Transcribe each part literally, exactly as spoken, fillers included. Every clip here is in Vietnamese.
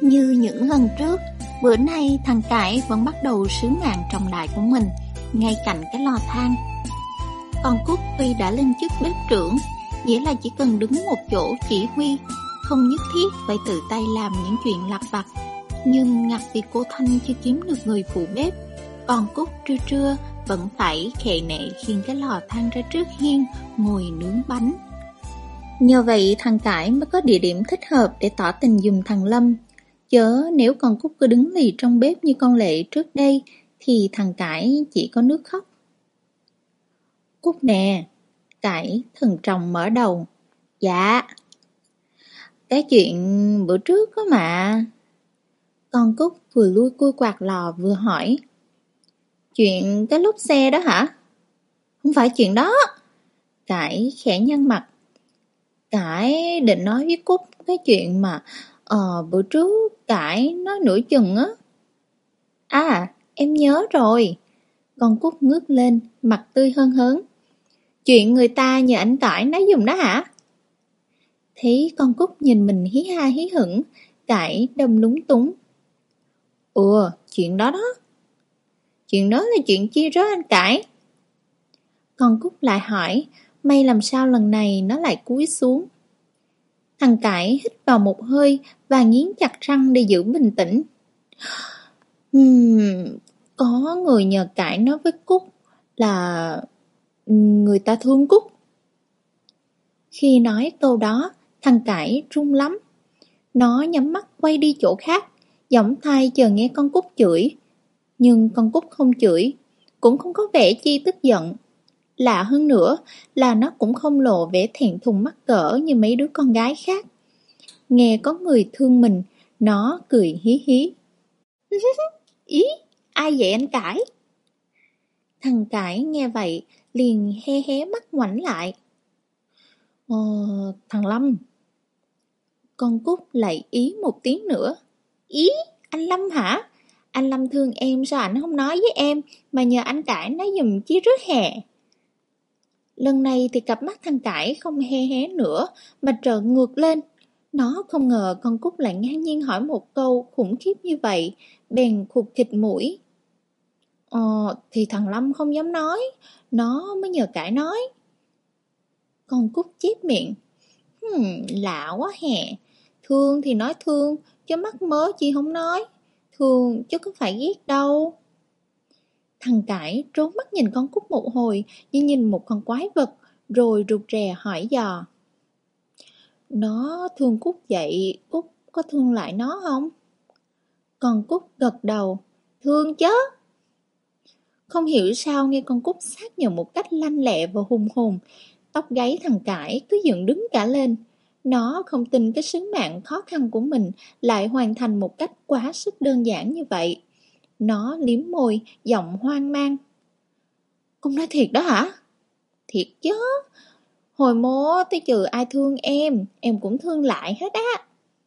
Như những lần trước, bữa nay thằng Cải vẫn bắt đầu sứ mạng trọng đại của mình ngay cạnh cái lò than. Còn Cúc tuy đã lên chức bếp trưởng, nghĩa là chỉ cần đứng một chỗ chỉ huy, không nhất thiết phải tự tay làm những chuyện lặt vặt. Nhưng ngặt vì cô Thanh chưa kiếm được người phụ bếp, còn Cúc trưa trưa vẫn phải khệ nệ khiêng cái lò than ra trước hiên ngồi nướng bánh. Nhờ vậy thằng Cải mới có địa điểm thích hợp để tỏ tình giùm thằng Lâm. Chớ nếu con Cúc cứ đứng lì trong bếp như con Lệ trước đây thì thằng Cải chỉ có nước khóc. Cúc nè, Cải thần trọng mở đầu. Dạ. Cái chuyện bữa trước đó mà. Con Cúc vừa lui cui quạt lò vừa hỏi. Chuyện cái lốp xe đó hả? Không phải chuyện đó. Cải khẽ nhăn mặt. Cải định nói với Cúc cái chuyện mà Ờ bữa trước Cải nói nửa chừng á. À em nhớ rồi. Con Cúc ngước lên, mặt tươi hớn hớn. Chuyện người ta nhờ anh Cải nói dùm đó hả? Thấy con Cúc nhìn mình hí ha hí hửng, Cải đâm lúng túng. Ủa chuyện đó đó. Chuyện đó là chuyện chi rớt anh Cải? Con Cúc lại hỏi, may làm sao lần này nó lại cúi xuống. Thằng Cải hít vào một hơi và nghiến chặt răng để giữ bình tĩnh. Hmm, có người nhờ Cải nói với Cúc là người ta thương Cúc. Khi nói câu đó, thằng Cải run lắm. Nó nhắm mắt quay đi chỗ khác, giọng thay chờ nghe con Cúc chửi. Nhưng con Cúc không chửi, cũng không có vẻ chi tức giận. Lạ hơn nữa là nó cũng không lộ vẻ thẹn thùng mắc cỡ như mấy đứa con gái khác. Nghe có người thương mình, nó cười hí hí. Ý, ai vậy anh Cải? Thằng Cải nghe vậy, liền hé hé mắt ngoảnh lại. Ờ, thằng Lâm. Con Cúc lại ý một tiếng nữa. Ý, anh Lâm hả? Anh Lâm thương em sao anh không nói với em, mà nhờ anh Cải nói giùm chi rứa hè. Lần này thì cặp mắt thằng Cải không hé hé nữa, mà trợn ngược lên. Nó không ngờ con Cúc lại ngang nhiên hỏi một câu khủng khiếp như vậy, bèn khụt khịt mũi. Ờ, thì thằng Lâm không dám nói, nó mới nhờ Cải nói. Con Cúc chép miệng. Hmm, lạ quá hè. Thương thì nói thương, chứ mắc mớ chi không nói. Thương chứ có phải ghét đâu. Thằng Cải trốn mắt nhìn con Cúc một hồi, như nhìn một con quái vật, rồi rụt rè hỏi dò. Nó thương Cúc vậy, Cúc có thương lại nó không? Con Cúc gật đầu. Thương chứ. Không hiểu sao nghe con Cúc xác nhận một cách lanh lẹ và hùng hồn, tóc gáy thằng Cải cứ dựng đứng cả lên. Nó không tin cái sứ mạng khó khăn của mình lại hoàn thành một cách quá sức đơn giản như vậy. Nó liếm môi, giọng hoang mang. Con nói thiệt đó hả? Thiệt chứ. Hồi mô tới trừ ai thương em, em cũng thương lại hết á.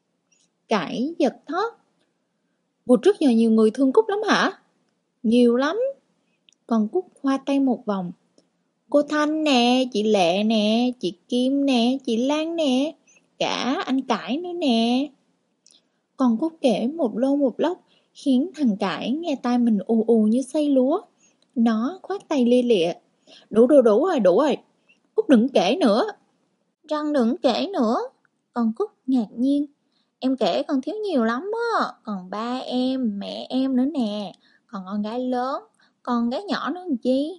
Cải giật thót. Ủa trước giờ nhiều người thương Cúc lắm hả? Nhiều lắm. Con Cúc khoa tay một vòng. Cô Thanh nè, chị Lệ nè, chị Kim nè, chị Lan nè, cả anh Cải nữa nè. Con Cúc kể một lô một lóc, khiến thằng Cải nghe tai mình ù ù như xây lúa. Nó khoát tay lia lịa. Đủ đủ đủ rồi, đủ rồi. Cúc đừng kể nữa. Răng đừng kể nữa. Con Cúc ngạc nhiên. Em kể còn thiếu nhiều lắm á. Còn ba em, mẹ em nữa nè. Còn con gái lớn, con gái nhỏ nữa làm chi.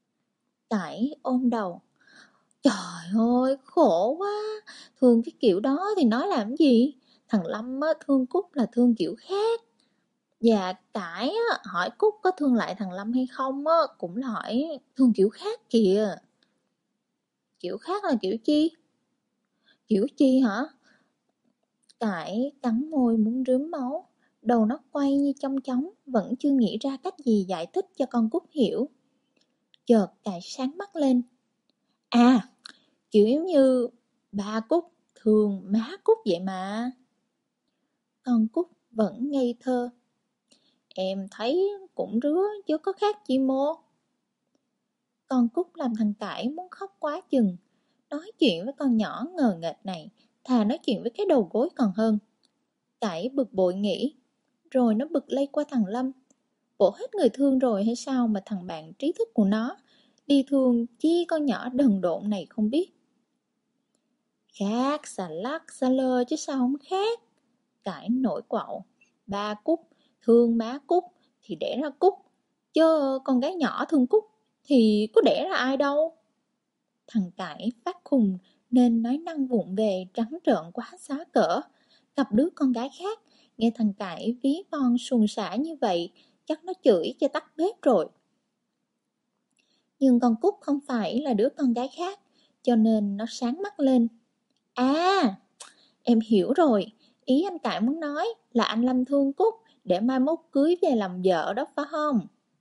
Cải ôm đầu. Trời ơi, khổ quá. Thương cái kiểu đó thì nói làm gì. Thằng Lâm á, thương Cúc là thương kiểu khác. Và Cải á, hỏi Cúc có thương lại thằng Lâm hay không á, cũng là hỏi thương kiểu khác kìa. Kiểu khác là kiểu chi? Kiểu chi hả? Cải cắn môi muốn rướm máu. Đầu nó quay như chong chóng, vẫn chưa nghĩ ra cách gì giải thích cho con Cúc hiểu. Chợt Cải sáng mắt lên. À, kiểu giống như ba Cúc thương má Cúc vậy mà. Con Cúc vẫn ngây thơ. Em thấy cũng rứa chứ có khác chi mô. Con Cúc làm thằng Cải muốn khóc quá chừng. Nói chuyện với con nhỏ ngờ nghệch này thà nói chuyện với cái đầu gối còn hơn. Cải bực bội nghĩ, rồi nó bực lây qua thằng Lâm. Bổ hết người thương rồi hay sao mà thằng bạn trí thức của nó đi thương chi con nhỏ đần độn này không biết. Khác xà lắc xà lơ chứ sao không khác. Cải nổi quạo. Ba Cúc thương má Cúc thì đẻ ra Cúc, chứ con gái nhỏ thương Cúc thì có đẻ ra ai đâu. Thằng Cải phát khùng nên nói năng vụng về trắng trợn quá xá cỡ. Gặp đứa con gái khác, nghe thằng Cải ví von suồng sã như vậy, chắc nó chửi cho tắt bếp rồi. Nhưng con Cúc không phải là đứa con gái khác, cho nên nó sáng mắt lên. À, em hiểu rồi, ý anh Cải muốn nói là anh Lâm thương Cúc để mai mốt cưới về làm vợ đó phải không?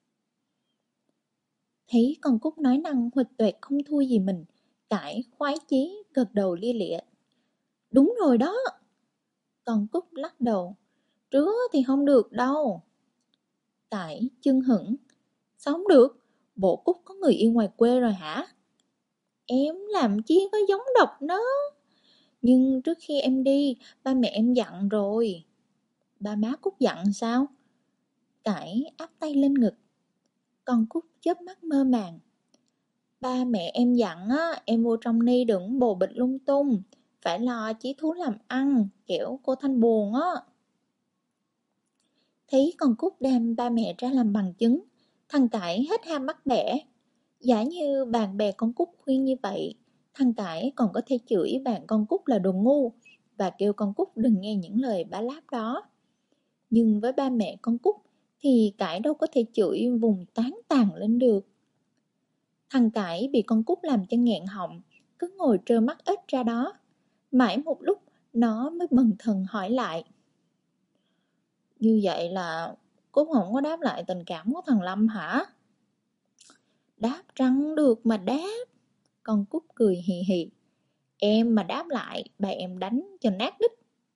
Thấy con Cúc nói năng huỵch toẹt không thua gì mình, Cải khoái chí gật đầu lia lịa. Đúng rồi đó. Con Cúc lắc đầu. Trứa thì không được đâu. Cải chưng hửng. Sao không được? Bộ Cúc có người yêu ngoài quê rồi hả? Em làm chi có giống độc nó. Nhưng trước khi em đi, ba mẹ em dặn rồi. Ba má Cúc dặn sao? Cải áp tay lên ngực. Con Cúc chớp mắt mơ màng. Ba mẹ em dặn á, em vô trong ni đừng bồ bịch lung tung, phải lo chí thú làm ăn, kiểu cô Thanh buồn á. Thấy con Cúc đem ba mẹ ra làm bằng chứng, thằng Cải hết ham bắt bẻ. Giả như bạn bè con Cúc khuyên như vậy, thằng Cải còn có thể chửi bạn con Cúc là đồ ngu và kêu con Cúc đừng nghe những lời bá láp đó. Nhưng với ba mẹ con Cúc thì Cải đâu có thể chửi vùng tán tàn lên được. Thằng Cải bị con Cúc làm cho nghẹn họng, cứ ngồi trơ mắt ếch ra đó. Mãi một lúc nó mới bần thần hỏi lại. Như vậy là Cúc không có đáp lại tình cảm của thằng Lâm hả? Đáp răng được mà đáp. Con Cúc cười hì hì. Em mà đáp lại, bà em đánh cho nát đít.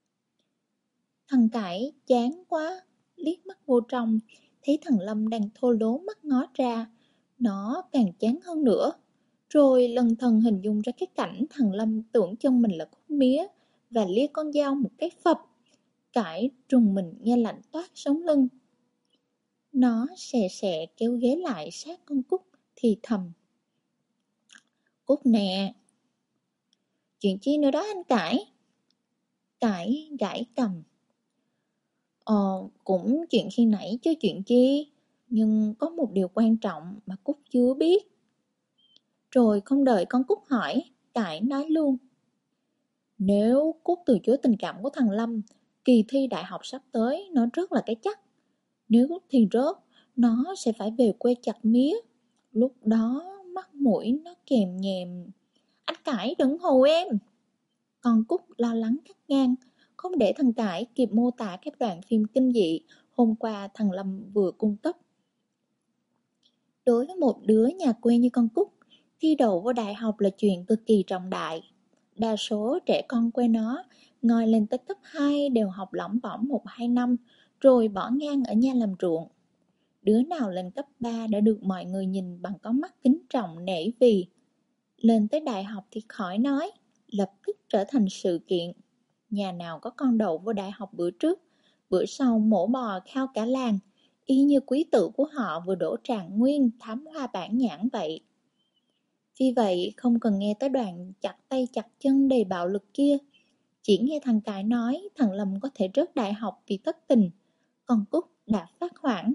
Thằng Cải chán quá, liếc mắt vô trong, thấy thằng Lâm đang thô lố mắt ngó ra. Nó càng chán hơn nữa. Rồi lần thần hình dung ra cái cảnh thằng Lâm tưởng chân mình là khúc mía và lia con dao một cái phập. Cải trùng mình nghe lạnh toát sống lưng. Nó xè xè kéo ghế lại sát con Cúc thì thầm. Cúc nè. Chuyện chi nữa đó anh Cải? Cải gãi cầm. Ờ, cũng chuyện khi nãy chứ chuyện chi. Nhưng có một điều quan trọng mà Cúc chưa biết. Rồi không đợi con Cúc hỏi, Cải nói luôn. Nếu Cúc từ chối tình cảm của thằng Lâm, kỳ thi đại học sắp tới nó rớt là cái chắc. Nếu thì rớt, nó sẽ phải về quê chặt mía. Lúc đó mắt mũi nó kèm nhèm. Anh Cải đừng hù em. Con Cúc lo lắng cắt ngang, không để thằng Cải kịp mô tả các đoạn phim kinh dị hôm qua thằng Lâm vừa cung cấp. Đối với một đứa nhà quê như con Cúc, thi đậu vào đại học là chuyện cực kỳ trọng đại. Đa số trẻ con quê nó, ngồi lên tới cấp hai đều học lỏng bỏng một hai năm, rồi bỏ ngang ở nhà làm ruộng. Đứa nào lên cấp ba đã được mọi người nhìn bằng con mắt kính trọng nể vì. Lên tới đại học thì khỏi nói, lập tức trở thành sự kiện. Nhà nào có con đậu vô đại học bữa trước, bữa sau mổ bò khao cả làng, y như quý tử của họ vừa đổ Trạng Nguyên thám hoa bản nhãn vậy. Vì vậy không cần nghe tới đoạn chặt tay chặt chân đầy bạo lực kia, chỉ nghe thằng Cải nói thằng Lâm có thể rớt đại học vì thất tình, còn Cúc đã phát hoảng.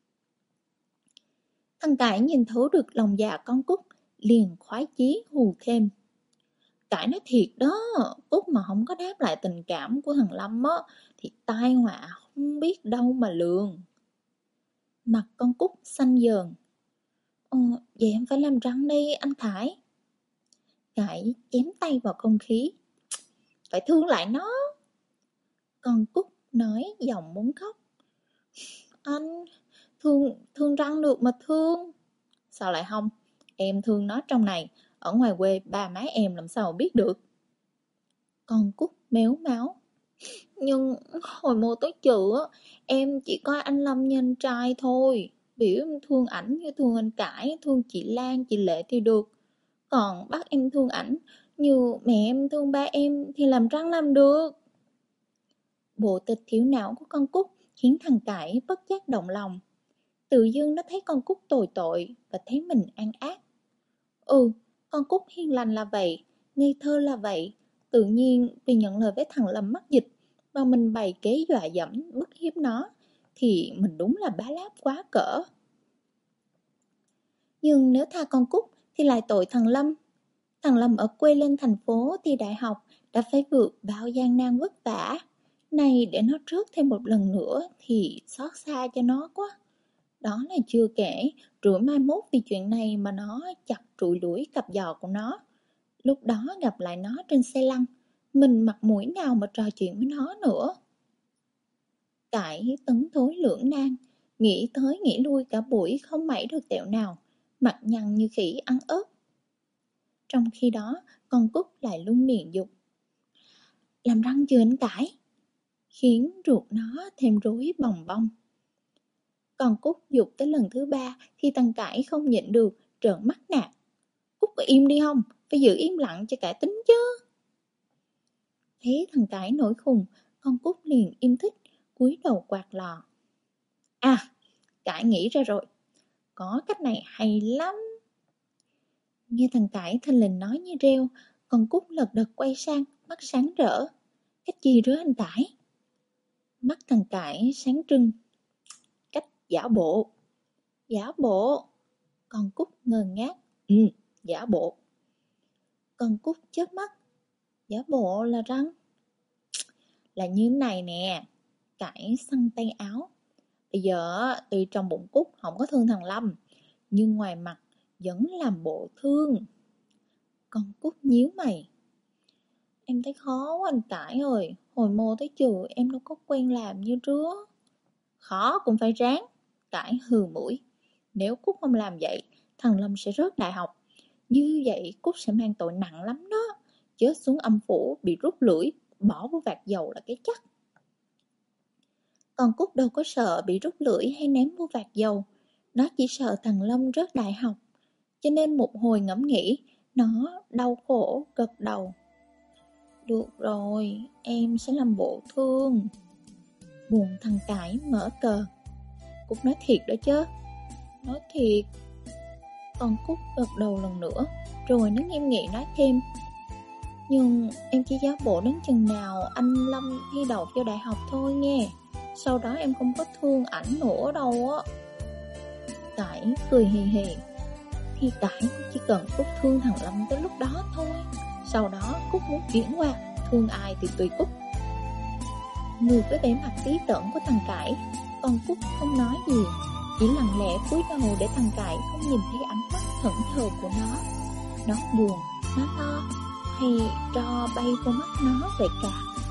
Thằng Cải nhìn thấu được lòng dạ con Cúc, liền khoái chí hù thêm. Cải nói thiệt đó, Cúc mà không có đáp lại tình cảm của thằng Lâm á, thì tai họa không biết đâu mà lường. Mặt con Cúc xanh dờn. Ờ, vậy em phải làm răng đi anh Khải. Cải chém tay vào không khí. Phải thương lại nó. Con Cúc nói giọng muốn khóc. Anh, thương, thương răng được mà thương. Sao lại không? Em thương nó trong này, ở ngoài quê ba má em làm sao biết được. Con Cúc méo máu. Nhưng hồi mô tới chữ, em chỉ coi anh Lâm như anh trai thôi. Biểu em thương ảnh như thương anh Cải, thương chị Lan, chị Lệ thì được. Còn bắt em thương ảnh như mẹ em thương ba em thì làm răng làm được. Bộ tịch thiểu não của con Cúc khiến thằng Cải bất giác động lòng. Tự dưng nó thấy con Cúc tồi tội và thấy mình ăn ác. Ừ, con Cúc hiền lành là vậy, ngây thơ là vậy. Tự nhiên vì nhận lời với thằng Lâm mắc dịch mà mình bày kế dọa dẫm bức hiếp nó, thì mình đúng là bá láp quá cỡ. Nhưng nếu tha con Cúc thì lại tội thằng Lâm. Thằng Lâm ở quê lên thành phố thi đại học đã phải vượt bao gian nan vất vả. Này để nó rớt thêm một lần nữa thì xót xa cho nó quá. Đó là chưa kể, rủi mai mốt vì chuyện này mà nó chặt trụi lủi cặp giò của nó. Lúc đó gặp lại nó trên xe lăn, mình mặt mũi nào mà trò chuyện với nó nữa. Cải tấn thối lưỡng nan, nghĩ tới nghĩ lui cả buổi không mảy được tẹo nào, mặt nhăn như khỉ ăn ớt. Trong khi đó, con Cúc lại luôn miệng dục. Làm răng chưa anh Cải? Khiến ruột nó thêm rối bòng bong. Con Cúc dục tới lần thứ ba thì thằng Cải không nhịn được, trợn mắt nạt. Cúc có im đi không? Phải giữ im lặng cho Cải tính chứ. Thế thằng Cải nổi khùng, con Cúc liền im thích, cúi đầu quạt lò. À, Cải nghĩ ra rồi. Có cách này hay lắm. Nghe thằng Cải thình lình nói như reo, con Cúc lật đật quay sang, mắt sáng rỡ. Cách gì rứa anh Cải? Mắt thằng Cải sáng trưng. Cách giả bộ. Giả bộ. Con Cúc ngơ ngác. Ừ, giả bộ. Con Cúc chớp mắt. Giả bộ là răng. Là như này nè. Cải xăng tay áo. Bây giờ tuy trong bụng Cúc không có thương thằng Lâm, nhưng ngoài mặt vẫn làm bộ thương. Con Cúc nhíu mày. Em thấy khó quá anh Cải ơi. Hồi mô tới trường em đâu có quen làm như trước. Khó cũng phải ráng. Cải hừ mũi. Nếu Cúc không làm vậy, thằng Lâm sẽ rớt đại học. Như vậy Cúc sẽ mang tội nặng lắm đó. Chết xuống âm phủ bị rút lưỡi, bỏ vô vạc dầu là cái chắc. Còn Cúc đâu có sợ bị rút lưỡi hay ném vô vạc dầu. Nó chỉ sợ thằng Lâm rớt đại học. Cho nên một hồi ngẫm nghĩ, nó đau khổ gật đầu. Được rồi, em sẽ làm bộ thương. Buồn thằng Cải mở cờ. Cúc nói thiệt đó chứ. Nói thiệt. Còn Cúc gật đầu lần nữa, rồi nó nghiêm nghị nói thêm. Nhưng em chỉ giả bộ đến chừng nào anh Lâm thi đậu vô đại học thôi nghe. Sau đó em không có thương ảnh nữa đâu á. Cải cười hì hì. Thì Cải cũng chỉ cần Cúc thương thằng Lâm tới lúc đó thôi. Sau đó Cúc muốn chuyển qua thương ai thì tùy Cúc. Ngược với vẻ mặt tí tởn của thằng Cải, con Cúc không nói gì, chỉ lặng lẽ cúi đầu để thằng Cải không nhìn thấy ánh mắt thẫn thờ của nó. Nó buồn, nó lo, hay cho bay vô mắt nó vậy cả.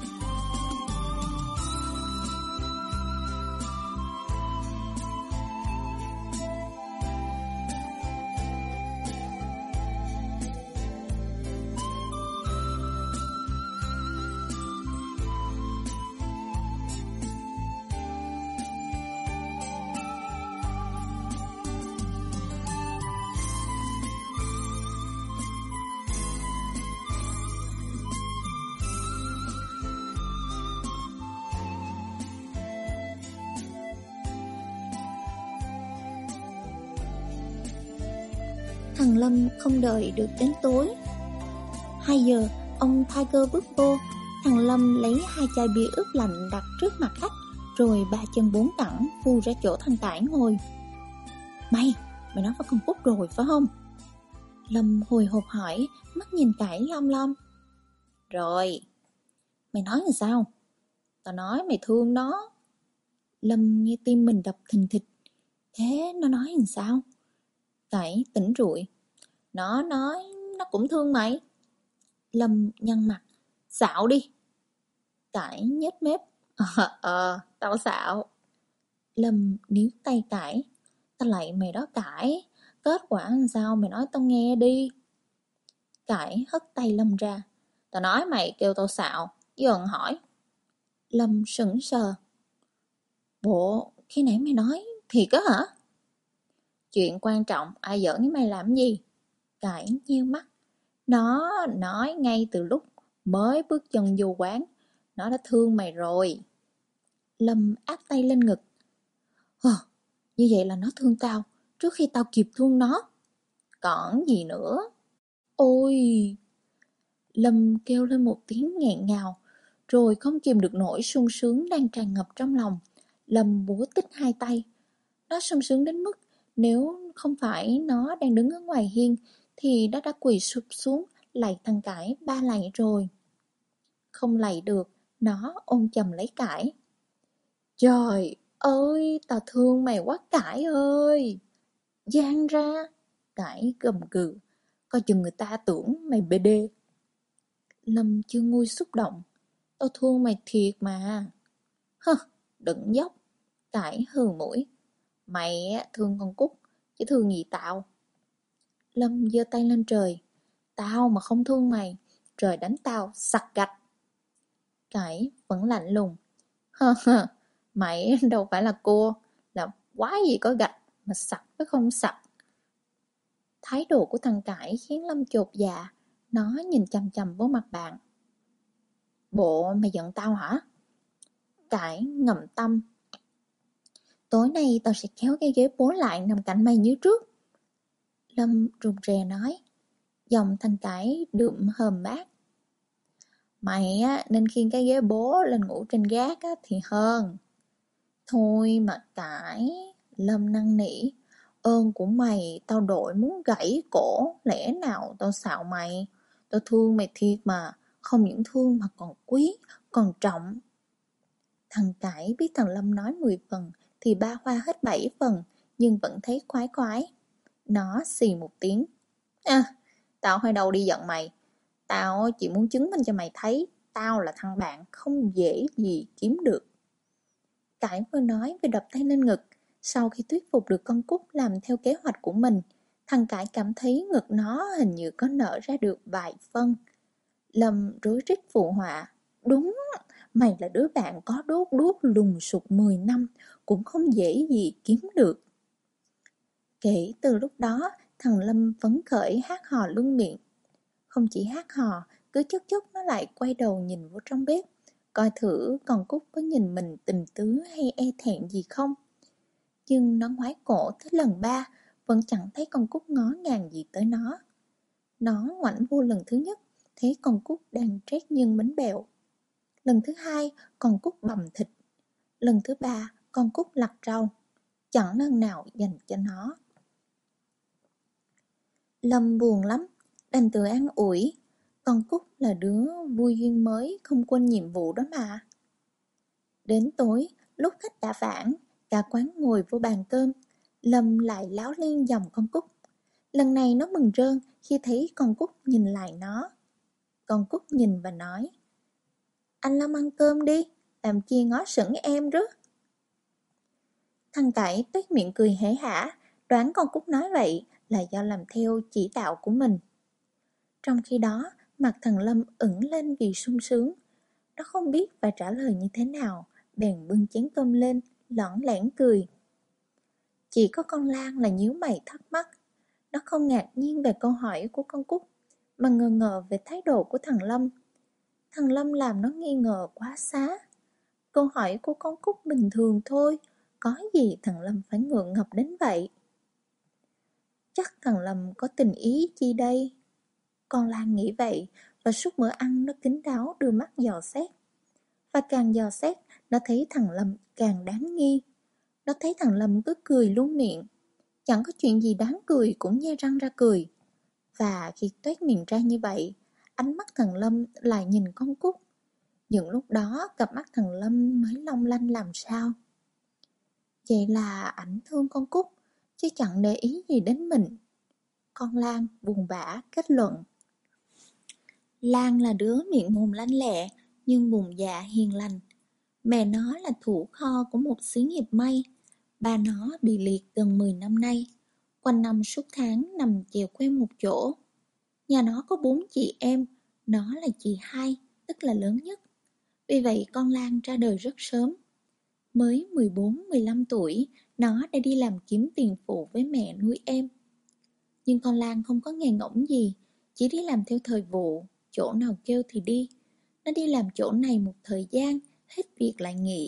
Thằng Lâm không đợi được đến tối. Hai giờ, ông Tiger bước vô. Thằng Lâm lấy hai chai bia ướp lạnh đặt trước mặt khách, rồi ba chân bốn cẳng phu ra chỗ thằng Cải ngồi. Mày, mày nói với con Cúc rồi phải không? Lâm hồi hộp hỏi, mắt nhìn Cải lom lom. Rồi. Mày nói làm sao? Tao nói mày thương nó. Lâm nghe tim mình đập thình thịch. Thế nó nói làm sao? Cải tỉnh rụi. Nó nói nó cũng thương mày. Lâm nhăn mặt. Xạo đi. Cải nhếch mép. Ờ, ờ, tao xạo. Lâm níu tay Cải. Tao lạy mày đó Cải. Kết quả làm sao mày nói tao nghe đi. Cải hất tay Lâm ra. Tao nói mày kêu tao xạo. Chứ đừng hỏi. Lâm sững sờ. Bộ, khi nãy mày nói thiệt á hả? Chuyện quan trọng, ai giỡn với mày làm gì? Cải nheo mắt. Nó nói ngay từ lúc mới bước chân vô quán. Nó đã thương mày rồi. Lâm áp tay lên ngực. Hờ, như vậy là nó thương tao trước khi tao kịp thương nó. Còn gì nữa? Ôi! Lâm kêu lên một tiếng nghẹn ngào, rồi không kìm được nỗi sung sướng đang tràn ngập trong lòng. Lâm búa tích hai tay. Nó sung sướng đến mức nếu không phải nó đang đứng ở ngoài hiên thì nó đã quỳ sụp xuống lạy thằng Cải ba lạy rồi. Không lạy được, nó ôm chầm lấy Cải. Trời ơi, tao thương mày quá Cải ơi! Giang ra! Cải gầm gừ, coi chừng người ta tưởng mày bê đê. Lâm chưa nguôi xúc động. Tao thương mày thiệt mà. Hơ, đừng dốc. Cải hừ mũi. Mày thương con Cúc, chứ thương gì tao. Lâm giơ tay lên trời. Tao mà không thương mày, trời đánh tao sặc gạch. Cải vẫn lạnh lùng. Hơ hơ, mày đâu phải là cua, là quái gì có gạch mà sặc với không sặc. Thái độ của thằng Cải khiến Lâm chột dạ. Nó nhìn chằm chằm vô mặt bạn. Bộ mày giận tao hả? Cải ngậm tâm. Tối nay tao sẽ kéo cái ghế bố lại nằm cạnh mày như trước. Lâm rụt rè nói. Giọng thằng Cải đượm hờm mát. Mày á, nên khiêng cái ghế bố lên ngủ trên gác á, thì hơn. Thôi mà Cải. Lâm năn nỉ. Ơn của mày tao đội muốn gãy cổ. Lẽ nào tao xạo mày? Tao thương mày thiệt mà. Không những thương mà còn quý, còn trọng. Thằng Cải biết thằng Lâm nói mười phần thì ba hoa hết bảy phần, nhưng vẫn thấy khoái khoái. Nó xì một tiếng. À, tao hay đâu đi giận mày. Tao chỉ muốn chứng minh cho mày thấy tao là thằng bạn không dễ gì kiếm được. Cải vừa nói vừa đập tay lên ngực. Sau khi thuyết phục được con Cúc làm theo kế hoạch của mình, thằng Cải cảm thấy ngực nó hình như có nở ra được vài phân. Lâm rối rít phụ họa. Đúng, mày là đứa bạn có đốt đuốc lùng sục mười năm, cũng không dễ gì kiếm được. Kể từ lúc đó, thằng Lâm phấn khởi hát hò luôn miệng. Không chỉ hát hò, cứ chốc chốc nó lại quay đầu nhìn vô trong bếp, coi thử con Cúc có nhìn mình tình tứ hay e thẹn gì không. Nhưng nó ngoái cổ tới lần ba, vẫn chẳng thấy con Cúc ngó ngàng gì tới nó. Nó ngoảnh vô lần thứ nhất, thấy con Cúc đang trét nhân bánh bèo. Lần thứ hai, con Cúc bằm thịt. Lần thứ ba, con Cúc lặt rau. Chẳng lần nào dành cho nó. Lâm buồn lắm, đành tự an ủi. Con Cúc là đứa vui duyên mới, không quên nhiệm vụ đó mà. Đến tối, lúc khách đã vãng, cả quán ngồi vô bàn cơm, Lâm lại láo liên dòng con Cúc. Lần này nó mừng rơn khi thấy con Cúc nhìn lại nó. Con Cúc nhìn và nói. Anh Lâm ăn cơm đi, làm chi ngó sững em rứa. Thằng Cải tuét miệng cười hể hả, đoán con Cúc nói vậy là do làm theo chỉ đạo của mình. Trong khi đó, mặt thằng Lâm ửng lên vì sung sướng. Nó không biết phải trả lời như thế nào, bèn bưng chén cơm lên, lỏng lẻn cười. Chỉ có con Lan là nhíu mày thắc mắc. Nó không ngạc nhiên về câu hỏi của con Cúc, mà ngờ ngờ về thái độ của thằng Lâm. Thằng Lâm làm nó nghi ngờ quá xá. Câu hỏi của con Cúc bình thường thôi, có gì thằng Lâm phải ngượng ngập đến vậy? Chắc thằng Lâm có tình ý chi đây? Con Lan nghĩ vậy, và suốt bữa ăn nó kín đáo đưa mắt dò xét. Và càng dò xét, nó thấy thằng Lâm càng đáng nghi. Nó thấy thằng Lâm cứ cười luôn miệng. Chẳng có chuyện gì đáng cười cũng nhe răng ra cười. Và khi toét miệng ra như vậy, ánh mắt thằng Lâm lại nhìn con Cúc. Những lúc đó cặp mắt thằng Lâm mới long lanh làm sao. Vậy là ảnh thương con Cúc, chứ chẳng để ý gì đến mình. Con Lan buồn bã kết luận. Lan là đứa miệng mồm lanh lẹ, nhưng bùn dạ hiền lành. Mẹ nó là thủ kho của một xí nghiệp may. Ba nó bị liệt gần mười năm nay. Quanh năm suốt tháng nằm chèo queo một chỗ. Nhà nó có bốn chị em, nó là chị hai, tức là lớn nhất. Vì vậy con Lan ra đời rất sớm. Mới mười bốn mười lăm tuổi, nó đã đi làm kiếm tiền phụ với mẹ nuôi em. Nhưng con Lan không có nghề ngỗng gì, chỉ đi làm theo thời vụ, chỗ nào kêu thì đi. Nó đi làm chỗ này một thời gian, hết việc lại nghỉ,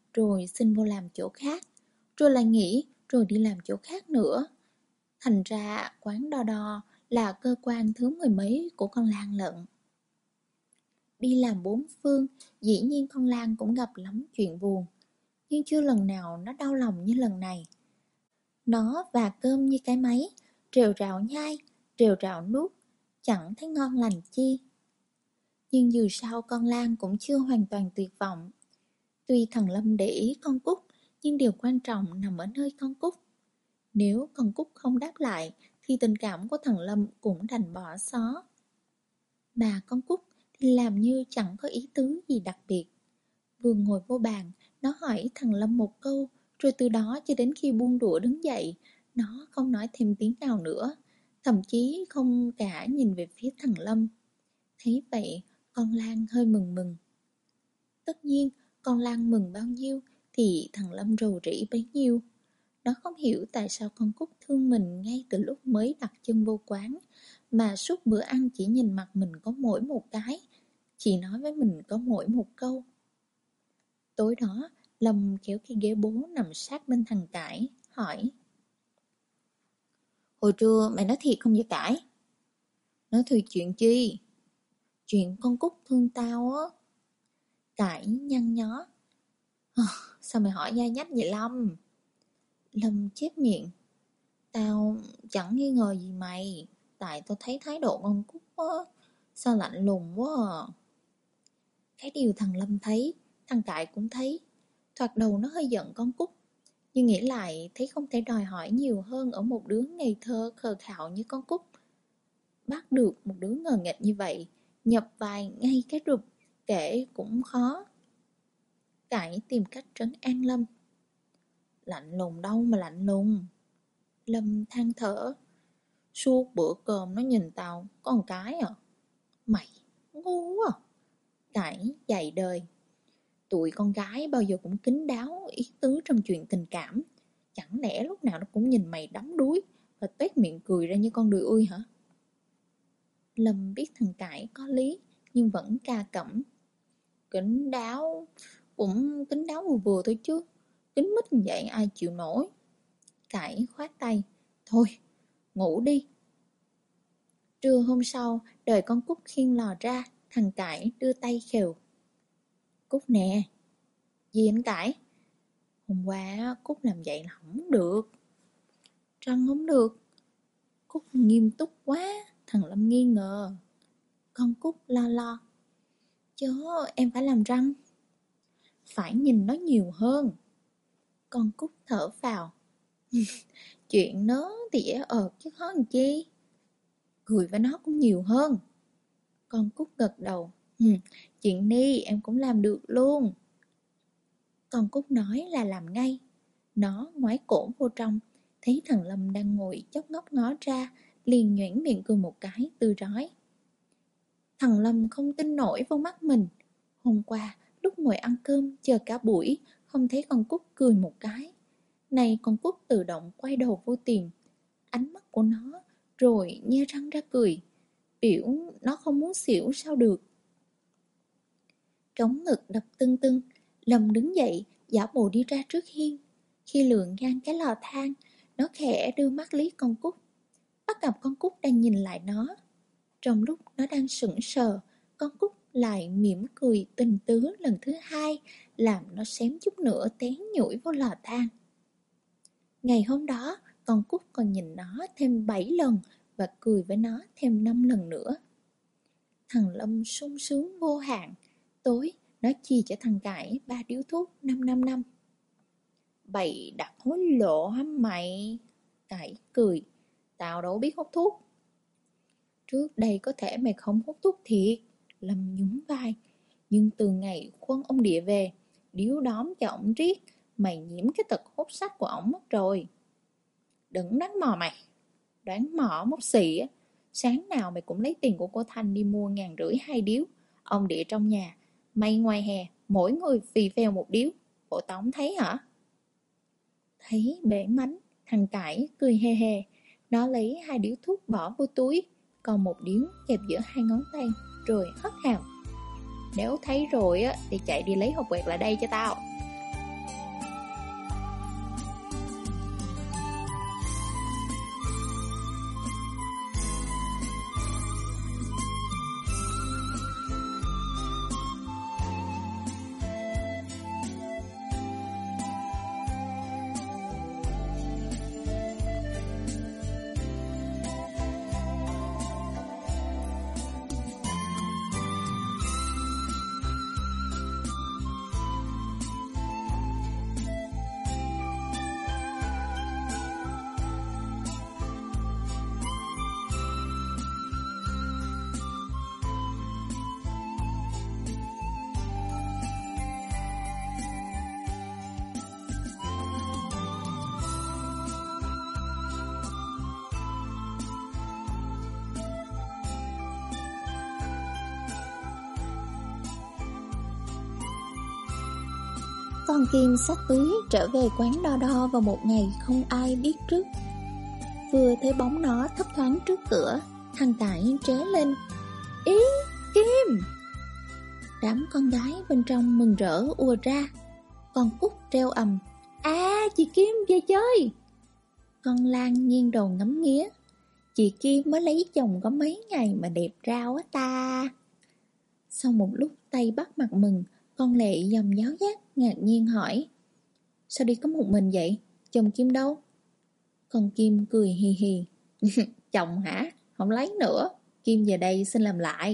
rồi xin vô làm chỗ khác, rồi lại nghỉ, rồi đi làm chỗ khác nữa. Thành ra quán đo đo là cơ quan thứ mười mấy của con Lan lận. Đi làm bốn phương, dĩ nhiên con Lan cũng gặp lắm chuyện buồn, nhưng chưa lần nào nó đau lòng như lần này. Nó và cơm như cái máy, rều rạo nhai, rều rạo nuốt, chẳng thấy ngon lành chi. Nhưng dù sao con Lan cũng chưa hoàn toàn tuyệt vọng. Tuy thằng Lâm để ý con Cúc, nhưng điều quan trọng nằm ở nơi con Cúc. Nếu con Cúc không đáp lại, thì tình cảm của thằng Lâm cũng đành bỏ xó. Mà con Cúc thì làm như chẳng có ý tứ gì đặc biệt. Vừa ngồi vô bàn, nó hỏi thằng Lâm một câu, rồi từ đó cho đến khi buông đũa đứng dậy, nó không nói thêm tiếng nào nữa, thậm chí không cả nhìn về phía thằng Lâm. Thấy vậy, con Lan hơi mừng mừng. Tất nhiên, con Lan mừng bao nhiêu thì thằng Lâm rầu rĩ bấy nhiêu. Nó không hiểu tại sao con Cúc thương mình ngay từ lúc mới đặt chân vô quán, mà suốt bữa ăn chỉ nhìn mặt mình có mỗi một cái, chỉ nói với mình có mỗi một câu. Tối đó, Lâm kéo cái ghế bố nằm sát bên thằng Cải, hỏi: Hồi trưa mày nói thiệt không vậy Cải? Nói thiệt chuyện chi? Chuyện con Cúc thương tao á. Cải nhăn nhó: Sao mày hỏi dai nhách vậy Lâm? Lâm chép miệng: Tao chẳng nghi ngờ gì mày, tại tao thấy thái độ con Cúc á, sao lạnh lùng quá à. Cái điều thằng Lâm thấy, thằng Cải cũng thấy. Thoạt đầu nó hơi giận con Cúc, nhưng nghĩ lại thấy không thể đòi hỏi nhiều hơn ở một đứa ngây thơ khờ khạo như con Cúc. Bắt được một đứa ngờ nghệch như vậy, nhập vai ngay cái rụp, kể cũng khó. Cải tìm cách trấn an Lâm: Lạnh lùng đâu mà lạnh lùng. Lâm than thở: Suốt bữa cơm nó nhìn tao có một cái à. Mày ngu à. Cải dạy đời: Tụi con gái bao giờ cũng kín đáo ý tứ trong chuyện tình cảm. Chẳng lẽ lúc nào nó cũng nhìn mày đắm đuối và tuét miệng cười ra như con đười ươi hả? Lâm biết thằng Cải có lý, nhưng vẫn ca cẩm: Kín đáo cũng kín đáo vừa vừa thôi chứ, kín mít như vậy ai chịu nổi. Cải khoát tay: Thôi, ngủ đi. Trưa hôm sau, đợi con Cúc khiêng lò ra, thằng Cải đưa tay khều: Cúc nè. Gì anh Cải? Hôm qua Cúc làm vậy là không được. Răng không được? Cúc nghiêm túc quá, thằng Lâm nghi ngờ. Con Cúc lo lo: Chớ, em phải làm răng. Phải nhìn nó nhiều hơn. Con Cúc thở phào: Chuyện nó thì dễ ợt chứ khó làm chi. Cười với nó cũng nhiều hơn. Con Cúc gật đầu: ừ, Chuyện đi em cũng làm được luôn. Con Cúc nói là làm ngay. Nó ngoái cổ vô trong, thấy thằng Lâm đang ngồi chốc ngóc ngó ra, liền nhoẻn miệng cười một cái tươi rói. Thằng Lâm không tin nổi vào mắt mình. Hôm qua lúc ngồi ăn cơm chờ cả buổi, không thấy con Cúc cười một cái. Này con Cúc tự động quay đầu vô tìm ánh mắt của nó, rồi nhe răng ra cười, biểu nó không muốn xỉu sao được. Trống ngực đập tưng tưng, Lâm đứng dậy giả bộ đi ra trước hiên. Khi lượn ngang cái lò than, nó khẽ đưa mắt liếc con Cúc, bắt gặp con Cúc đang nhìn lại nó. Trong lúc nó đang sững sờ, con Cúc lại mỉm cười tình tứ lần thứ hai, làm nó xém chút nữa té nhũi vô lò than. Ngày hôm đó, con Cúc còn nhìn nó thêm bảy lần và cười với nó thêm năm lần nữa. Thằng Lâm sung sướng vô hạn. Tối, nó chia cho thằng Cải ba điếu thuốc năm năm năm. Bày đặt hối lộ hả mày? Cải cười: Tao đâu biết hút thuốc. Trước đây có thể mày không hút thuốc thiệt. Lâm nhún vai: Nhưng từ ngày Khuân ông địa về, điếu đóm cho ổng riết, mày nhiễm cái tật hút sách của ổng mất rồi. Đừng đoán mò mày. Đoán mò mốc xì á. Sáng nào mày cũng lấy tiền của cô Thanh đi mua ngàn rưỡi hai điếu. Ông địa trong nhà, mày ngoài hè, mỗi người phì phèo một điếu. Bộ tao không thấy hả? Thấy bể mánh, thằng Cải cười hề hề. Nó lấy hai điếu thuốc bỏ vô túi, còn một điếu kẹp giữa hai ngón tay, rồi hất hàm: Nếu thấy rồi á thì chạy đi lấy hộp quẹt lại đây cho tao. Con Kim xách túi trở về quán đo đo vào một ngày không ai biết trước. Vừa thấy bóng nó thấp thoáng trước cửa, thằng Cải tré lên: "Ý, Kim!" Đám con gái bên trong mừng rỡ ùa ra. Con Cúc reo ầm: "À, chị Kim về chơi!" Con Lan nghiêng đầu ngắm nghía: "Chị Kim mới lấy chồng có mấy ngày mà đẹp ra quá ta." Sau một lúc tay bắt mặt mừng, con Lệ dòng giáo giác ngạc nhiên hỏi: "Sao đi có một mình vậy? Chồng Kim đâu?" Con Kim cười hì hì: "Chồng hả? Không lấy nữa. Kim về đây xin làm lại."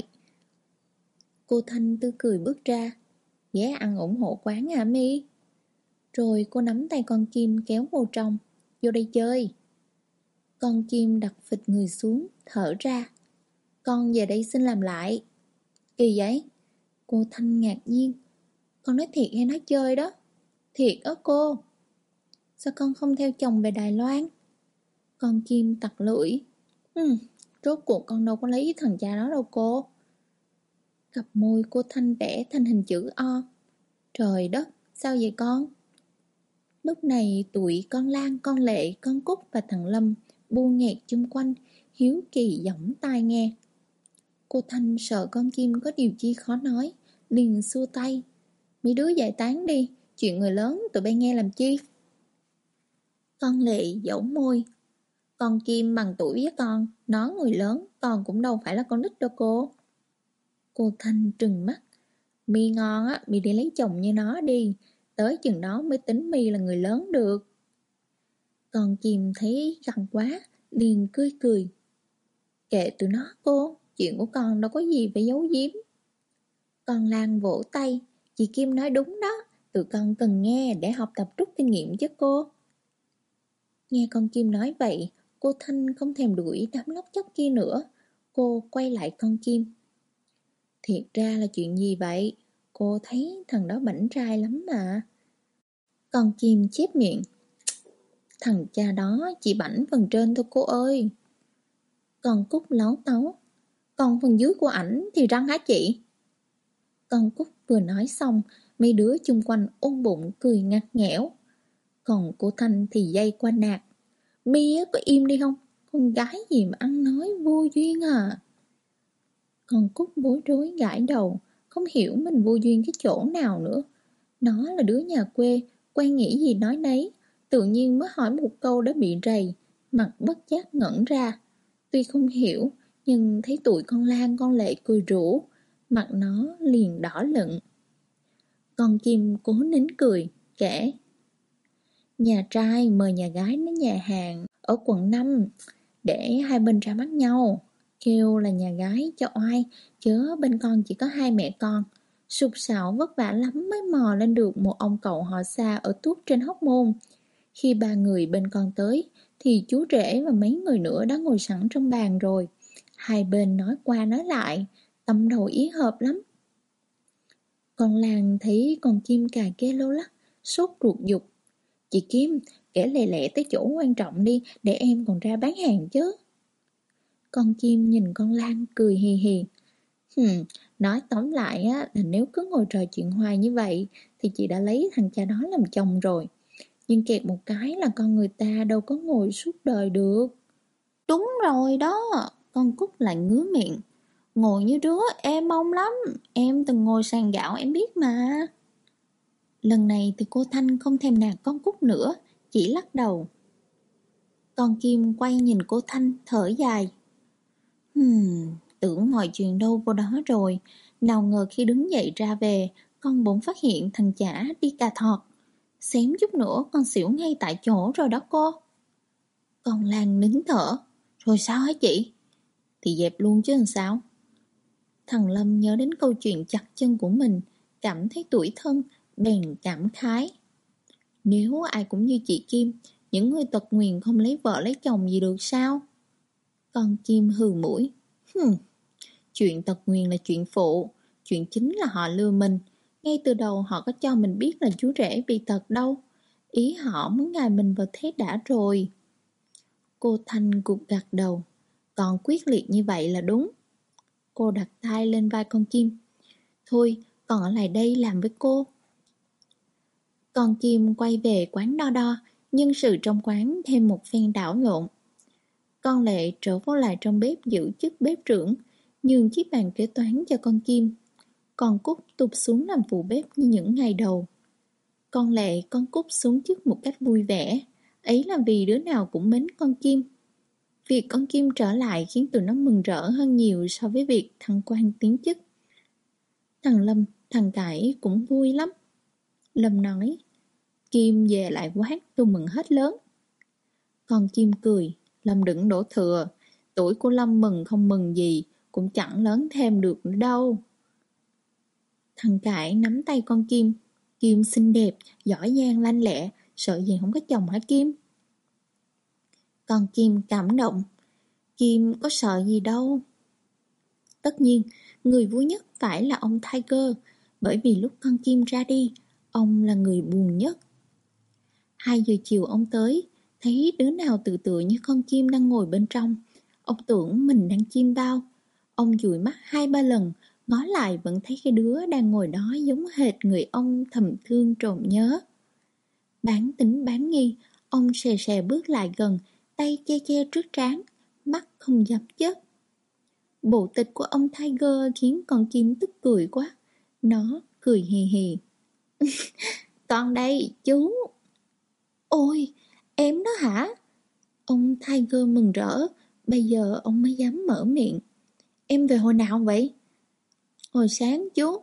Cô Thanh tươi cười bước ra: "Ghé ăn ủng hộ quán hả Mi?" Rồi cô nắm tay con Kim kéo vào trong: "Vô đây chơi." Con Kim đặt phịch người xuống, thở ra: "Con về đây xin làm lại." "Kỳ vậy?" Cô Thanh ngạc nhiên: "Con nói thiệt hay nói chơi đó?" "Thiệt á cô." "Sao con không theo chồng về Đài Loan?" Con Kim tặc lưỡi: "Ừ, rốt cuộc con đâu có lấy thằng cha đó đâu cô." Cặp môi cô Thanh vẽ thành hình chữ O: "Trời đất, sao vậy con?" Lúc này tụi con Lan, con Lệ, con Cúc và thằng Lâm bu nghẹt chung quanh, hiếu kỳ giỏng tai nghe. Cô Thanh sợ con Kim có điều chi khó nói, liền xua tay: "Mấy đứa giải tán đi, chuyện người lớn tụi bay nghe làm chi." Con Lệ dẫu môi: "Con Kim bằng tuổi với con, nó người lớn, con cũng đâu phải là con nít đâu cô." Cô Thanh trừng mắt: "Mi ngon á, Mi đi lấy chồng như nó đi, tới chừng đó mới tính Mi là người lớn được." Con Kim thấy gằn quá, liền cười cười: "Kệ tụi nó cô, chuyện của con đâu có gì phải giấu giếm." Con Lan vỗ tay: "Chị Kim nói đúng đó, tụi con cần nghe để học tập rút kinh nghiệm chứ cô." Nghe con Kim nói vậy, cô Thanh không thèm đuổi đám lóc chóc kia nữa. Cô quay lại con Kim: "Thiệt ra là chuyện gì vậy? Cô thấy thằng đó bảnh trai lắm mà." Con Kim chép miệng: "Thằng cha đó chỉ bảnh phần trên thôi cô ơi." Con Cúc láu táu: "Còn phần dưới của ảnh thì răng hả chị?" Con Cúc vừa nói xong, mấy đứa chung quanh ôm bụng cười ngặt nghẽo. Còn cô Thanh thì dây qua nạt: "Mi có im đi không? Con gái gì mà ăn nói vô duyên à." Con Cúc bối rối gãi đầu, không hiểu mình vô duyên cái chỗ nào nữa. Nó là đứa nhà quê, quen nghĩ gì nói nấy, tự nhiên mới hỏi một câu đã bị rầy, mặt bất giác ngẩn ra. Tuy không hiểu, nhưng thấy tụi con Lan con Lệ cười rủ, mặt nó liền đỏ lựng. Con Kim cố nín cười, kể: "Nhà trai mời nhà gái đến nhà hàng ở quận năm, để hai bên ra mắt nhau. Kêu là nhà gái cho oai, chớ bên con chỉ có hai mẹ con. Sục sạo vất vả lắm mới mò lên được một ông cậu họ xa ở tuốt trên Hóc Môn. Khi ba người bên con tới, thì chú rể và mấy người nữa đã ngồi sẵn trong bàn rồi. Hai bên nói qua nói lại, tâm đầu ý hợp lắm." Con Lan thấy con Kim cà kê lô lắc, sốt ruột giục: "Chị Kim, kể lẹ lẹ tới chỗ quan trọng đi, để em còn ra bán hàng chứ." Con Kim nhìn con Lan cười hì hì: "Hừm, nói tóm lại á, là nếu cứ ngồi trò chuyện hoài như vậy, thì chị đã lấy thằng cha đó làm chồng rồi. Nhưng kẹt một cái là con người ta đâu có ngồi suốt đời được." "Đúng rồi đó." Con Cúc lại ngứa miệng: "Ngồi như đứa em mong lắm, em từng ngồi sàn gạo em biết mà." Lần này thì cô Thanh không thèm nạt con Cúc nữa, chỉ lắc đầu. Con Kim quay nhìn cô Thanh thở dài: Hmm, tưởng mọi chuyện đâu vô đó rồi. Nào ngờ khi đứng dậy ra về, con bỗng phát hiện thằng chả đi cà thọt. Xém chút nữa con xỉu ngay tại chỗ rồi đó cô. Con Lan nín thở: "Rồi sao hả chị?" "Thì dẹp luôn chứ làm sao." Thằng Lâm nhớ đến câu chuyện chặt chân của mình, cảm thấy tủi thân, bèn cảm khái: "Nếu ai cũng như chị Kim, những người tật nguyền không lấy vợ lấy chồng gì được sao?" Con Kim hừ mũi: Hừm, chuyện tật nguyền là chuyện phụ, chuyện chính là họ lừa mình. Ngay từ đầu họ có cho mình biết là chú rể bị tật đâu. Ý họ muốn gài mình vào thế đã rồi." Cô Thanh gục gặt đầu: "Còn quyết liệt như vậy là đúng." Cô đặt tay lên vai con Kim: "Thôi, con ở lại đây làm với cô." Con Kim quay về quán đo đo, nhân sự trong quán thêm một phen đảo lộn. Con Lệ trở vô lại trong bếp giữ chức bếp trưởng, nhường chiếc bàn kế toán cho con Kim. Con Cúc tụt xuống làm phụ bếp như những ngày đầu. Con Lệ, con Cúc xuống chức một cách vui vẻ, ấy là vì đứa nào cũng mến con Kim. Việc con Kim trở lại khiến tụi nó mừng rỡ hơn nhiều so với việc thăng quan tiến chức. Thằng Lâm, thằng Cải cũng vui lắm. Lâm nói, Kim về lại quán tôi mừng hết lớn. Con Kim cười, Lâm đừng đổ thừa, tuổi của Lâm mừng không mừng gì, cũng chẳng lớn thêm được nữa đâu. Thằng Cải nắm tay con Kim, Kim xinh đẹp, giỏi giang lanh lẹ, sợ gì không có chồng hả Kim? Con Kim cảm động, Kim có sợ gì đâu. Tất nhiên, người vui nhất phải là ông Tiger, bởi vì lúc con Kim ra đi, ông là người buồn nhất. Hai giờ chiều ông tới, thấy đứa nào tự tự như con Kim đang ngồi bên trong. Ông tưởng mình đang chim bao. Ông dụi mắt hai ba lần, ngó lại vẫn thấy cái đứa đang ngồi đó giống hệt người ông thầm thương trộm nhớ. Bán tính bán nghi, ông xè xè bước lại gần, tay che che trước trán, mắt không dám chớp. Bộ tịch của ông Tiger khiến con Kim tức cười quá. Nó cười hì hì. Con đây, chú. Ôi, em đó hả? Ông Tiger mừng rỡ, bây giờ ông mới dám mở miệng. Em về hồi nào vậy? Hồi sáng chú.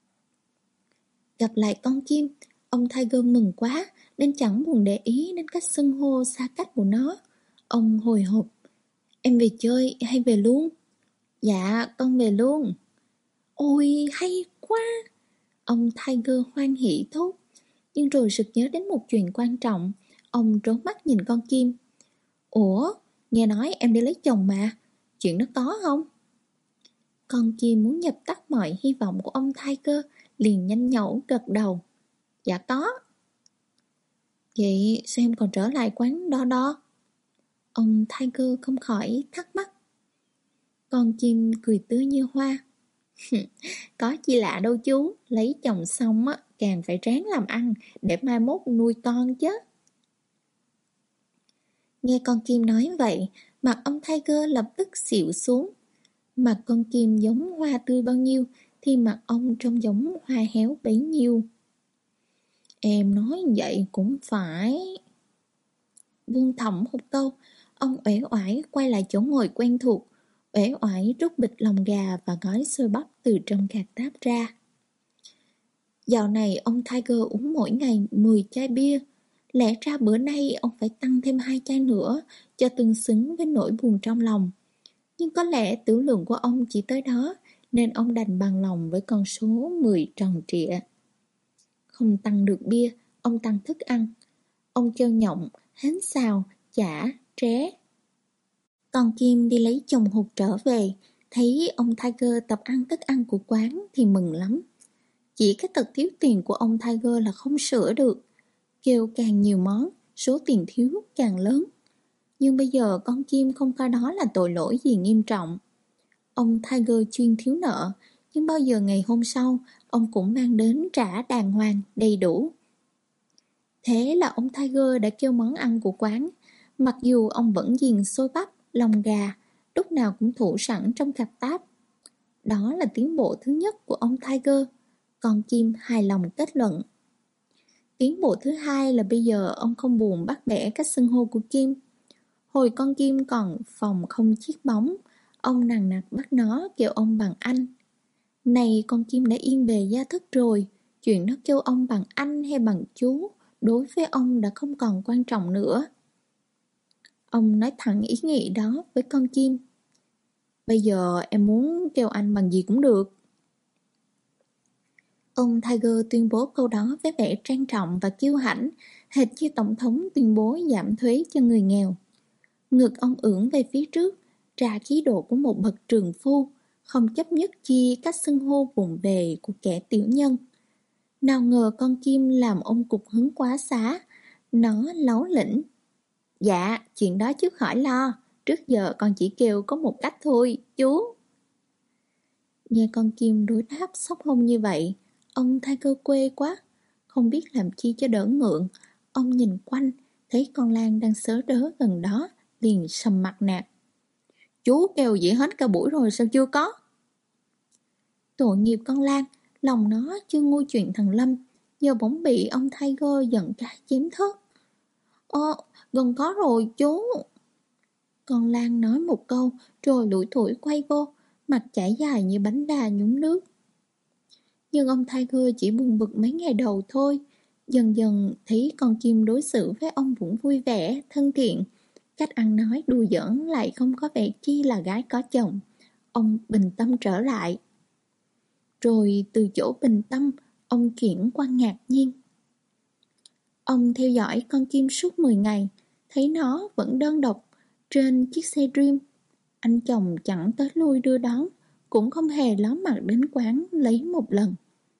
Gặp lại con Kim, ông Tiger mừng quá nên chẳng buồn để ý đến cách xưng hô xa cách của nó. Ông hồi hộp. Em về chơi hay về luôn? Dạ, con về luôn. Ôi, hay quá. Ông Tiger hoan hỉ thốt. Nhưng rồi sực nhớ đến một chuyện quan trọng. Ông trố mắt nhìn con Kim. Ủa, nghe nói em đi lấy chồng mà. Chuyện đó có không? Con Kim muốn dập tắt mọi hy vọng của ông Tiger, liền nhanh nhẩu gật đầu. Dạ có. Vậy sao em còn trở lại quán đo đo? Ông Tiger không khỏi thắc mắc. Con Kim cười tươi như hoa. Có chi lạ đâu chú, lấy chồng xong á, càng phải ráng làm ăn để mai mốt nuôi con chứ. Nghe con Kim nói vậy, mặt ông Tiger lập tức xịu xuống. Mặt con Kim giống hoa tươi bao nhiêu thì mặt ông trông giống hoa héo bấy nhiêu. Em nói vậy cũng phải. Buông thõng một câu, ông uể oải quay lại chỗ ngồi quen thuộc, uể oải rút bịch lòng gà và gói xôi bắp từ trong gạt táp ra. Dạo này ông Tiger uống mỗi ngày mười chai bia. Lẽ ra bữa nay ông phải tăng thêm hai chai nữa cho tương xứng với nỗi buồn trong lòng. Nhưng có lẽ tiểu lượng của ông chỉ tới đó, nên ông đành bằng lòng với con số mười tròn trịa. Không tăng được bia, ông tăng thức ăn. Ông kêu nhộng, hến xào, chả, tré. Con Kim đi lấy chồng hụt trở về, thấy ông Tiger tập ăn thức ăn của quán thì mừng lắm. Chỉ cái tật thiếu tiền của ông Tiger là không sửa được. Kêu càng nhiều món, số tiền thiếu càng lớn. Nhưng bây giờ con Kim không coi đó là tội lỗi gì nghiêm trọng. Ông Tiger chuyên thiếu nợ, nhưng bao giờ ngày hôm sau, ông cũng mang đến trả đàng hoàng, đầy đủ. Thế là ông Tiger đã kêu món ăn của quán, mặc dù ông vẫn ghiền xôi bắp, lòng gà, lúc nào cũng thủ sẵn trong cặp táp. Đó là tiến bộ thứ nhất của ông Tiger. Con Kim hài lòng kết luận. Tiến bộ thứ hai là bây giờ ông không buồn bắt bẻ cách xưng hô của Kim. Hồi con Kim còn phòng không chiếc bóng, ông nằng nặc bắt nó kêu ông bằng anh. Này con Kim đã yên bề gia thức rồi, chuyện nó kêu ông bằng anh hay bằng chú, đối với ông đã không còn quan trọng nữa. Ông nói thẳng ý nghĩ đó với con Kim. Bây giờ em muốn kêu anh bằng gì cũng được. Ông Tiger tuyên bố câu đó với vẻ trang trọng và kiêu hãnh, hệt như Tổng thống tuyên bố giảm thuế cho người nghèo. Ngực ông ưỡn về phía trước, ra khí độ của một bậc trường phu, không chấp nhất chi cách xưng hô vụng về của kẻ tiểu nhân. Nào ngờ con Kim làm ông cục hứng quá xá, nó láu lĩnh. Dạ, chuyện đó chú khỏi lo, trước giờ con chỉ kêu có một cách thôi, chú. Nghe con Kim đối đáp sốc hông như vậy, ông Tiger quê quá, Không biết làm chi cho đỡ ngượng, ông nhìn quanh, thấy con Lan đang sớ đớ gần đó, liền sầm mặt nạt. Chú kêu vậy hết cả buổi rồi sao chưa có? Tội nghiệp con Lan, lòng nó chưa nguôi chuyện thằng Lâm, giờ bỗng bị ông Tiger giận cái chém thớt. Ờ, gần có rồi chú. Con Lan nói một câu rồi lủi thủi quay vô, mặt chảy dài như bánh đà nhúng nước. Nhưng ông Tiger chỉ buồn bực mấy ngày đầu thôi. Dần dần thấy con chim đối xử với ông cũng vui vẻ, thân thiện. Cách ăn nói đùa giỡn lại không có vẻ chi là gái có chồng. Ông bình tâm trở lại. Rồi từ chỗ bình tâm, ông chuyển qua ngạc nhiên. Ông theo dõi con chim suốt mười ngày, thấy nó vẫn đơn độc trên chiếc xe Dream. Anh chồng chẳng tới lui đưa đón, cũng không hề ló mặt đến quán lấy một lần.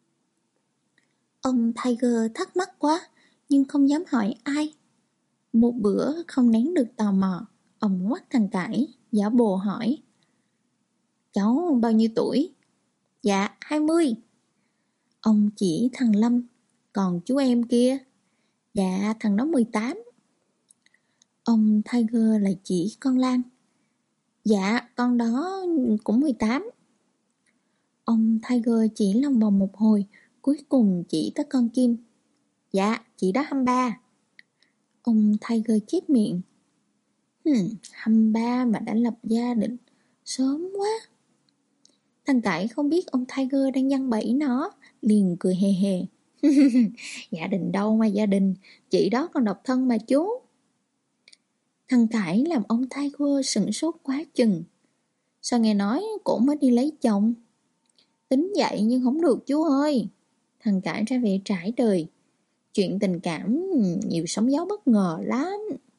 Ông Tiger thắc mắc quá, nhưng không dám hỏi ai. Một bữa không nén được tò mò, ông ngoắt thằng Cải, giả bồ hỏi. Cháu bao nhiêu tuổi? Dạ, hai mươi. Ông chỉ thằng Lâm, còn chú em kia? Dạ, thằng đó mười tám. Ông Tiger lại chỉ con Lan. Dạ, con đó cũng mười tám. Ông Tiger chỉ lòng vòng một hồi, cuối cùng chỉ tới con Kim. Dạ, chị đó hai mươi ba. Ông Tiger chép miệng. Hmm, hai mươi ba mà đã lập gia đình, sớm quá. Thằng Cải không biết ông Tiger đang giăng bẫy nó, liền cười hề hề. Gia đình đâu mà gia đình, chị đó còn độc thân mà chú. Thằng Cải làm ông Tiger sửng sốt quá chừng. Sao nghe nói cổ mới đi lấy chồng? Tính vậy nhưng không được chú ơi. Thằng Cải ra vẻ trải đời. Chuyện tình cảm nhiều sóng gió bất ngờ lắm.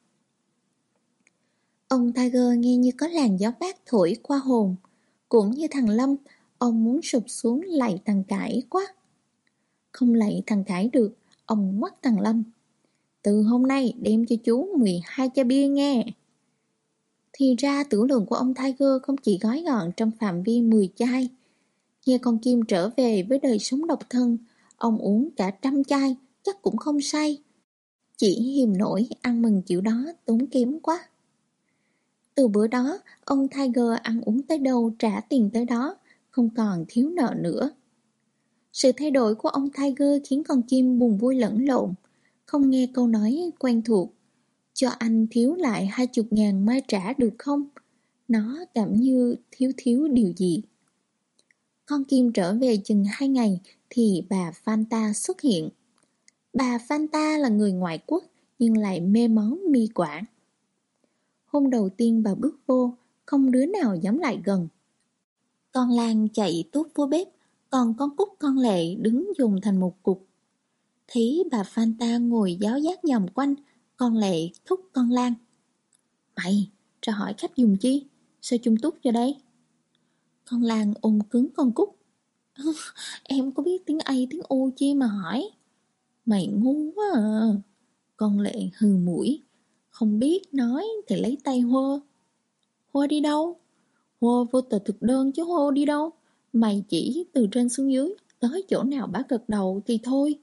Ông Tiger nghe như có làn gió mát thổi qua hồn. Cũng như thằng Lâm, ông muốn sụp xuống lạy thằng Cải quá. Không lạy thằng Cải được, ông ngoắt thằng Lâm. Từ hôm nay đem cho chú mười hai chai bia nghe. Thì ra tưởng lượng của ông Tiger không chỉ gói gọn trong phạm vi mười chai. Nghe con Kim trở về với đời sống độc thân, ông uống cả trăm chai, chắc cũng không say. Chỉ hiềm nổi ăn mừng kiểu đó tốn kém quá. Từ bữa đó, ông Tiger ăn uống tới đâu trả tiền tới đó, không còn thiếu nợ nữa. Sự thay đổi của ông Tiger khiến con Kim buồn vui lẫn lộn, không nghe câu nói quen thuộc. Cho anh thiếu lại hai chục ngàn mai trả được không? Nó cảm như thiếu thiếu điều gì. Con Kim trở về chừng hai ngày thì bà Fanta xuất hiện. Bà Fanta là người ngoại quốc nhưng lại mê món mì Quảng. Hôm đầu tiên bà bước vô, không đứa nào dám lại gần. Con Lan chạy tuốt vô bếp, còn con Cúc con Lệ đứng dùng thành một cục. Thấy bà Fanta ngồi giáo giác vòng quanh, con Lệ thúc con Lan. Mày, ra hỏi khách dùng chi? Sao chung túc cho đây? Con Lan ôm cứng con Cúc. Em có biết tiếng A tiếng U chi mà hỏi. Mày ngu quá à. Con Lệ hừ mũi. Không biết nói thì lấy tay hô. Hô đi đâu? Hô vô tờ thực đơn chứ hô đi đâu. Mày chỉ từ trên xuống dưới, tới chỗ nào bả gật đầu thì thôi.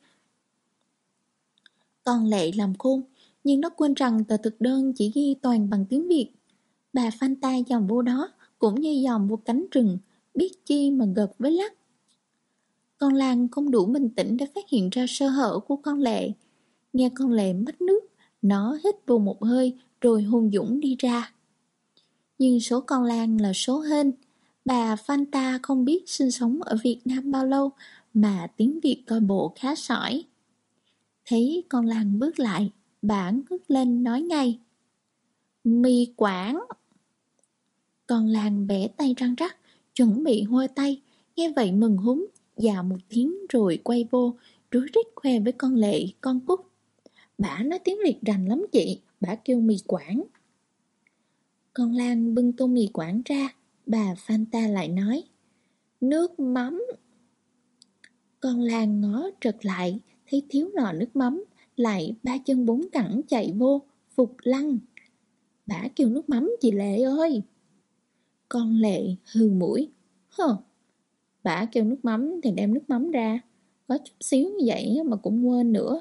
Con Lệ làm khôn, nhưng nó quên rằng tờ thực đơn chỉ ghi toàn bằng tiếng Việt. Bà Fanta dòm vô đó cũng như dòm vô cánh rừng, biết chi mà gật với lắc. Con Lan không đủ bình tĩnh để phát hiện ra sơ hở của con Lệ. Nghe con Lệ mất nước, nó hít vô một hơi rồi hùng dũng đi ra. Nhưng số con Lan là số hên. Bà Fanta không biết sinh sống ở Việt Nam bao lâu mà tiếng Việt coi bộ khá sỏi. Thấy con Lan bước lại, bà ngước lên nói ngay. Mì Quảng. Con Lan bẻ tay răng rắc, chuẩn bị hôi tay, nghe vậy mừng húm, dạ một tiếng rồi quay vô, rối rít khoe với con Lệ, con Cúc. Bả nói tiếng Việt rành lắm chị, bả kêu mì Quảng. Con Lan bưng tô mì Quảng ra, bà Fanta lại nói. Nước mắm. Con Lan ngó trật lại, thấy thiếu nọ nước mắm, lại ba chân bốn cẳng chạy vô, phục lăng. Bả kêu nước mắm chị Lệ ơi. Con Lệ hừ mũi. Hờ, bả kêu nước mắm thì đem nước mắm ra. Có chút xíu như vậy mà cũng quên nữa.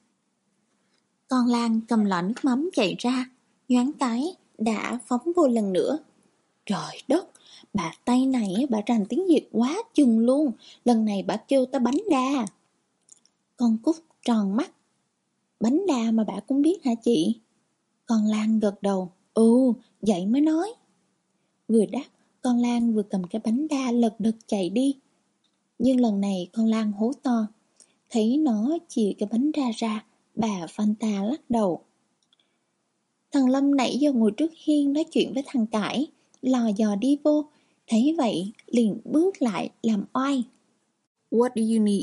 Con Lan cầm lọ nước mắm chạy ra, nhoáng cái, đã phóng vô lần nữa. Trời đất, bà Tây này bà rành tiếng Việt quá chừng luôn, lần này bà kêu ta bánh đa. Con Cúc tròn mắt. Bánh đa mà bà cũng biết hả chị? Con Lan gật đầu. Ừ, vậy mới nói. Vừa đáp, con Lan vừa cầm cái bánh đa lật đật chạy đi. Nhưng lần này con Lan hú to. Thấy nó chìa cái bánh đa ra, bà Fanta lắc đầu. Thằng Lâm nãy giờ ngồi trước hiên nói chuyện với thằng Cải, lò dò đi vô. Thấy vậy, liền bước lại làm oai. What do you need?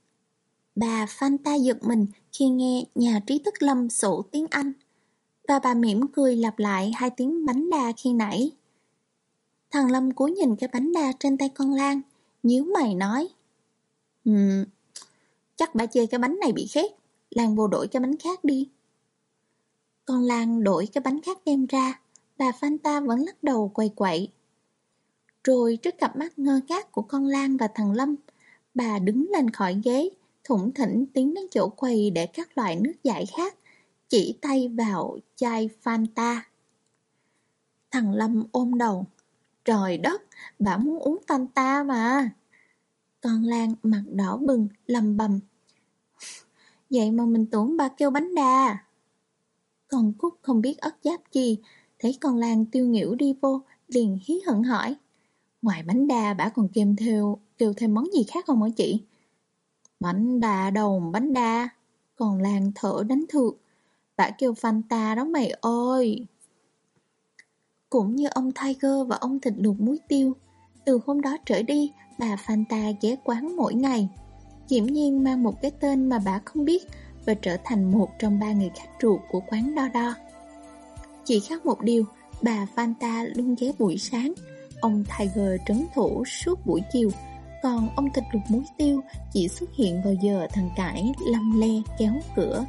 Bà Fanta giật mình khi nghe nhà trí thức Lâm sổ tiếng Anh, và bà mỉm cười lặp lại hai tiếng bánh đa khi nãy. Thằng Lâm cúi nhìn cái bánh đa trên tay con Lan, nhíu mày nói. Ừm, chắc bà chê cái bánh này bị khét, Lan vô đổi cái bánh khác đi. Con Lan đổi cái bánh khác đem ra, bà Fanta vẫn lắc đầu quậy quậy. Rồi trước cặp mắt ngơ ngác của con Lan và thằng Lâm, bà đứng lên khỏi ghế, thủng thỉnh tiến đến chỗ quầy để các loại nước giải khác, chỉ tay vào chai Fanta. Thằng Lâm ôm đầu. Trời đất, bà muốn uống Fanta mà. Con Lan mặt đỏ bừng, lầm bầm. Vậy mà mình tưởng bà kêu bánh đa. Con Cúc không biết ất giáp gì, thấy con Lan tiêu nghỉu đi vô, liền hí hửng hỏi. Ngoài bánh đa bà còn kèm theo, kêu thêm món gì khác không hả chị? Bánh đa đâu bánh đa. Còn Lan thở đánh thược. Bà kêu Fanta đó mày ơi. Cũng như ông Tiger và ông thịt luộc muối tiêu, từ hôm đó trở đi, bà Fanta ghé quán mỗi ngày. Hiển nhiên mang một cái tên mà bà không biết và trở thành một trong ba người khách ruột của quán đo đo. Chỉ khác một điều, bà Fanta luôn ghé buổi sáng, ông Tiger trấn thủ suốt buổi chiều, còn ông thịt luộc muối tiêu chỉ xuất hiện vào giờ thằng Cải lăm le kéo cửa.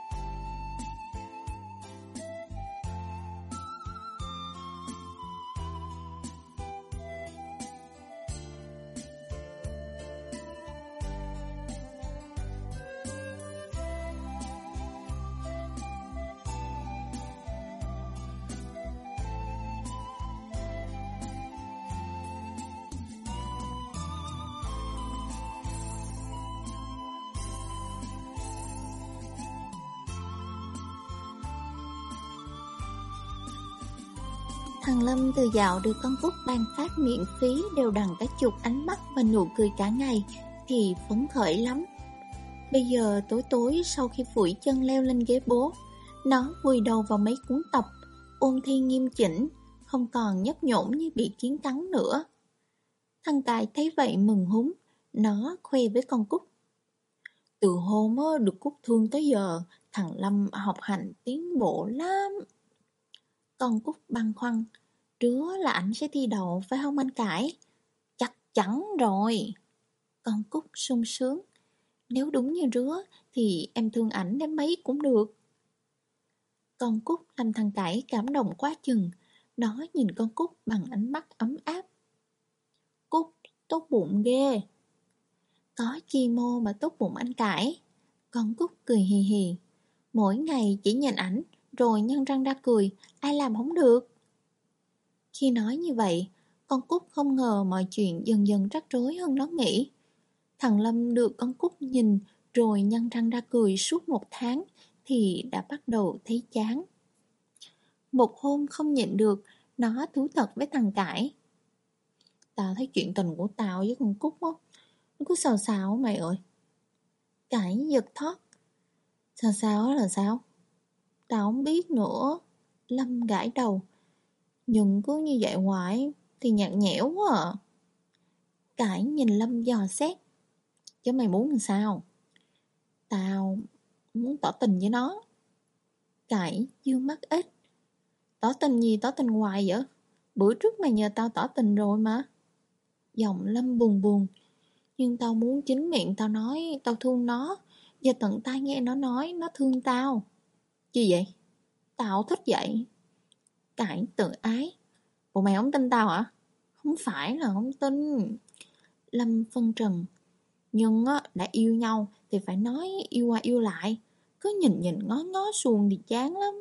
Thằng Lâm từ dạo được con Cúc ban phát miễn phí đều đặn cả chục ánh mắt và nụ cười cả ngày thì phấn khởi lắm. Bây giờ tối tối sau khi phủi chân leo lên ghế bố, nó vùi đầu vào mấy cuốn tập, ôn thi nghiêm chỉnh, không còn nhấp nhổm như bị kiến cắn nữa. Thằng Tài thấy vậy mừng húm, nó khoe với con Cúc. Từ hôm được Cúc thương tới giờ, thằng Lâm học hành tiến bộ lắm. Con Cúc băn khoăn, đứa là ảnh sẽ thi đậu phải không anh Cải? Chắc chắn rồi. Con Cúc sung sướng. Nếu đúng như rứa thì em thương ảnh đến mấy cũng được. Con Cúc làm thằng Cải cảm động quá chừng. Nó nhìn con Cúc bằng ánh mắt ấm áp. Cúc tốt bụng ghê. Có chi mô mà tốt bụng anh Cải. Con Cúc cười hì hì. Mỗi ngày chỉ nhìn ảnh rồi nhăn răng ra cười, ai làm không được. Khi nói như vậy, con Cúc không ngờ mọi chuyện dần dần rắc rối hơn nó nghĩ. Thằng Lâm được con Cúc nhìn rồi nhăn răng ra cười suốt một tháng thì đã bắt đầu thấy chán. Một hôm không nhịn được, nó thú thật với thằng Cải. Tao thấy chuyện tình của tao với con Cúc á, nó cứ xào xào mày ơi. Cải giật thót. Xào xào là sao? Tao không biết nữa. Lâm gãi đầu. Nhưng cứ như vậy hoài thì nhạt nhẽo quá à. Cải nhìn Lâm dò xét. Chứ mày muốn làm sao? Tao muốn tỏ tình với nó. Cải dương mắt ít. Tỏ tình gì tỏ tình hoài vậy? Bữa trước mày nhờ tao tỏ tình rồi mà. Giọng Lâm buồn buồn. Nhưng tao muốn chính miệng tao nói tao thương nó. Giờ tận tai nghe nó nói nó thương tao. Chi vậy? Tao thích vậy. Cải tự ái. Bộ mày không tin tao hả? Không phải là không tin. Lâm phân trần. Nhưng á, đã yêu nhau thì phải nói yêu qua yêu lại. Cứ nhìn nhìn ngó ngó suông thì chán lắm.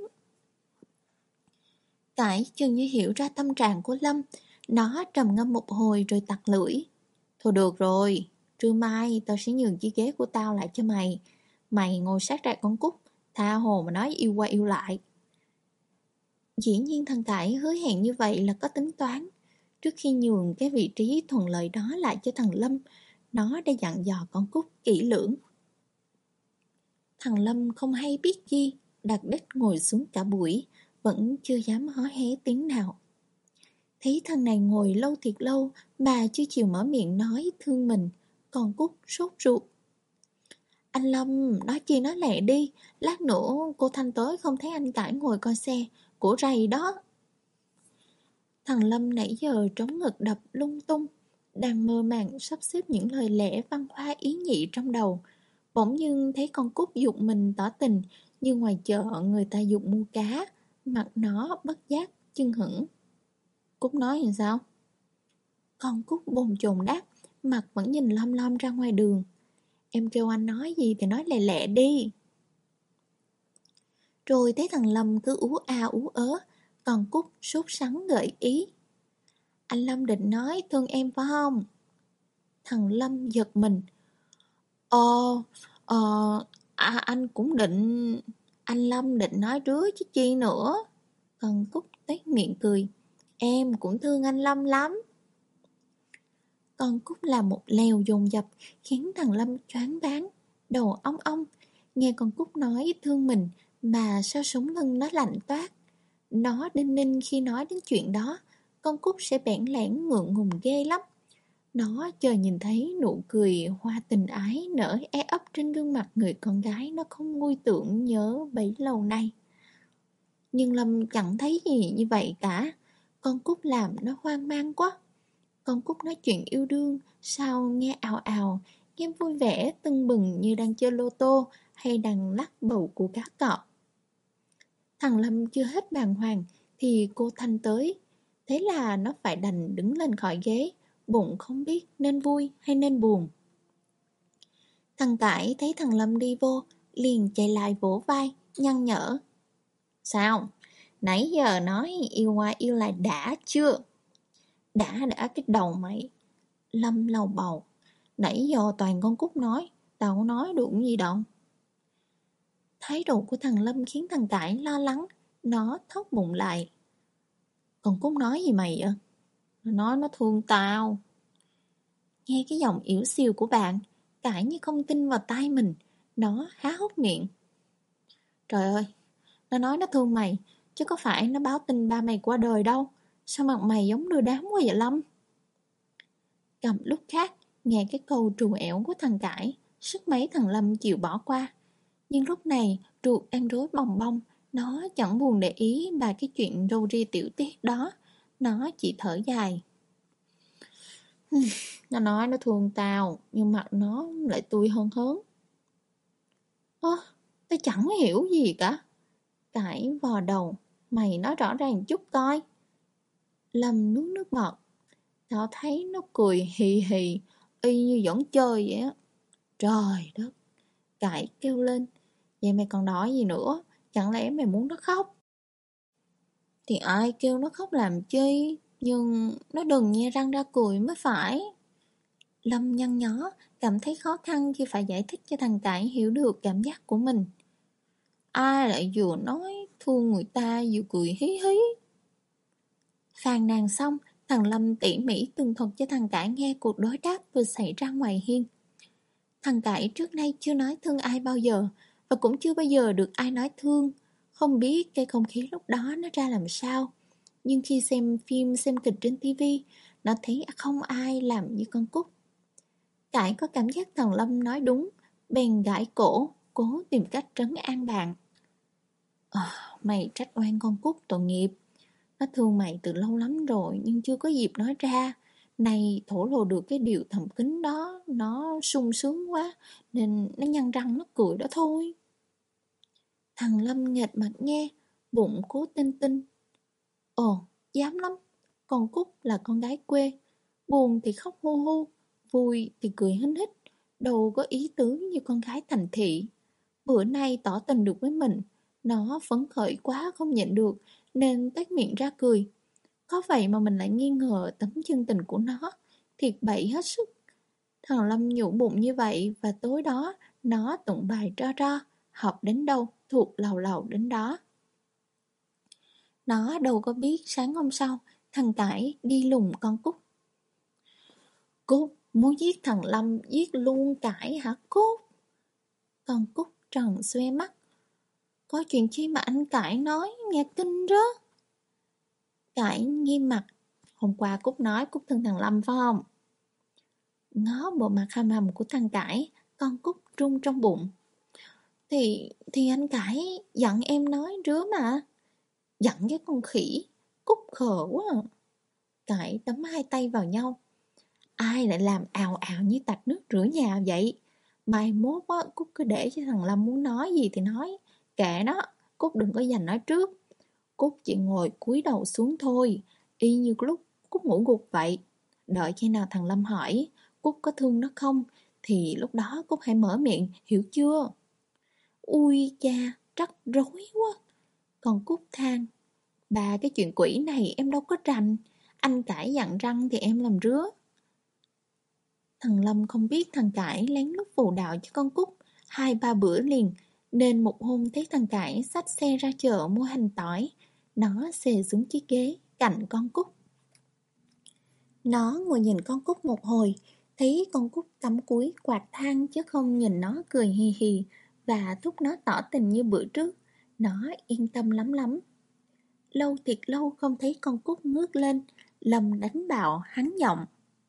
Cải chừng như hiểu ra tâm trạng của Lâm. Nó trầm ngâm một hồi rồi tặc lưỡi. Thôi được rồi, trưa mai tao sẽ nhường chiếc ghế của tao lại cho mày. Mày ngồi sát rạc con Cúc, tha hồ mà nói yêu qua yêu lại. Dĩ nhiên thằng Cải hứa hẹn như vậy là có tính toán. Trước khi nhường cái vị trí thuận lợi đó lại cho thằng Lâm, nó đã dặn dò con Cúc kỹ lưỡng. Thằng Lâm không hay biết gì, đặt đích ngồi xuống cả buổi, vẫn chưa dám hó hé tiếng nào. Thấy thằng này ngồi lâu thiệt lâu mà chưa chịu mở miệng nói thương mình, con Cúc sốt ruột. Anh Lâm, nói chi nói lẹ đi, lát nữa cô Thanh tới không thấy anh Cải ngồi coi xe, của rầy đó. Thằng Lâm nãy giờ trống ngực đập lung tung, đang mơ màng sắp xếp những lời lẽ văn hoa ý nhị trong đầu. Bỗng dưng thấy con Cúc giục mình tỏ tình, như ngoài chợ người ta giục mua cá, mặt nó bất giác, chưng hửng. Cúc nói làm sao? Con Cúc bồn chồn đáp, mặt vẫn nhìn lom lom ra ngoài đường. Em kêu anh nói gì thì nói lẹ lẹ đi. Rồi thấy thằng Lâm cứ ú a ú ớ, còn Cúc sốt sắng gợi ý. Anh Lâm định nói thương em phải không? Thằng Lâm giật mình. Ờ, ờ, à, anh cũng định... Anh Lâm định nói trước chứ chi nữa. Còn Cúc tét miệng cười. Em cũng thương anh Lâm lắm. Con Cúc làm một lèo dồn dập khiến thằng Lâm choáng váng, đầu ong ong. Nghe con Cúc nói thương mình mà sao sống lưng nó lạnh toát. Nó đinh ninh khi nói đến chuyện đó, con Cúc sẽ bẽn lẽn ngượng ngùng ghê lắm. Nó chờ nhìn thấy nụ cười hoa tình ái nở e ấp trên gương mặt người con gái nó không nguôi tưởng nhớ bấy lâu nay. Nhưng Lâm chẳng thấy gì như vậy cả. Con Cúc làm nó hoang mang quá. Con Cúc nói chuyện yêu đương, sao nghe ào ào, nghe vui vẻ tưng bừng như đang chơi lô tô hay đang lắc bầu của cá cọ. Thằng Lâm chưa hết bàng hoàng thì cô Thanh tới. Thế là nó phải đành đứng lên khỏi ghế, bụng không biết nên vui hay nên buồn. Thằng Cải thấy thằng Lâm đi vô, liền chạy lại vỗ vai, nhăn nhở. Sao? Nãy giờ nói yêu qua yêu lại đã chưa? Đã đã cái đầu mày. Lâm lầu bầu. Nãy giờ toàn con Cúc nói, tao có nói được gì đâu. Thái độ của thằng Lâm khiến thằng Cải lo lắng. Nó thốc bụng lại. Con Cúc nói gì mày vậy? Nó nói nó thương tao. Nghe cái giọng yếu xìu của bạn, Cải như không tin vào tai mình. Nó há hốc miệng. Trời ơi, nó nói nó thương mày, chứ có phải nó báo tin ba mày qua đời đâu. Sao mặt mày giống đưa đám quá vậy Lâm? Cầm lúc khác, nghe cái câu trù ẻo của thằng Cải, sức mấy thằng Lâm chịu bỏ qua. Nhưng lúc này, ruột đang rối bòng bong, nó chẳng buồn để ý bà cái chuyện râu ria tiểu tiết đó. Nó chỉ thở dài. Nó nói nó thương tao, nhưng mặt nó lại tươi hơn hớn. Ơ, tao chẳng hiểu gì cả. Cải vò đầu, mày nói rõ ràng chút coi. Lâm nuốt nước bọt. Tao thấy nó cười hì hì, y như vẫn chơi vậy á. Trời đất. Cải kêu lên. Vậy mày còn nói gì nữa? Chẳng lẽ mày muốn nó khóc? Thì ai kêu nó khóc làm chi? Nhưng nó đừng nhe răng ra cười mới phải. Lâm nhăn nhó, cảm thấy khó khăn khi phải giải thích cho thằng Cải hiểu được cảm giác của mình. Ai lại vừa nói thương người ta vừa cười hí hí. Phàn nàn xong, thằng Lâm tỉ mỉ tường thuật cho thằng Cải nghe cuộc đối đáp vừa xảy ra ngoài hiên. Thằng Cải trước nay chưa nói thương ai bao giờ, và cũng chưa bao giờ được ai nói thương. Không biết cái không khí lúc đó nó ra làm sao. Nhưng khi xem phim, xem kịch trên tivi, nó thấy không ai làm như con Cúc. Cải có cảm giác thằng Lâm nói đúng, bèn gãi cổ, cố tìm cách trấn an bạn. À, mày trách oan con Cúc tội nghiệp. Nó thương mày từ lâu lắm rồi nhưng chưa có dịp nói ra. Này thổ lộ được cái điều thầm kín đó, nó sung sướng quá nên nó nhăn răng nó cười đó thôi. Thằng Lâm nghệt mặt nghe, bụng cố tinh tinh. Ồ, dám lắm. Con Cúc là con gái quê, buồn thì khóc hu hu, vui thì cười hính hít, đâu có ý tứ như con gái thành thị. Bữa nay tỏ tình được với mình, nó phấn khởi quá không nhịn được, nên toét miệng ra cười. Có vậy mà mình lại nghi ngờ tấm chân tình của nó, thiệt bậy hết sức. Thằng Lâm nhủ bụng như vậy và tối đó nó tụng bài ra ra, học đến đâu thuộc lầu lầu đến đó. Nó đâu có biết sáng hôm sau thằng Cải đi lùng con Cúc. Cúc muốn giết thằng Lâm, giết luôn Cải hả Cúc? Con Cúc tròn xoe mắt. Có chuyện chi mà anh Cải nói nghe kinh rớ. Cải nghiêm mặt. Hôm qua Cúc nói Cúc thương thằng Lâm phải không? Ngó bộ mặt hầm hầm của thằng Cải, con Cúc rung trong bụng. Thì thì anh Cải dặn em nói rứa mà. Dặn cái con khỉ, Cúc khờ quá à. Cải đấm hai tay vào nhau. Ai lại làm ào ào như tạt nước rửa nhà vậy? Mai mốt á, Cúc cứ để cho thằng Lâm muốn nói gì thì nói. Kệ nó, Cúc đừng có giành nói trước. Cúc chỉ ngồi cúi đầu xuống thôi, y như lúc Cúc ngủ gục vậy. Đợi khi nào thằng Lâm hỏi Cúc có thương nó không, thì lúc đó Cúc hãy mở miệng, hiểu chưa? Ui cha, rắc rối quá. Còn Cúc than, bà cái chuyện quỷ này em đâu có rành. Anh Cải dặn răng thì em làm rứa. Thằng Lâm không biết thằng Cải lén lút phụ đạo cho con Cúc hai ba bữa liền, nên một hôm thấy thằng Cải xách xe ra chợ mua hành tỏi, nó xề xuống chiếc ghế cạnh con Cúc. Nó ngồi nhìn con Cúc một hồi, thấy con Cúc cắm cúi quạt than chứ không nhìn nó cười hì hì và thúc nó tỏ tình như bữa trước. Nó yên tâm lắm lắm. Lâu thiệt lâu không thấy con Cúc ngước lên, Lâm đánh bạo hắn giọng.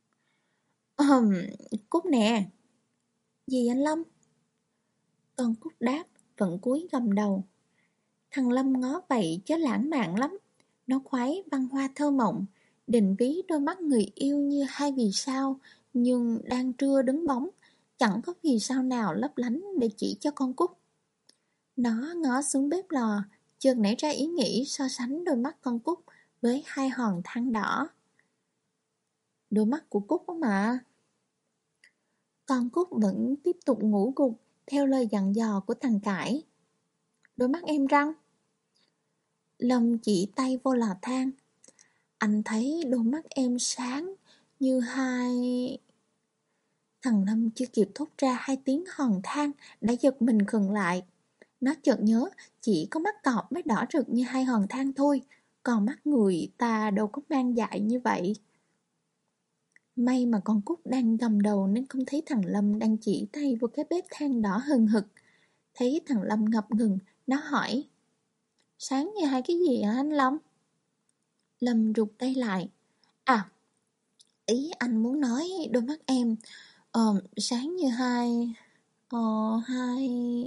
Ừm, Cúc nè. Gì anh Lâm? Con Cúc đáp, vẫn cúi gầm đầu. Thằng Lâm ngó vậy chứ lãng mạn lắm. Nó khoái băng hoa thơ mộng, định ví đôi mắt người yêu như hai vì sao, nhưng đang trưa đứng bóng, chẳng có vì sao nào lấp lánh để chỉ cho con Cúc. Nó ngó xuống bếp lò, chợt nảy ra ý nghĩ so sánh đôi mắt con Cúc với hai hòn than đỏ. Đôi mắt của Cúc đó mà. Con Cúc vẫn tiếp tục ngủ gục theo lời dặn dò của thằng Cải. Đôi mắt em răng. Lâm chỉ tay vô lò than. Anh thấy đôi mắt em sáng như hai... Thằng Lâm chưa kịp thốt ra hai tiếng hòn than đã giật mình khựng lại. Nó chợt nhớ chỉ có mắt cọp mới đỏ rực như hai hòn than thôi, còn mắt người ta đâu có mang dại như vậy. May mà con Cúc đang gầm đầu nên không thấy thằng Lâm đang chỉ tay vô cái bếp than đỏ hừng hực. Thấy thằng Lâm ngập ngừng, nó hỏi. Sáng như hai cái gì hả anh Lâm? Lâm rụt tay lại. À, ý anh muốn nói đôi mắt em ờ, sáng như hai... Ờ, hai...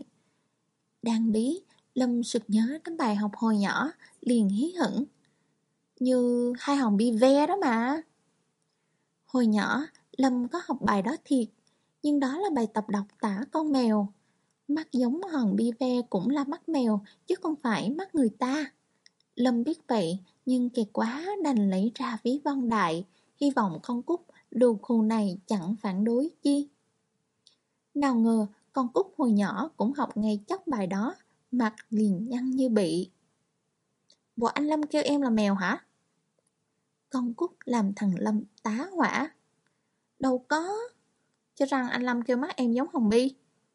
Đang bí, Lâm sực nhớ đến bài học hồi nhỏ, liền hí hửng. Như hai hòn bi ve đó mà. Hồi nhỏ, Lâm có học bài đó thiệt, nhưng đó là bài tập đọc tả con mèo. Mắt giống hòn bi ve cũng là mắt mèo, chứ không phải mắt người ta. Lâm biết vậy, nhưng kẹt quá đành lấy ra ví von đại, hy vọng con Cúc lù khù này chẳng phản đối chi. Nào ngờ, con Cúc hồi nhỏ cũng học ngay chóc bài đó, mặt liền nhăn như bị. Bộ anh Lâm kêu em là mèo hả? Con Cúc làm thằng Lâm tá hỏa. Đâu có, cho rằng anh Lâm kêu mắt em giống hồng bi.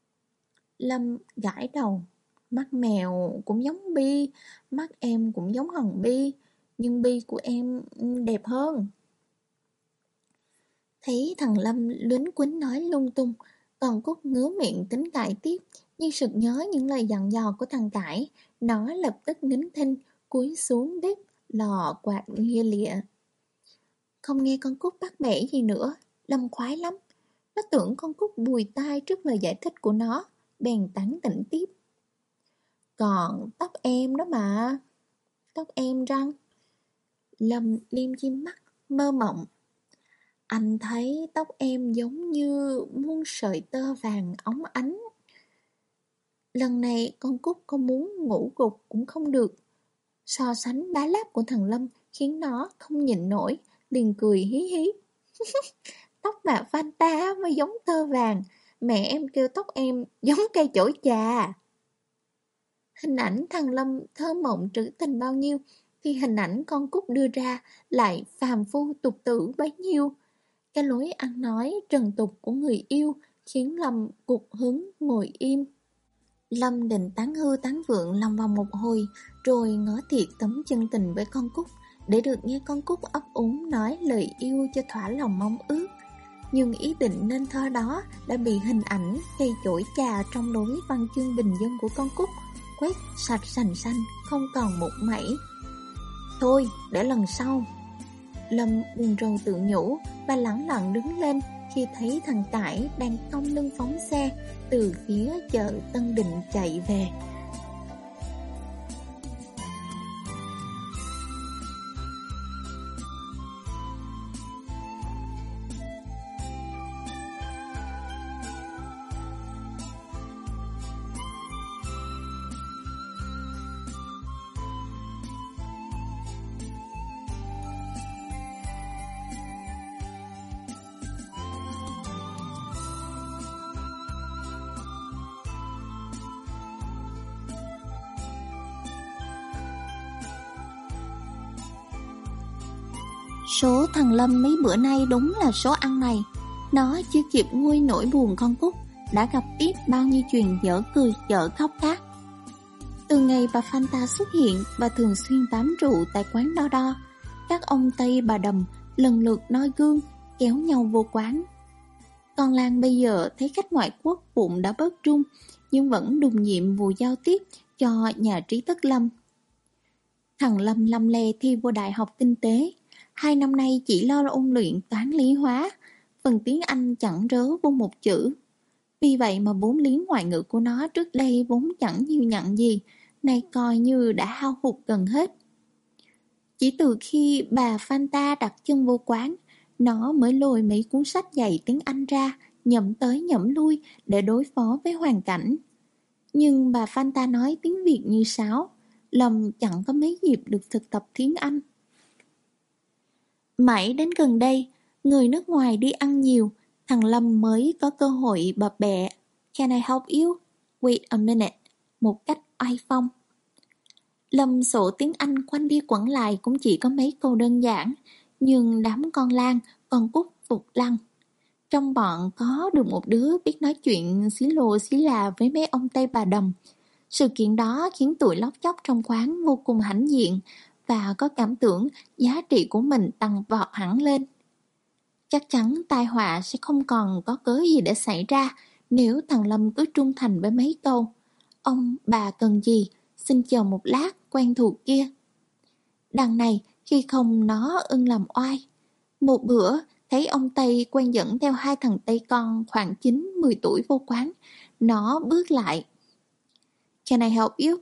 Lâm gãi đầu. Mắt mèo cũng giống bi, mắt em cũng giống hồng bi, nhưng bi của em đẹp hơn. Thấy thằng Lâm luếnh quýnh nói lung tung, còn Cúc ngứa miệng tính cãi tiếp, nhưng sực nhớ những lời dặn dò của thằng Cải, nó lập tức nín thinh, cúi xuống bếp, lò quạt lia lịa. Không nghe con Cúc bắt bẻ gì nữa, Lâm khoái lắm. Nó tưởng con Cúc bùi tai trước lời giải thích của nó, bèn tán tỉnh tiếp. Còn tóc em đó mà. Tóc em răng. Lâm liêm chim mắt, mơ mộng. Anh thấy tóc em giống như muôn sợi tơ vàng óng ánh. Lần này con Cúc có muốn ngủ gục cũng không được. So sánh bá láp của thằng Lâm khiến nó không nhịn nổi, liền cười hí hí. Tóc bà Fanta mới giống tơ vàng, mẹ em kêu tóc em giống cây chổi trà. Hình ảnh thằng Lâm thơ mộng trữ tình bao nhiêu, thì hình ảnh con Cúc đưa ra lại phàm phu tục tử bấy nhiêu. Cái lối ăn nói trần tục của người yêu khiến Lâm cục hứng ngồi im. Lâm định tán hư tán vượng lòng vòng một hồi, rồi ngỏ thiệt tấm chân tình với con Cúc, để được nghe con Cúc ấp úng nói lời yêu cho thỏa lòng mong ước. Nhưng ý định nên thơ đó đã bị hình ảnh cây chổi trà trong lối văn chương bình dân của con Cúc quét sạch sành xanh, không còn một mảy. Thôi, để lần sau. Lâm buồn rầu tự nhủ và lẳng lặng đứng lên khi thấy thằng Cải đang cong lưng phóng xe từ phía chợ Tân Định chạy về. Số thằng Lâm mấy bữa nay đúng là số ăn mày. Nó chưa kịp nguôi nỗi buồn con Cúc, đã gặp tiếp bao nhiêu chuyện dở cười dở khóc khác. Từ ngày bà Fanta xuất hiện và thường xuyên bám rượu tại quán đo đo, các ông Tây bà Đầm lần lượt noi gương, kéo nhau vô quán. Con Lan bây giờ thấy khách ngoại quốc bụng đã bớt rung, nhưng vẫn đùng nhiệm vụ giao tiếp cho nhà trí thức Lâm. Thằng Lâm lăm le thi vô đại học kinh tế, hai năm nay chỉ lo ôn luyện toán lý hóa, phần tiếng Anh chẳng rớ vô một chữ. Vì vậy mà bốn lý ngoại ngữ của nó trước đây vốn chẳng nhiều nhận gì, nay coi như đã hao hụt gần hết. Chỉ từ khi bà Fanta đặt chân vô quán, nó mới lôi mấy cuốn sách dạy tiếng Anh ra, nhẩm tới nhẩm lui để đối phó với hoàn cảnh. Nhưng bà Fanta nói tiếng Việt như sáo, Lâm chẳng có mấy dịp được thực tập tiếng Anh. Mãi đến gần đây, người nước ngoài đi ăn nhiều, thằng Lâm mới có cơ hội bập bẹ "Can I help you? Wait a minute" một cách oai phong. Lâm sổ tiếng Anh quanh đi quẩn lại cũng chỉ có mấy câu đơn giản, nhưng đám con Lan, con Cúc phục lăng. Trong bọn có được một đứa biết nói chuyện xí lồ xí là với mấy ông Tây bà Đầm. Sự kiện đó khiến tụi lóc chóc trong quán vô cùng hãnh diện và có cảm tưởng giá trị của mình tăng vọt hẳn lên. Chắc chắn tai họa sẽ không còn có cớ gì để xảy ra nếu thằng Lâm cứ trung thành với mấy câu "Ông, bà cần gì? Xin chờ một lát" quen thuộc kia. Đằng này khi không nó ưng làm oai. Một bữa thấy ông Tây quen dẫn theo hai thằng Tây con khoảng chín mười tuổi vô quán, nó bước lại. "Can I help you?"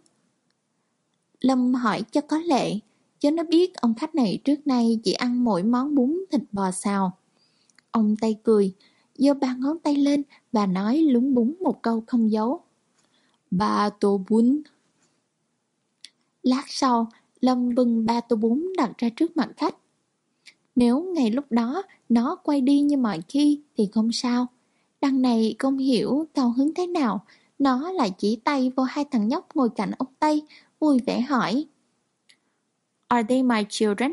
Lâm hỏi cho có lệ, chứ nó biết ông khách này trước nay chỉ ăn mỗi món bún thịt bò xào. Ông Tây cười, giơ ba ngón tay lên và nói lúng búng một câu không dấu: "Ba tô bún." Lát sau, Lâm bưng ba tô bún đặt ra trước mặt khách. Nếu ngày lúc đó nó quay đi như mọi khi thì không sao. Đằng này không hiểu cao hứng thế nào, nó lại chỉ tay vô hai thằng nhóc ngồi cạnh ông Tây, vui vẻ hỏi: "Are they my children?"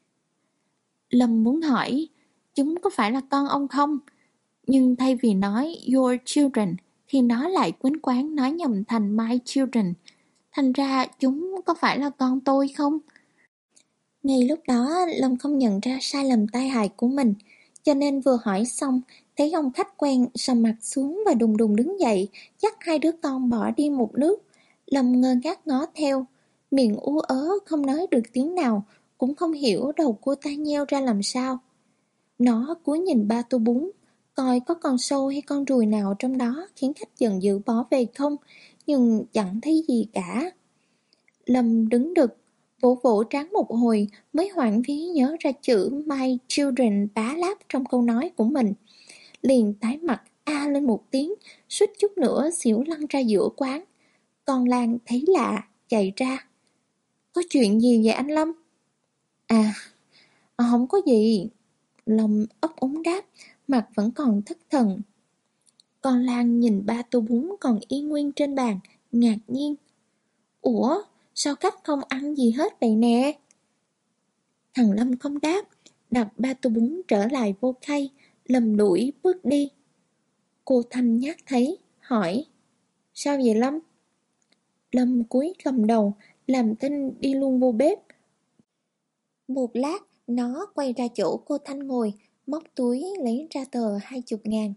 Lâm muốn hỏi chúng có phải là con ông không, nhưng thay vì nói your children thì nó lại quến quán nói nhầm thành my children. Thành ra chúng có phải là con tôi không? Ngay lúc đó Lâm không nhận ra sai lầm tai hại của mình, cho nên vừa hỏi xong thấy ông khách quen sầm mặt xuống và đùng đùng đứng dậy dắt hai đứa con bỏ đi một nước. Lâm ngơ ngác ngó theo, miệng ú ớ không nói được tiếng nào, cũng không hiểu đầu cô ta nheo ra làm sao. Nó cúi nhìn ba tô bún, coi có con sâu hay con ruồi nào trong đó khiến khách giận dữ bỏ về không, nhưng chẳng thấy gì cả. Lâm đứng đực, vỗ vỗ trán một hồi mới hoảng vía nhớ ra chữ my children bá láp trong câu nói của mình. Liền tái mặt a lên một tiếng, suýt chút nữa xỉu lăn ra giữa quán. Con Lan thấy lạ, chạy ra. "Có chuyện gì vậy anh Lâm?" À, à không có gì." Lâm ấp úng đáp, mặt vẫn còn thất thần. Con Lan nhìn ba tô bún còn y nguyên trên bàn, ngạc nhiên. Ủa, sao khách không ăn gì hết vậy nè? Thằng Lâm không đáp, đặt ba tô bún trở lại vô khay, lầm lũi bước đi. Cô Thanh nhát thấy, hỏi, sao vậy Lâm? Lâm cúi gầm đầu, làm thinh đi luôn vô bếp. Một lát, nó quay ra chỗ cô Thanh ngồi, móc túi lấy ra tờ hai chục ngàn.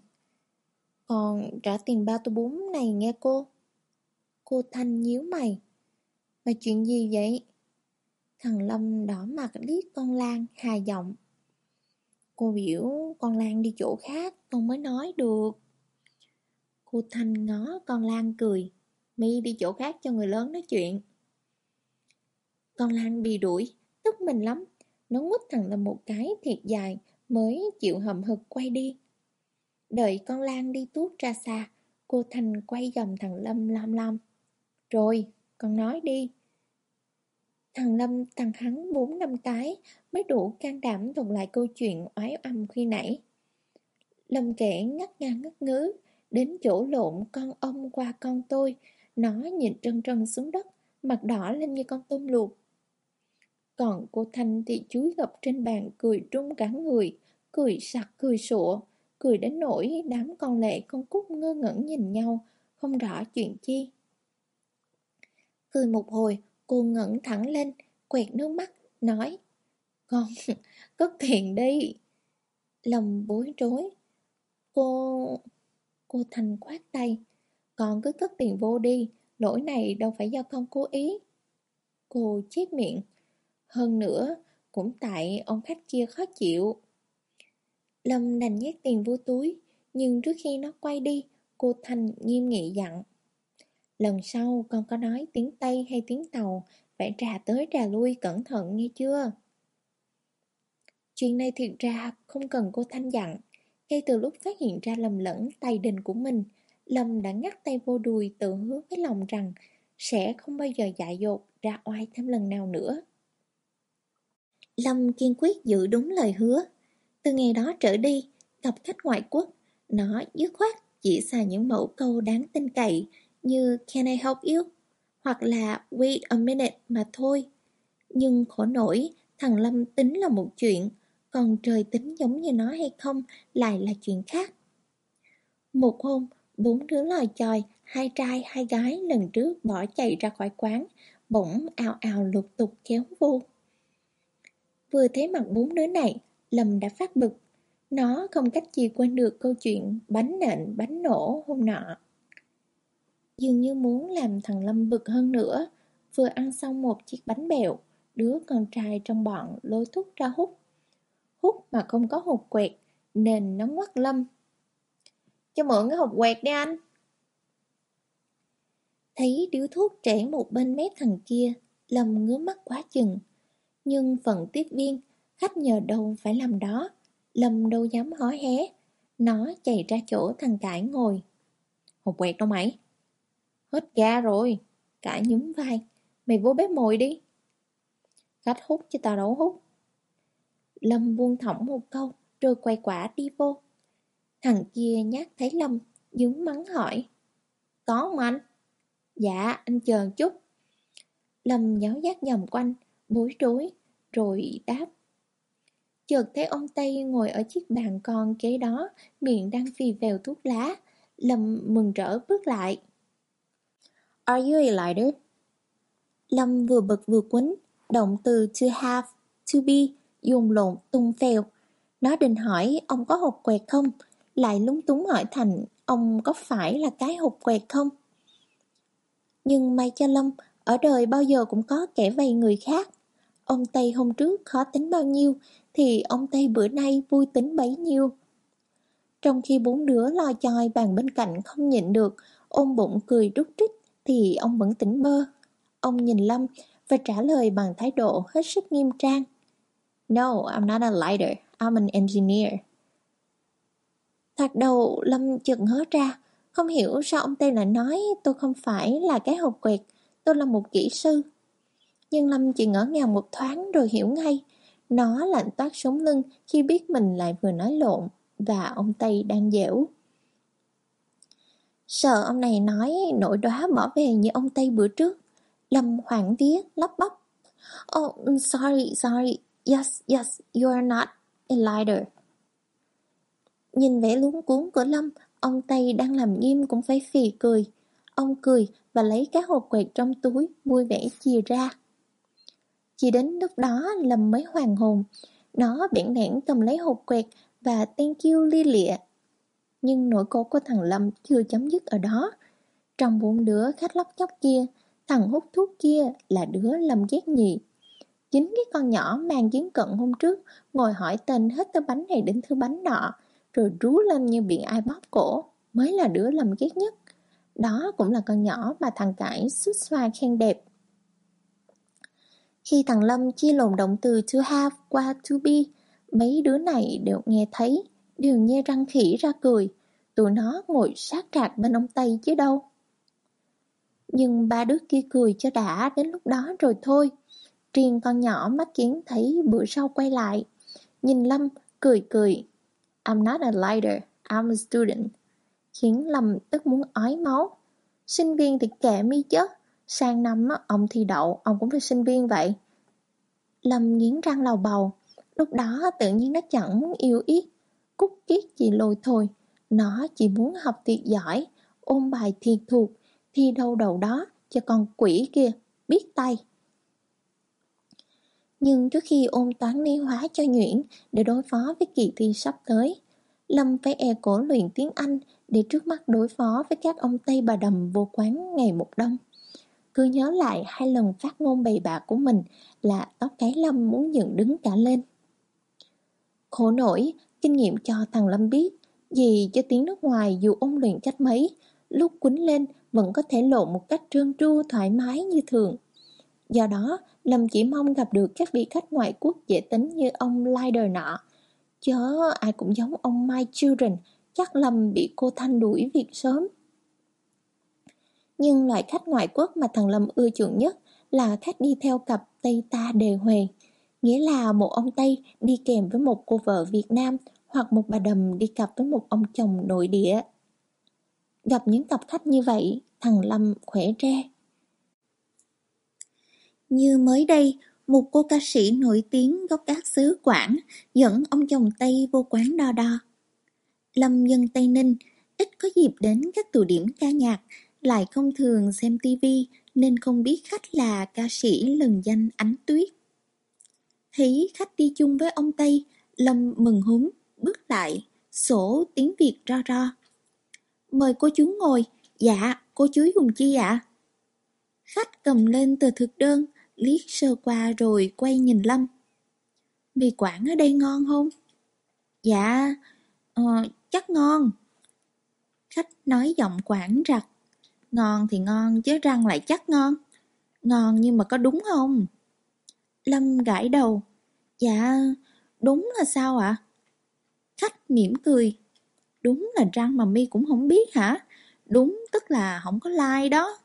Còn trả tiền ba tô bún này nghe cô. Cô Thanh nhíu mày. Mà chuyện gì vậy? Thằng Lâm đỏ mặt liếc con Lan, hà giọng. Cô biểu con Lan đi chỗ khác, con mới nói được. Cô Thanh ngó con Lan cười. Mi đi chỗ khác cho người lớn nói chuyện. Con Lan bị đuổi, tức mình lắm. Nó quýt thằng Lâm một cái thiệt dài, mới chịu hậm hực quay đi. Đợi con Lan đi tuốt ra xa, cô Thanh quay gầm thằng Lâm lam lam. Rồi, con nói đi. Thằng Lâm thằng hắn bốn năm cái mới đủ can đảm thuật lại câu chuyện oái âm khi nãy. Lâm kể ngắt ngang ngắt ngứ, đến chỗ lộn con ông qua con tôi, nó nhìn trân trân xuống đất, mặt đỏ lên như con tôm luộc. Còn cô Thanh thì chúi gập trên bàn cười trung cả người, cười sặc cười sụa, cười đến nỗi đám con Lệ con Cúc ngơ ngẩn nhìn nhau, không rõ chuyện chi. Cười một hồi, cô ngẩng thẳng lên, quẹt nước mắt, nói, con, cất tiền đi. Lòng bối rối. Cô... Cô Thanh khoát tay, con cứ cất tiền vô đi, lỗi này đâu phải do con cố ý. Cô chép miệng, hơn nữa, cũng tại ông khách kia khó chịu. Lâm đành nhét tiền vô túi, nhưng trước khi nó quay đi, cô Thanh nghiêm nghị dặn. Lần sau con có nói tiếng Tây hay tiếng Tàu, phải trà tới trà lui cẩn thận nghe chưa? Chuyện này thiệt ra không cần cô Thanh dặn. Ngay từ lúc phát hiện ra lầm lẫn tài đình của mình, Lâm đã ngắt tay vô đùi tự hứa với lòng rằng sẽ không bao giờ dại dột ra oai thêm lần nào nữa. Lâm kiên quyết giữ đúng lời hứa. Từ ngày đó trở đi, gặp khách ngoại quốc, nó dứt khoát chỉ xài những mẫu câu đáng tin cậy như Can I help you? Hoặc là Wait a minute mà thôi. Nhưng khổ nổi, thằng Lâm tính là một chuyện, còn trời tính giống như nó hay không lại là chuyện khác. Một hôm, bốn đứa lòi chòi, hai trai hai gái lần trước bỏ chạy ra khỏi quán, bỗng ào ào lục tục kéo vô. Vừa thấy mặt bốn đứa này, Lâm đã phát bực. Nó không cách gì quên được câu chuyện bánh nện bánh nổ hôm nọ. Dường như muốn làm thằng Lâm bực hơn nữa, vừa ăn xong một chiếc bánh bèo, đứa con trai trong bọn lôi thuốc ra hút. Hút mà không có hộp quẹt, nên nó ngoắt Lâm. Cho mượn cái hộp quẹt đi anh. Thấy điếu thuốc trẻ một bên mép thằng kia, Lâm ngứa mắt quá chừng. Nhưng phần tiếp viên, khách nhờ đâu phải làm đó, Lâm đâu dám hó hé. Nó chạy ra chỗ thằng Cải ngồi. Hộp quẹt đâu mày? Hết ga rồi. Cải nhún vai. Mày vô bếp mồi đi. Khách hút chứ tao đâu hút. Lâm buông thõng một câu, rồi quay quả đi vô. Thằng kia nhát thấy Lâm, dướng mắng hỏi. Có không anh? Dạ, anh chờ chút. Lâm giáo giác vòng quanh, bối rối, rồi đáp. Chợt thấy ông Tây ngồi ở chiếc bàn con kế đó, miệng đang phì vèo thuốc lá. Lâm mừng rỡ bước lại. Are you a lighter? Lâm vừa bực vừa quýnh, động từ to have, to be, dùng lộn tung phèo. Nó định hỏi ông có hộp quẹt không, lại lúng túng hỏi thành ông có phải là cái hộp quẹt không. Nhưng may cho Lâm, ở đời bao giờ cũng có kẻ vầy người khác. Ông Tây hôm trước khó tính bao nhiêu, thì ông Tây bữa nay vui tính bấy nhiêu. Trong khi bốn đứa lo choi bàn bên cạnh không nhịn được, ôm bụng cười rúc rích, thì ông vẫn tỉnh bơ. Ông nhìn Lâm và trả lời bằng thái độ hết sức nghiêm trang. No, I'm not a lighter, I'm an engineer. Thoạt đầu Lâm chợt ngớ ra, không hiểu sao ông Tây lại nói tôi không phải là cái hộp quẹt, tôi là một kỹ sư. Nhưng Lâm chỉ ngỡ ngàng một thoáng rồi hiểu ngay. Nó lạnh toát sống lưng khi biết mình lại vừa nói lộn, và ông Tây đang dẻo. Sợ ông này nói nổi đoá bỏ về như ông Tây bữa trước. Lâm hoảng vía, lắp bắp. Oh, sorry, sorry. Yes, yes, you are not a lighter. Nhìn vẻ luống cuống của Lâm, ông Tây đang làm nghiêm cũng phải phì cười. Ông cười và lấy cái hộp quẹt trong túi, vui vẻ chìa ra. Chỉ đến lúc đó Lâm mới hoàn hồn. Nó bẽn lẽn cầm lấy hộp quẹt và thank you lia lịa. Nhưng nỗi khổ của thằng Lâm chưa chấm dứt ở đó. Trong bốn đứa khách lóc chóc kia, thằng hút thuốc kia là đứa Lâm ghét nhì. Chính cái con nhỏ mang chiến cận hôm trước ngồi hỏi tên hết thứ bánh này đến thứ bánh nọ, rồi rú lên như bị ai bóp cổ, mới là đứa Lâm ghét nhất. Đó cũng là con nhỏ mà thằng Cải xút xoa khen đẹp. Khi thằng Lâm chia lồn động từ to have qua to be, mấy đứa này đều nghe thấy, đều nhe răng khỉ ra cười. Tụi nó ngồi sát rạc bên ông Tây chứ đâu. Nhưng ba đứa kia cười cho đã đến lúc đó rồi thôi. Riêng con nhỏ mắt kiến thấy bữa sau quay lại, nhìn Lâm cười cười. I'm not a lighter, I'm a student. Khiến Lâm tức muốn ói máu. Sinh viên thì kệ mi chứ, sang năm ông thi đậu, ông cũng phải sinh viên vậy. Lâm nghiến răng lầu bầu. Lúc đó tự nhiên nó chẳng muốn yêu ít, cút kiết gì lôi thôi. Nó chỉ muốn học thiệt giỏi, ôn bài thiệt thuộc, thi đâu đầu đó cho con quỷ kia biết tay. Nhưng trước khi ôn toán lý hóa cho Nhuyễn để đối phó với kỳ thi sắp tới, Lâm phải e cổ luyện tiếng Anh để trước mắt đối phó với các ông Tây bà đầm vô quán ngày một đông. Cứ nhớ lại hai lần phát ngôn bậy bạ của mình là tóc cái Lâm muốn dựng đứng cả lên. Khổ nổi, kinh nghiệm cho thằng Lâm biết, gì cho tiếng nước ngoài dù ôn luyện cách mấy, lúc quýnh lên vẫn có thể lộ một cách trơn tru thoải mái như thường. Do đó, Lâm chỉ mong gặp được các vị khách ngoại quốc dễ tính như ông Lider nọ. Chớ ai cũng giống ông My Children, chắc Lâm bị cô Thanh đuổi việc sớm. Nhưng loại khách ngoại quốc mà thằng Lâm ưa chuộng nhất là khách đi theo cặp Tây ta đề huề. Nghĩa là một ông Tây đi kèm với một cô vợ Việt Nam hoặc một bà đầm đi cặp với một ông chồng nội địa. Gặp những cặp khách như vậy, thằng Lâm khỏe re. Như mới đây, một cô ca sĩ nổi tiếng gốc gác xứ Quảng dẫn ông chồng Tây vô quán đo đo. Lâm dân Tây Ninh, ít có dịp đến các tụ điểm ca nhạc, lại không thường xem tivi nên không biết khách là ca sĩ lừng danh Ánh Tuyết. Thấy khách đi chung với ông Tây, Lâm mừng húm, bước lại, sổ tiếng Việt ro ro. Mời cô chú ngồi. Dạ, cô chú dùng chi ạ? Khách cầm lên tờ thực đơn, liếc sơ qua rồi quay nhìn Lâm. Mì Quảng ở đây ngon không? Dạ, ờ, chắc ngon. Khách nói giọng Quảng rặt. Ngon thì ngon chứ răng lại chắc ngon. Ngon nhưng mà có đúng không? Lâm gãi đầu. Dạ, đúng là sao ạ? Khách mỉm cười. Đúng là răng mà mi cũng không biết hả? Đúng tức là không có like đó.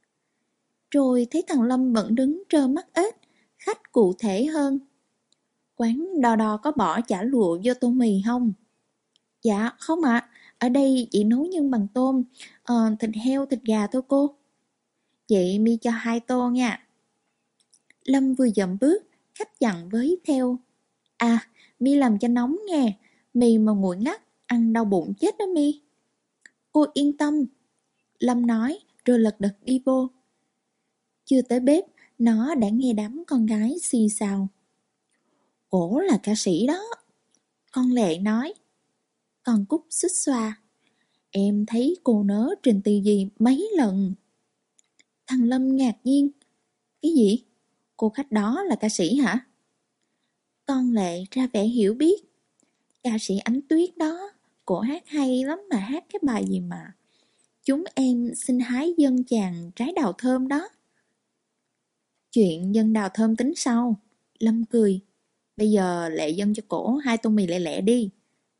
Rồi thấy thằng Lâm vẫn đứng trơ mắt ếch. Khách cụ thể hơn. Quán đò đò có bỏ chả lụa vô tô mì không? Dạ không ạ, à. Ở đây chỉ nấu nhân bằng tôm, ờ, thịt heo, thịt gà thôi cô. Vậy mi cho hai tô nha. Lâm vừa dậm bước, khách dặn với theo. À, mi làm cho nóng nghe, mì mà nguội ngắt, ăn đau bụng chết đó mi. Cô yên tâm, Lâm nói rồi lật đật đi vô. Chưa tới bếp, nó đã nghe đám con gái xì xào. Cổ là ca sĩ đó, con Lệ nói. Con Cúc xích xoa. Em thấy cô nớ trình tì gì mấy lần. Thằng Lâm ngạc nhiên. Cái gì? Cô khách đó là ca sĩ hả? Con Lệ ra vẻ hiểu biết. Ca sĩ Ánh Tuyết đó, cô hát hay lắm mà hát cái bài gì mà chúng em xin hái dân chàng trái đào thơm đó. Chuyện dân đào thơm tính sau. Lâm cười. Bây giờ Lệ dân cho cổ hai tô mì lẹ lẹ đi.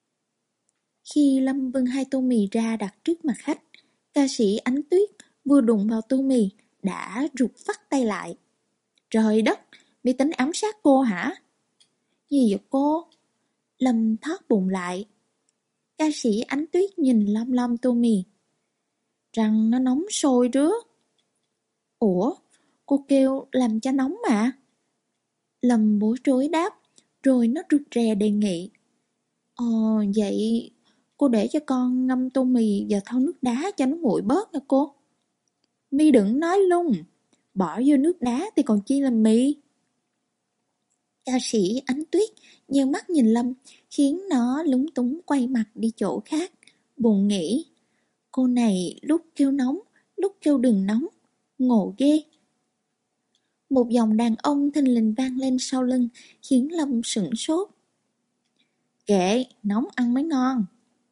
Khi Lâm bưng hai tô mì ra đặt trước mặt khách, ca sĩ Ánh Tuyết vừa đụng vào tô mì đã rụt phắt tay lại. Trời đất, mi tính ám sát cô hả? Gì vậy cô? Lâm thoát bụng lại. Ca sĩ Ánh Tuyết nhìn lom lom tô mì. Răng nó nóng sôi rứa. Ủa, cô kêu làm cho nóng mà. Lâm bối rối đáp, rồi nó rụt rè đề nghị. Ờ, vậy cô để cho con ngâm tô mì vào thau nước đá cho nó nguội bớt nha cô. Mi đừng nói lung, bỏ vô nước đá thì còn chi là mì. Ca sĩ Ánh Tuyết nheo mắt nhìn Lâm, khiến nó lúng túng quay mặt đi chỗ khác, buồn nghĩ. Cô này lúc kêu nóng, lúc kêu đừng nóng, ngộ ghê. Một dòng đàn ông thình lình vang lên sau lưng, khiến Lâm sửng sốt. Kệ, nóng ăn mới ngon.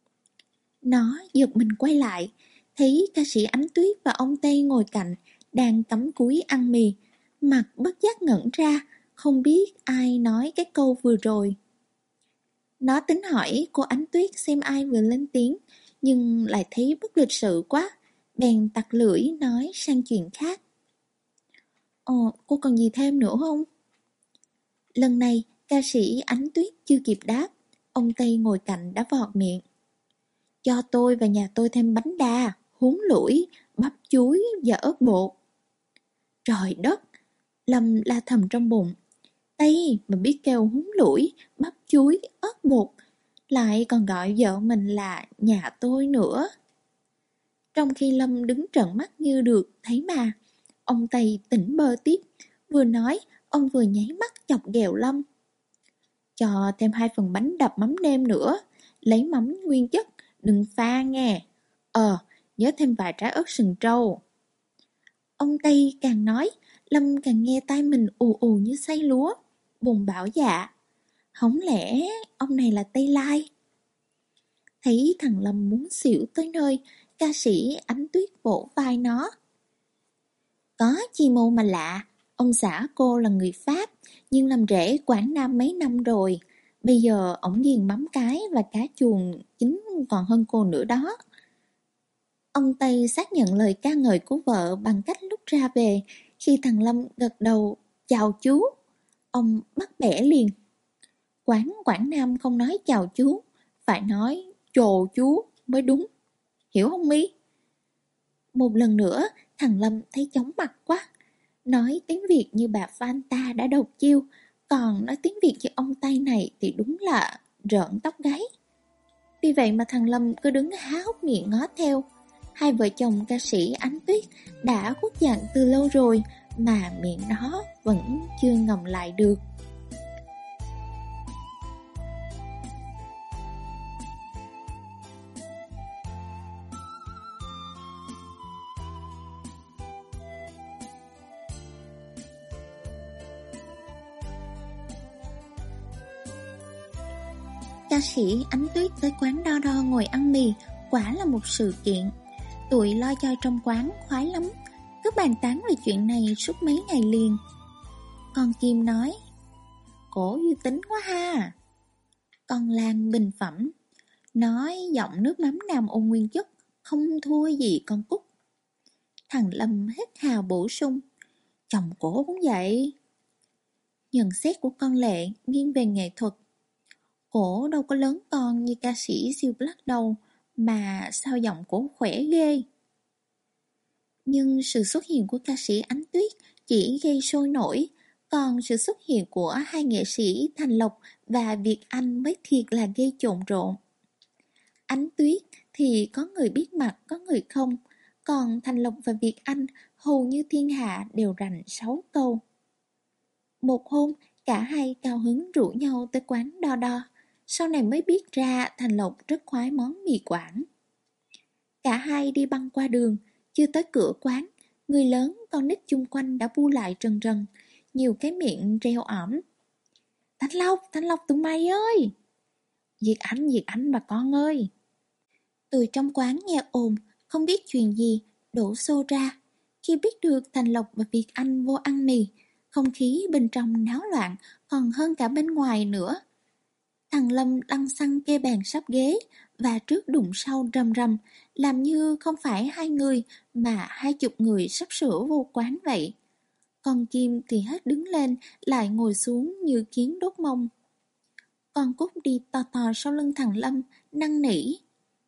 Nó giật mình quay lại, thấy ca sĩ Ánh Tuyết và ông Tây ngồi cạnh, đang cắm cúi ăn mì, mặt bất giác ngẩn ra, không biết ai nói cái câu vừa rồi. Nó tính hỏi cô Ánh Tuyết xem ai vừa lên tiếng, nhưng lại thấy bất lịch sự quá, bèn tặc lưỡi nói sang chuyện khác. Ồ, cô còn gì thêm nữa không? Lần này, ca sĩ Ánh Tuyết chưa kịp đáp, ông Tây ngồi cạnh đã vọt miệng. Cho tôi và nhà tôi thêm bánh đa, húng lủi, bắp chuối và ớt bột. Trời đất! Lâm la thầm trong bụng. Tây mà biết kêu húng lủi, bắp chuối, ớt bột, lại còn gọi vợ mình là nhà tôi nữa. Trong khi Lâm đứng trợn mắt như được, thấy mà, ông Tây tỉnh bơ tiếp, vừa nói, ông vừa nháy mắt chọc ghẹo Lâm. Cho thêm hai phần bánh đập mắm nêm nữa, lấy mắm nguyên chất, đừng pha nghe. Ờ, nhớ thêm vài trái ớt sừng trâu. Ông Tây càng nói, Lâm càng nghe tai mình ù ù như xay lúa, buồn bảo dạ. Không lẽ ông này là Tây Lai? Thấy thằng Lâm muốn xỉu tới nơi, ca sĩ Ánh Tuyết vỗ vai nó. Có chi mô mà lạ, ông xã cô là người Pháp, nhưng làm rễ Quảng Nam mấy năm rồi. Bây giờ ổng ghiền mắm cái và cá chuồng chính còn hơn cô nữa đó. Ông Tây xác nhận lời ca ngợi của vợ bằng cách lúc ra về, khi thằng Lâm gật đầu, chào chú. Ông bắt bẻ liền. Quán Quảng Nam không nói chào chú, phải nói chồ chú mới đúng. Hiểu không Mi? Một lần nữa, thằng Lâm thấy chóng mặt quá. Nói tiếng Việt như bà Fanta đã độc chiêu, còn nói tiếng Việt như ông Tây này thì đúng là rợn tóc gáy. Vì vậy mà thằng Lâm cứ đứng há hốc miệng ngó theo. Hai vợ chồng ca sĩ Ánh Tuyết đã khuất dạng từ lâu rồi mà miệng nó vẫn chưa ngậm lại được. Ca sĩ Ánh Tuyết tới quán Đo Đo ngồi ăn mì, quả là một sự kiện. Tụi lo choi trong quán khoái lắm, cứ bàn tán về chuyện này suốt mấy ngày liền. Con Kim nói, cổ dư tính quá ha. Con Lan bình phẩm, nói giọng nước mắm Nam Ôn nguyên chất, không thua gì con Cúc. Thằng Lâm hít hào bổ sung, chồng cổ cũng vậy. Nhận xét của con Lệ nghiêng về nghệ thuật. Cổ đâu có lớn con như ca sĩ siêu black đâu, mà sao giọng cổ khỏe ghê. Nhưng sự xuất hiện của ca sĩ Ánh Tuyết chỉ gây sôi nổi, còn sự xuất hiện của hai nghệ sĩ Thành Lộc và Việt Anh mới thiệt là gây trộn rộn. Ánh Tuyết thì có người biết mặt có người không, còn Thành Lộc và Việt Anh hầu như thiên hạ đều rành sáu câu. Một hôm, cả hai cao hứng rủ nhau tới quán Đo Đo, sau này mới biết ra Thành Lộc rất khoái món mì Quảng. Cả hai đi băng qua đường, chưa tới cửa quán, người lớn con nít chung quanh đã bu lại rần rần, nhiều cái miệng reo ỏm. Thanh Lộc, Thanh Lộc tụi mày ơi! Việt Anh, Việt Anh bà con ơi! Từ trong quán nghe ồn, không biết chuyện gì, đổ xô ra. Khi biết được Thành Lộc và Việt Anh vô ăn mì, không khí bên trong náo loạn còn hơn cả bên ngoài nữa. Thằng Lâm lăn xăng kê bàn sắp ghế và trước đụng sau rầm rầm, làm như không phải hai người mà hai chục người sắp sửa vô quán vậy. Con Kim thì hết đứng lên lại ngồi xuống như kiến đốt mông. Con Cúc đi tò tò sau lưng thằng Lâm, năn nỉ.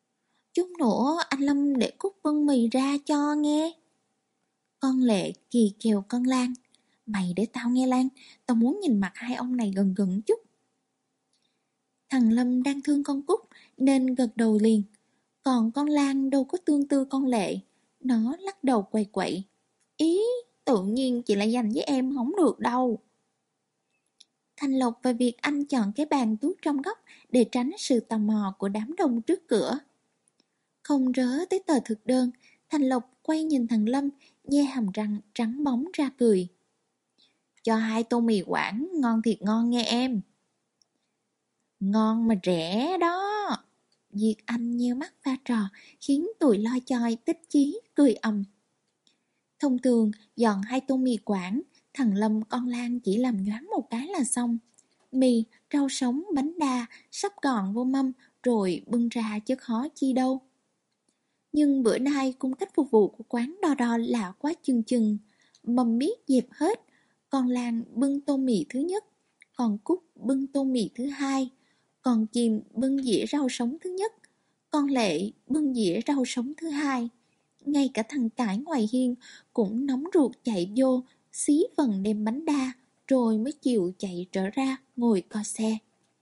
Chút nữa anh Lâm để Cúc bưng mì ra cho nghe. Con Lệ kỳ kèo con Lan. Mày để tao nghe Lan, tao muốn nhìn mặt hai ông này gần gần chút. Thằng Lâm đang thương con Cúc nên gật đầu liền. Còn con Lan đâu có tương tư con Lệ. Nó lắc đầu quậy quậy. Ý, tự nhiên chỉ là dành với em không được đâu. Thành Lộc và Việt Anh chọn cái bàn tuốt trong góc để tránh sự tò mò của đám đông trước cửa. Không rớ tới tờ thực đơn, Thành Lộc quay nhìn thằng Lâm, nhe hàm răng trắng bóng ra cười. Cho hai tô mì Quảng, ngon thiệt ngon nghe em. Ngon mà rẻ đó. Việt Anh nheo mắt pha trò, khiến tụi lo choi tích chí cười ầm. Thông thường dọn hai tô mì Quảng, thằng Lâm con Lan chỉ làm nhoáng một cái là xong. Mì, rau sống, bánh đa, sắp gọn vô mâm rồi bưng ra chứ khó chi đâu. Nhưng bữa nay cung cách phục vụ của quán đo đo lạ quá chừng chừng. Mâm miết dẹp hết, con Lan bưng tô mì thứ nhất, còn Cúc bưng tô mì thứ hai, còn Chìm bưng dĩa rau sống thứ nhất, con Lệ bưng dĩa rau sống thứ hai. Ngay cả thằng Cải ngoài hiên cũng nóng ruột chạy vô, xí phần đem bánh đa, rồi mới chịu chạy trở ra ngồi coi xe.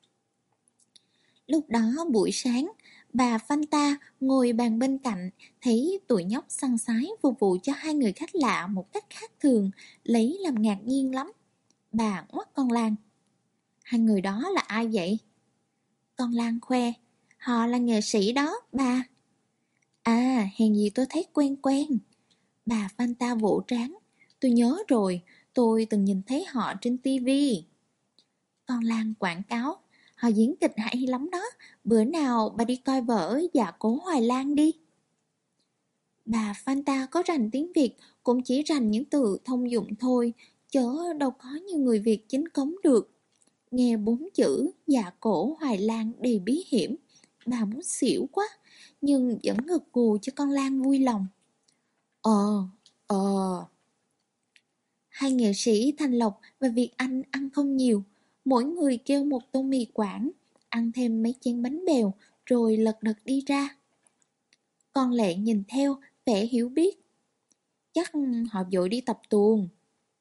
Lúc đó buổi sáng, bà Fanta ngồi bàn bên cạnh, thấy tụi nhóc săn sái phục vụ cho hai người khách lạ một cách khác thường, lấy làm ngạc nhiên lắm. Bà ngoắt con Lan. Hai người đó là ai vậy? Con Lan khoe. Họ là nghệ sĩ đó, bà. À, hèn gì tôi thấy quen quen. Bà Fanta vỗ trán. Tôi nhớ rồi, tôi từng nhìn thấy họ trên tivi. Con Lan quảng cáo. Họ diễn kịch hay lắm đó, bữa nào bà đi coi vở Dạ Cố Hoài Lan đi. Bà Fanta có rành tiếng Việt, cũng chỉ rành những từ thông dụng thôi, chớ đâu có như người Việt chính cống được. Nghe bốn chữ Dạ Cổ Hoài Lan đầy bí hiểm, bà muốn xỉu quá, nhưng vẫn gật gù cho con Lan vui lòng. Ờ, ờ. Hai nghệ sĩ Thành Lộc và Việt Anh ăn không nhiều, mỗi người kêu một tô mì Quảng, ăn thêm mấy chén bánh bèo, rồi lật đật đi ra. Con Lệ nhìn theo, vẻ hiểu biết. Chắc họ vội đi tập tuồng.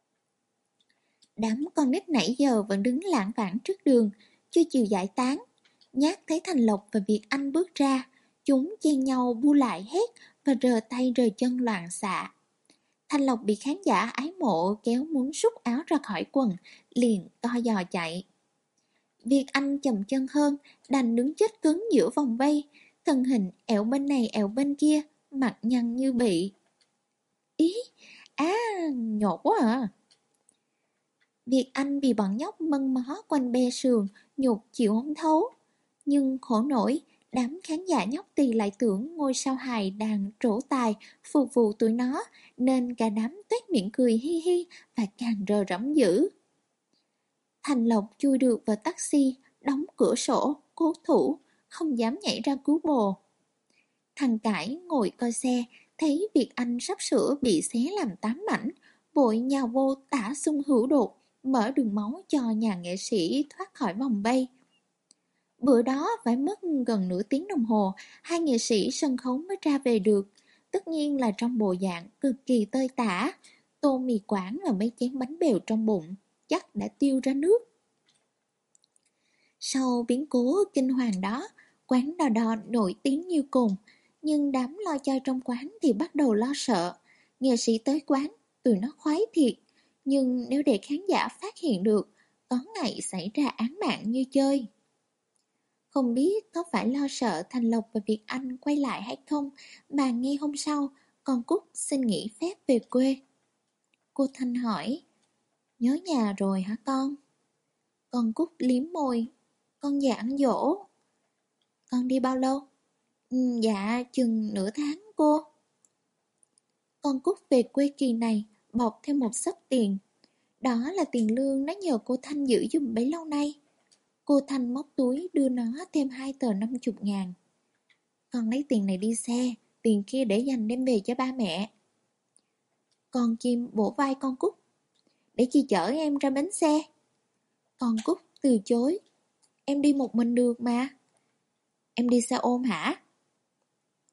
Đám con nít nãy giờ vẫn đứng lảng vảng trước đường, chưa chịu giải tán. Nhát thấy Thành Lộc và Việt Anh bước ra, chúng chen nhau bu lại hết và rờ tay rờ chân loạn xạ. Thành Lộc bị khán giả ái mộ kéo muốn rút áo ra khỏi quần, liền co giò chạy. Việt Anh chậm chân hơn, đành đứng chết cứng giữa vòng vây, thân hình ẹo bên này ẹo bên kia, mặt nhăn như bị. Ý, á, nhột quá à. Việt Anh bị bọn nhóc mân mó quanh be sườn, nhục chịu không thấu. Nhưng khổ nổi, đám khán giả nhóc tì lại tưởng ngôi sao hài đang trổ tài phục vụ tụi nó, nên cả đám tuét miệng cười hi hi và càng rờ rẫm dữ. Thành Lộc chui được vào taxi, đóng cửa sổ, cố thủ, không dám nhảy ra cứu bồ. Thằng Cải ngồi coi xe, thấy Việt Anh sắp sửa bị xé làm tám mảnh, vội nhào vô tả xung hữu đột, mở đường máu cho nhà nghệ sĩ thoát khỏi vòng vây. Bữa đó phải mất gần nửa tiếng đồng hồ, hai nghệ sĩ sân khấu mới ra về được, tất nhiên là trong bộ dạng cực kỳ tơi tả, tô mì Quảng và mấy chén bánh bèo trong bụng, chắc đã tiêu ra nước. Sau biến cố kinh hoàng đó, quán đò đò nổi tiếng như cồn, nhưng đám lo chơi trong quán thì bắt đầu lo sợ. Nghệ sĩ tới quán, tụi nó khoái thiệt, nhưng nếu để khán giả phát hiện được, có ngày xảy ra án mạng như chơi. Không biết có phải lo sợ Thành Lộc và Việt Anh quay lại hay không, mà ngay hôm sau, con Cúc xin nghỉ phép về quê. Cô Thanh hỏi, nhớ nhà rồi hả con? Con Cúc liếm môi, con về ăn dỗ. Con đi bao lâu? Ừ, dạ chừng nửa tháng cô. Con Cúc về quê kỳ này bọc thêm một xấp tiền. Đó là tiền lương nó nhờ cô Thanh giữ giùm bấy lâu nay. Cô Thanh móc túi đưa nó thêm hai tờ năm chục ngàn. Con lấy tiền này đi xe, tiền kia để dành đem về cho ba mẹ. Con Chim bổ vai con Cúc, để chị chở em ra bến xe. Con Cúc từ chối, em đi một mình được mà. Em đi xe ôm hả?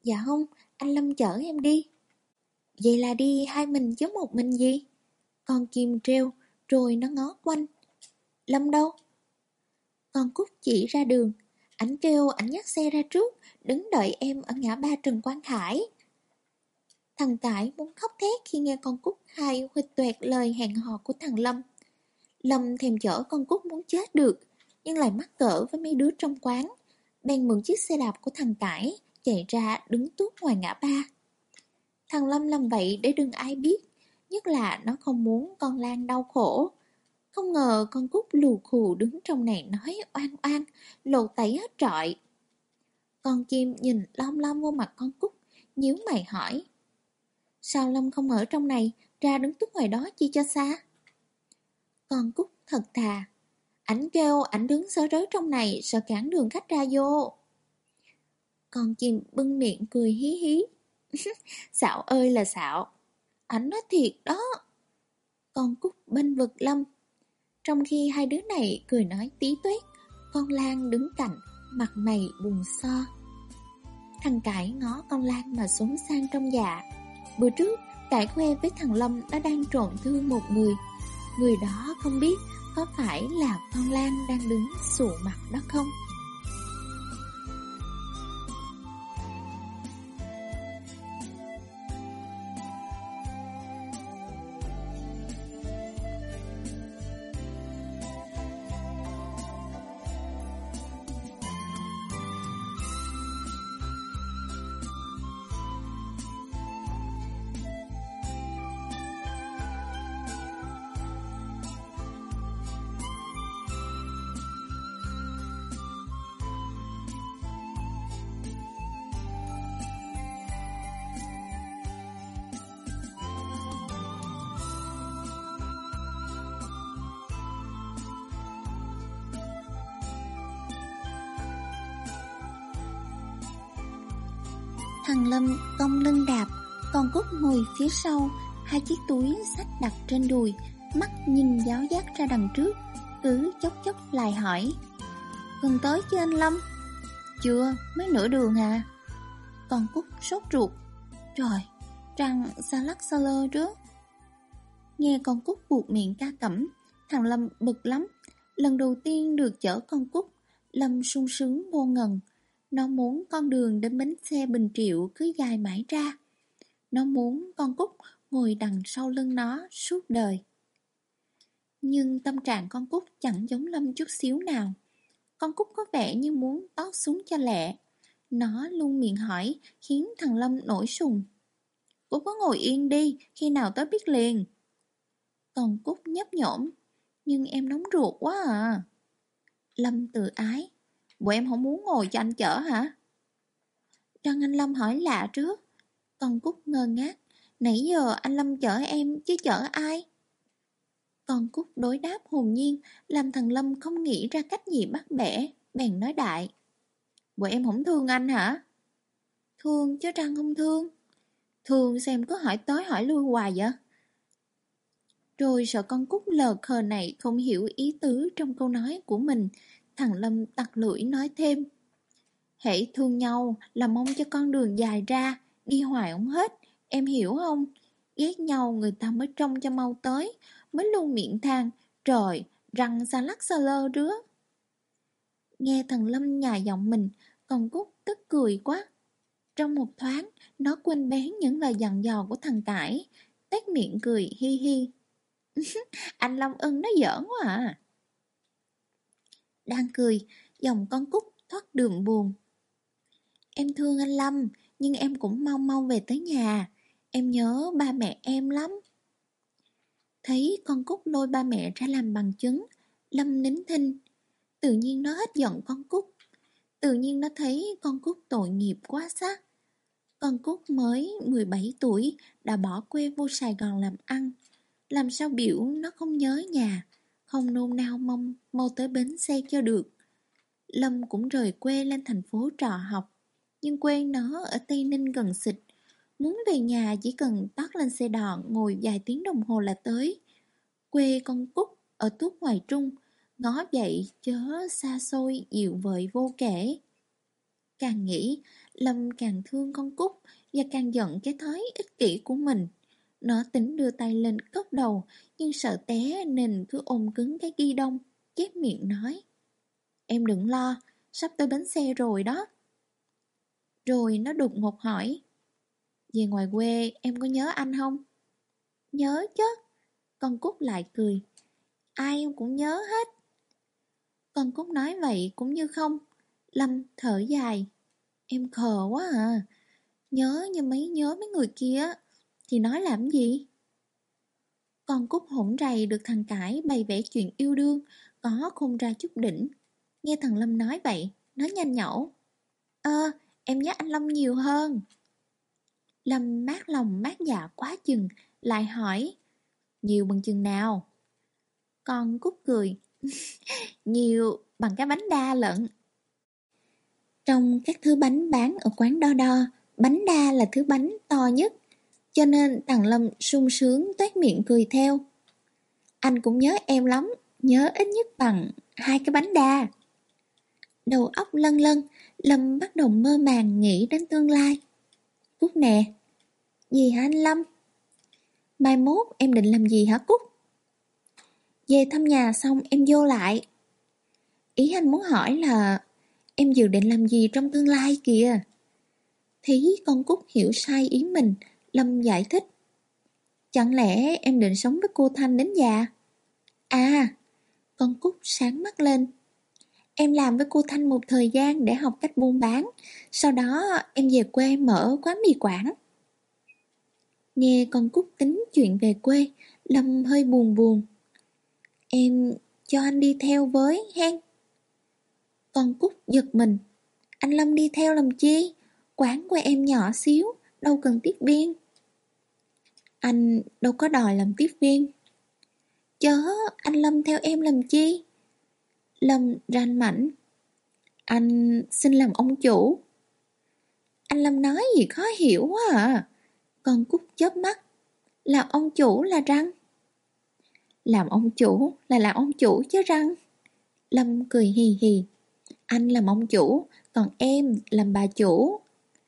Dạ không, anh Lâm chở em đi. Vậy là đi hai mình chứ một mình gì? Con chim treo, rồi nó ngó quanh. Lâm đâu? Con Cúc chỉ ra đường. Ảnh kêu ảnh dắt xe ra trước, đứng đợi em ở ngã ba Trần Quang Khải. Thằng Cải muốn khóc thét khi nghe con Cúc khai huỵch toẹt lời hẹn hò của thằng Lâm. Lâm thèm chở con Cúc muốn chết được, nhưng lại mắc cỡ với mấy đứa trong quán. Bèn mượn chiếc xe đạp của thằng Cải, chạy ra đứng tuốt ngoài ngã ba. Thằng Lâm làm vậy để đừng ai biết, nhất là nó không muốn con Lan đau khổ. Không ngờ con Cúc lù khù đứng trong này nói oan oan, lộ tẩy hết trọi. Con chim nhìn lom lom vô mặt con Cúc, nhíu mày hỏi. Sao Lâm không ở trong này, ra đứng túc ngoài đó chi cho xa? Con Cúc thật thà. Ảnh kêu ảnh đứng sớ rớ trong này, sợ cản đường khách ra vô. Con chim bưng miệng cười hí hí. Xạo ơi là xạo. Ảnh nói thiệt đó. Con Cúc bênh vực Lâm. Trong khi hai đứa này cười nói tí toét, con Lan đứng cạnh, mặt mày buồn so. Thằng Cải ngó con Lan mà xốn sang trong dạ. Bữa trước, Cải khoe với thằng Lâm nó đang trộn thương một người. Người đó không biết có phải là con Lan đang đứng sụ mặt đó không? Thằng Lâm cong lưng đạp, con Cúc ngồi phía sau, hai chiếc túi xách đặt trên đùi, mắt nhìn giáo giác ra đằng trước, cứ chốc chốc lại hỏi. Gần tới chưa anh Lâm? Chưa, mới nửa đường à. Con Cúc sốt ruột. Trời, trăng xa lắc xa lơ trước. Nghe con Cúc buộc miệng ca cẩm, thằng Lâm bực lắm. Lần đầu tiên được chở con Cúc, Lâm sung sướng vô ngần. Nó muốn con đường đến bến xe Bình Triệu cứ dài mãi ra. Nó muốn con Cúc ngồi đằng sau lưng nó suốt đời. Nhưng tâm trạng con Cúc chẳng giống Lâm chút xíu nào. Con Cúc có vẻ như muốn tót xuống cho lẹ. Nó luôn miệng hỏi khiến thằng Lâm nổi sùng. Cúc có ngồi yên đi, khi nào tới biết liền. Còn Cúc nhấp nhổm. Nhưng em nóng ruột quá à. Lâm tự ái. Bộ em không muốn ngồi cho anh chở hả? Trăng anh Lâm hỏi lạ trước. Con Cúc ngơ ngác. Nãy giờ anh Lâm chở em chứ chở ai? Con Cúc đối đáp hồn nhiên, làm thằng Lâm không nghĩ ra cách gì bắt bẻ, bèn nói đại. Bộ em không thương anh hả? Thương chứ Trăng không thương. Thương xem có hỏi tới hỏi lui hoài vậy? Rồi sợ con Cúc lờ khờ này không hiểu ý tứ trong câu nói của mình, thằng Lâm tặc lưỡi nói thêm. Hễ thương nhau là mong cho con đường dài ra, đi hoài không hết, em hiểu không? Ghét nhau người ta mới trông cho mau tới, mới luôn miệng than, trời, răng xa lắc xa lơ rứa. Nghe thằng Lâm nhài giọng mình, con Cúc tức cười quá. Trong một thoáng, nó quên bén những lời dặn dò của thằng Cải, tét miệng cười hi hi. Anh Lâm ưng nó giỡn quá à. Đang cười, dòng con Cúc thoát đường buồn. Em thương anh Lâm, nhưng em cũng mau mau về tới nhà. Em nhớ ba mẹ em lắm. Thấy con Cúc lôi ba mẹ ra làm bằng chứng, Lâm nín thinh. Tự nhiên nó hết giận con Cúc. Tự nhiên nó thấy con Cúc tội nghiệp quá xác. Con Cúc mới mười bảy tuổi đã bỏ quê vô Sài Gòn làm ăn. Làm sao biểu nó không nhớ nhà, không nôn nao mong mau tới bến xe cho được. Lâm cũng rời quê lên thành phố trọ học. Nhưng quê nó ở Tây Ninh gần xịt. Muốn về nhà chỉ cần tắt lên xe đò ngồi vài tiếng đồng hồ là tới. Quê con Cúc ở Tuốt Hoài Trung, ngó vậy chớ xa xôi dịu vợi vô kể. Càng nghĩ, Lâm càng thương con Cúc và càng giận cái thói ích kỷ của mình. Nó tính đưa tay lên cốc đầu, nhưng sợ té nên cứ ôm cứng cái ghi đông, chép miệng nói: Em đừng lo, sắp tới bến xe rồi đó. Rồi nó đột ngột hỏi: Về ngoài quê em có nhớ anh không? Nhớ chứ. Con Cúc lại cười: Ai em cũng nhớ hết. Con Cúc nói vậy cũng như không. Lâm thở dài: Em khờ quá à. Nhớ như mấy nhớ mấy người kia thì nói làm gì? Con Cúc hỗn rầy được thằng Cải bày vẽ chuyện yêu đương, có khôn ra chút đỉnh. Nghe thằng Lâm nói vậy, nó nhanh nhẩu: Ơ, em nhớ anh Lâm nhiều hơn. Lâm mát lòng mát dạ quá chừng, lại hỏi: Nhiều bằng chừng nào? Con Cúc cười: Nhiều bằng cái bánh đa lận. Trong các thứ bánh bán ở quán Đo Đo, bánh đa là thứ bánh to nhất, cho nên thằng Lâm sung sướng toét miệng cười theo. Anh cũng nhớ em lắm, nhớ ít nhất bằng hai cái bánh đa. Đầu óc lân lân, Lâm bắt đầu mơ màng nghĩ đến tương lai. Cúc nè. Gì hả anh Lâm? Mai mốt em định làm gì hả Cúc? Về thăm nhà xong em vô lại. Ý anh muốn hỏi là em dự định làm gì trong tương lai kìa. Thấy con Cúc hiểu sai ý mình, Lâm giải thích: Chẳng lẽ em định sống với cô Thanh đến già? À, con Cúc sáng mắt lên: Em làm với cô Thanh một thời gian để học cách buôn bán, sau đó em về quê mở quán mì Quảng. Nghe con Cúc tính chuyện về quê, Lâm hơi buồn buồn. Em cho anh đi theo với hen. Con Cúc giật mình: Anh Lâm đi theo làm chi? Quán của em nhỏ xíu, đâu cần tiếp viên. Anh đâu có đòi làm tiếp viên. Chớ, anh Lâm theo em làm chi? Lâm ranh mảnh: Anh xin làm ông chủ. Anh Lâm nói gì khó hiểu quá à. Con Cúc chớp mắt: Làm ông chủ là răng. Làm ông chủ là làm ông chủ chứ răng. Lâm cười hì hì: Anh làm ông chủ, còn em làm bà chủ.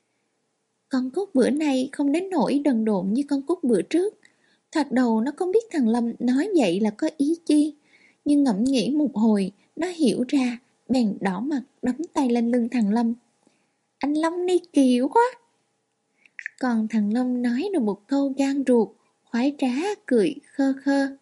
Con Cúc bữa nay không đến nỗi đần độn như con Cúc bữa trước. Thoạt đầu nó không biết thằng Lâm nói vậy là có ý chi, nhưng ngẫm nghĩ một hồi, nó hiểu ra, bèn đỏ mặt đấm tay lên lưng thằng Lâm: Anh Lâm ni kỳ quá. Còn thằng Lâm nói được một câu gan ruột, khoái trá cười khơ khơ.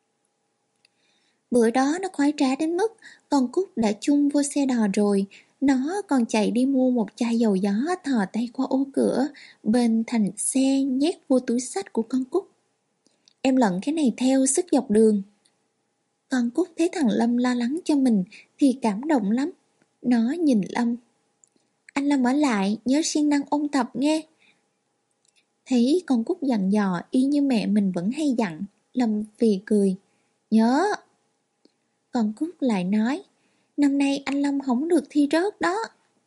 Bữa đó nó khoái trá đến mức con Cúc đã chung vô xe đò rồi, nó còn chạy đi mua một chai dầu gió, thò tay qua ô cửa bên thành xe nhét vô túi xách của con Cúc. Em lận cái này theo sức dọc đường. Con Cúc thấy thằng Lâm lo lắng cho mình thì cảm động lắm. Nó nhìn Lâm: Anh Lâm ở lại, nhớ siêng năng ôn tập nghe. Thấy con Cúc dặn dò y như mẹ mình vẫn hay dặn, Lâm phì cười: Nhớ. Con Cúc lại nói: Năm nay anh Lâm không được thi rớt đó.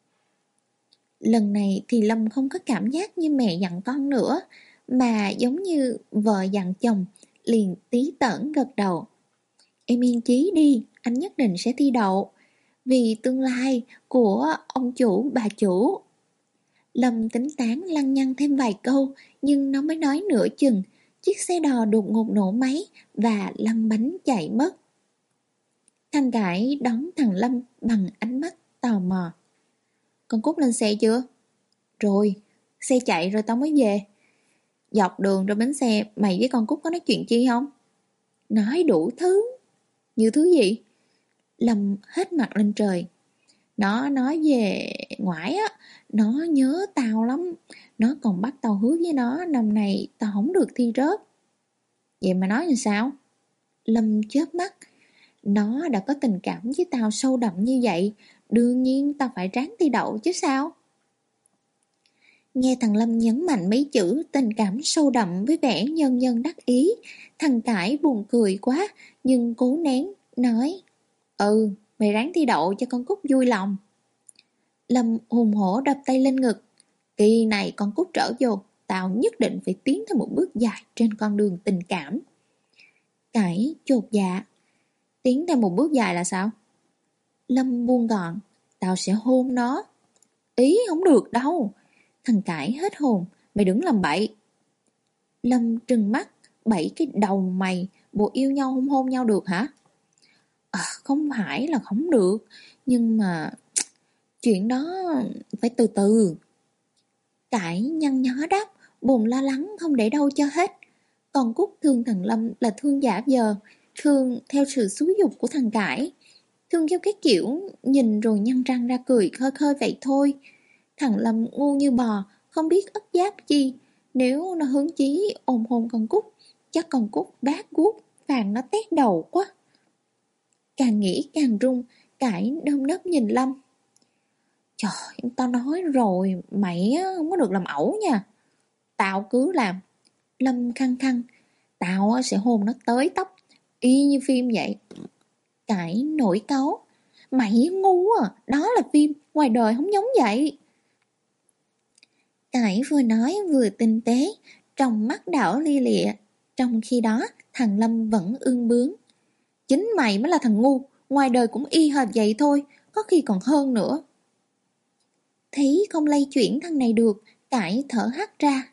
Lần này thì Lâm không có cảm giác như mẹ dặn con nữa, mà giống như vợ dặn chồng, liền tí tởn gật đầu: Em yên chí đi, anh nhất định sẽ thi đậu, vì tương lai của ông chủ bà chủ. Lâm tính tán lăng nhăng thêm vài câu, nhưng nó mới nói nửa chừng, chiếc xe đò đột ngột nổ máy và lăn bánh chạy mất. Thằng Cải đón thằng Lâm bằng ánh mắt tò mò: Con Cúc lên xe chưa? Rồi, xe chạy rồi tao mới về. Dọc đường rồi bến xe, mày với con Cúc có nói chuyện chi không? Nói đủ thứ. Như thứ gì? Lâm hết mặt lên trời. Nó nói về ngoại á, nó nhớ tao lắm. Nó còn bắt tao hứa với nó năm nay tao không được thi rớt. Vậy mà nói như sao? Lâm chớp mắt: Nó đã có tình cảm với tao sâu đậm như vậy, đương nhiên tao phải ráng thi đậu chứ sao. Nghe thằng Lâm nhấn mạnh mấy chữ tình cảm sâu đậm với vẻ nhân nhân đắc ý, thằng Cải buồn cười quá, nhưng cố nén, nói: Ừ, mày ráng thi đậu cho con Cúc vui lòng. Lâm hùng hổ đập tay lên ngực: Kỳ này con Cúc trở vô, tao nhất định phải tiến thêm một bước dài trên con đường tình cảm. Cải chột dạ: Tiến thêm một bước dài là sao? Lâm buông gọn: Tao sẽ hôn nó. Ý không được đâu. Thằng Cải hết hồn, mày đừng làm bậy. Lâm trừng mắt, bậy cái đầu mày, bộ yêu nhau không hôn nhau được hả? À, không phải là không được, nhưng mà chuyện đó phải từ từ. Cải nhăn nhó đáp, buồn lo lắng không để đâu cho hết. Còn Cúc thương thằng Lâm là thương giả vờ, thương theo sự xúi dục của thằng Cải. Thương theo cái kiểu nhìn rồi nhăn răng ra cười khơi khơi vậy thôi. Thằng Lâm ngu như bò, không biết ất giáp chi. Nếu nó hướng chí ôm hôn con Cúc, chắc con Cúc bát guốc, phàn nó tét đầu quá. Càng nghĩ càng run, Cải đơm nớp nhìn Lâm. Trời, tao nói rồi, mày không có được làm ẩu nha. Tao cứ làm. Lâm khăng khăng, tao sẽ hôn nó tới tóc, y như phim vậy. Cải nổi cáu, mày ngu à, đó là phim, ngoài đời không giống vậy. Cải vừa nói vừa tinh tế, trong mắt đảo lia lịa. Trong khi đó, thằng Lâm vẫn ương bướng. Chính mày mới là thằng ngu, ngoài đời cũng y hệt vậy thôi, có khi còn hơn nữa. Thấy không lay chuyển thằng này được, Cải thở hắt ra.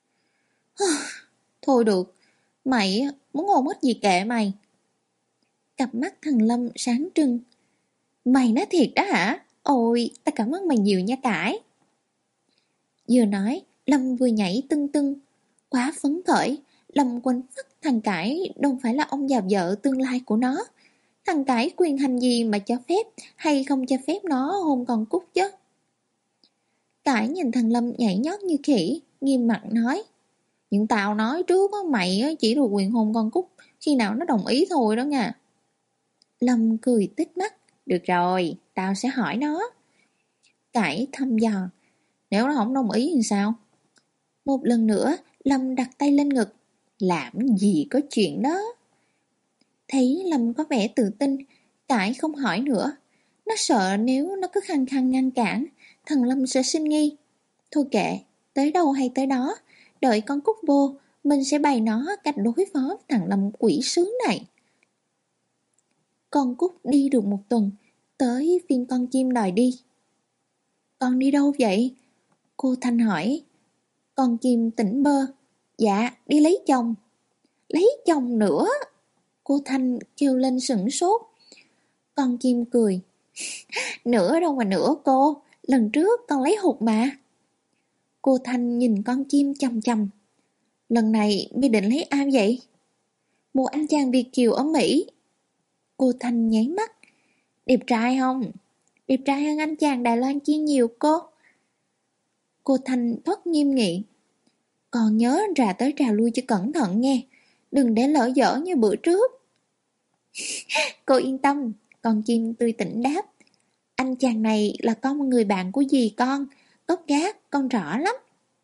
Thôi được, mày muốn hôn ít gì kệ mày. Cặp mắt thằng Lâm sáng trưng. Mày nói thiệt đó hả? Ôi, ta cảm ơn mày nhiều nha Cải. Vừa nói, Lâm vừa nhảy tưng tưng. Quá phấn khởi, Lâm quên mất thằng Cải đâu phải là ông già vợ tương lai của nó. Thằng Cải quyền hành gì mà cho phép hay không cho phép nó hôn con Cúc chứ? Cải nhìn thằng Lâm nhảy nhót như khỉ, nghiêm mặt nói. Nhưng tao nói trước á, mày chỉ được quyền hôn con Cúc khi nào nó đồng ý thôi đó nha. Lâm cười tít mắt. Được rồi, tao sẽ hỏi nó. Cải thăm dò. Nếu nó không đồng ý thì sao? Một lần nữa, Lâm đặt tay lên ngực. Làm gì có chuyện đó. Thấy Lâm có vẻ tự tin, Cải không hỏi nữa. Nó sợ nếu nó cứ khăng khăng ngăn cản, thằng Lâm sẽ sinh nghi. Thôi kệ, tới đâu hay tới đó. Đợi con Cúc vô, mình sẽ bày nó cách đối phó với thằng Lâm quỷ sứ này. Con Cúc đi được một tuần, tới phiên con chim đòi đi. Con đi đâu vậy? Cô Thanh hỏi. Con chim tỉnh bơ. Dạ, đi lấy chồng. Lấy chồng nữa? Cô Thanh kêu lên sửng sốt. Con chim cười. Nữa đâu mà nữa cô, lần trước con lấy hụt mà. Cô Thanh nhìn con chim chằm chằm. Lần này mi định lấy ai vậy? Một anh chàng Việt kiều ở Mỹ. Cô Thanh nháy mắt. Đẹp trai không? Đẹp trai hơn anh chàng Đài Loan kia nhiều cô. Cô Thanh thoát nghiêm nghị. Còn nhớ rà tới trà lui cho cẩn thận nghe. Đừng để lỡ dở như bữa trước. Cô yên tâm. Con chim tươi tỉnh đáp. Anh chàng này là con một người bạn của dì con. Gốc gác con rõ lắm.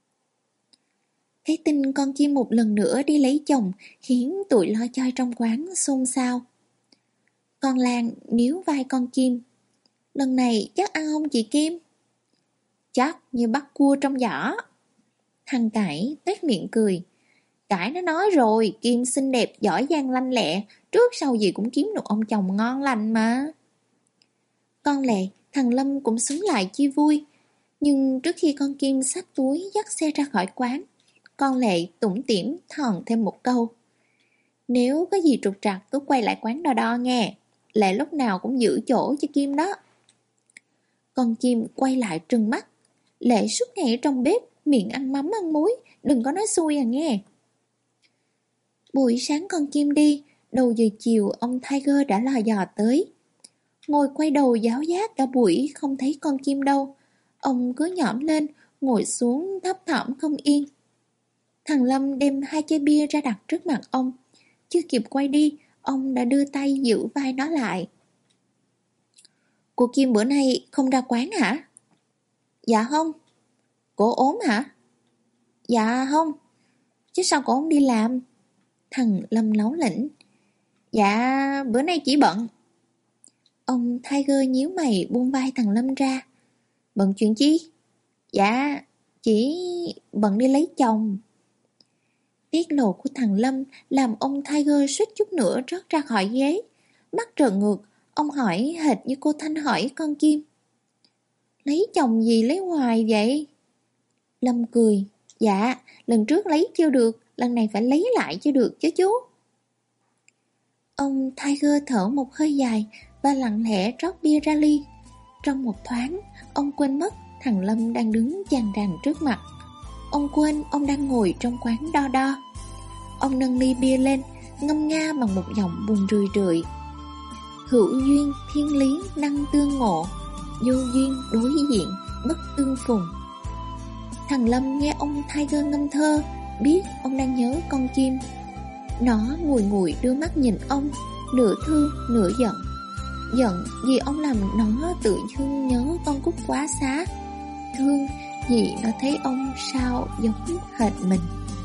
Cái tin con chim một lần nữa đi lấy chồng khiến tụi lo choi trong quán xôn xao. Con Lan níu vai con Kim. Lần này chắc ăn không chị Kim? Chắc như bắt cua trong giỏ. Thằng Cải tét miệng cười. Cải nó nói rồi, Kim xinh đẹp, giỏi giang lanh lẹ, trước sau gì cũng kiếm được ông chồng ngon lành mà. Con lẹ, thằng Lâm cũng xúm lại chia vui. Nhưng trước khi con Kim xách túi dắt xe ra khỏi quán, con Lệ tủm tỉm thòn thêm một câu. Nếu có gì trục trặc cứ quay lại quán đo đo nghe. Lệ lúc nào cũng giữ chỗ cho Kim đó. Con Kim quay lại trừng mắt. Lệ suốt ngày ở trong bếp, miệng ăn mắm ăn muối, đừng có nói xui à nghe. Buổi sáng con Kim đi, đầu giờ chiều ông Tiger đã lò dò tới. Ngồi quay đầu giáo giác cả buổi không thấy con Kim đâu. Ông cứ nhõm lên, ngồi xuống thấp thỏm không yên. Thằng Lâm đem hai chai bia ra đặt trước mặt ông. Chưa kịp quay đi, ông đã đưa tay giữ vai nó lại. Cô Kim bữa nay không ra quán hả? Dạ không. Cô ốm hả? Dạ không. Chứ sao cô không đi làm? Thằng Lâm láu lĩnh. Dạ bữa nay chỉ bận. Ông Tiger nhíu mày buông vai thằng Lâm ra. Bận chuyện chi? Dạ chỉ bận đi lấy chồng. Tiết lộ của thằng Lâm làm ông Tiger suýt chút nữa rớt ra khỏi ghế. Mắt trợn ngược, ông hỏi hệt như cô Thanh hỏi con Kim. Lấy chồng gì lấy hoài vậy? Lâm cười. Dạ, lần trước lấy chưa được, lần này phải lấy lại cho được chứ chú. Ông Tiger thở một hơi dài và lặng lẽ rót bia ra ly. Trong một thoáng, ông quên mất thằng Lâm đang đứng chàng ràng trước mặt. Ông quên ông đang ngồi trong quán đo đo. Ông nâng ly bia lên, ngâm nga bằng một giọng buồn rười rượi. Hữu duyên thiên lý năng tương ngộ, vô duyên đối diện bất tương phùng. Thằng Lâm nghe ông Tiger ngâm thơ, biết ông đang nhớ con chim. Nó ngùi ngùi đưa mắt nhìn ông, nửa thương nửa giận. Giận vì ông làm nó tự dưng nhớ con Cúc quá xá. Thương vì nó thấy ông sao giống hệt mình.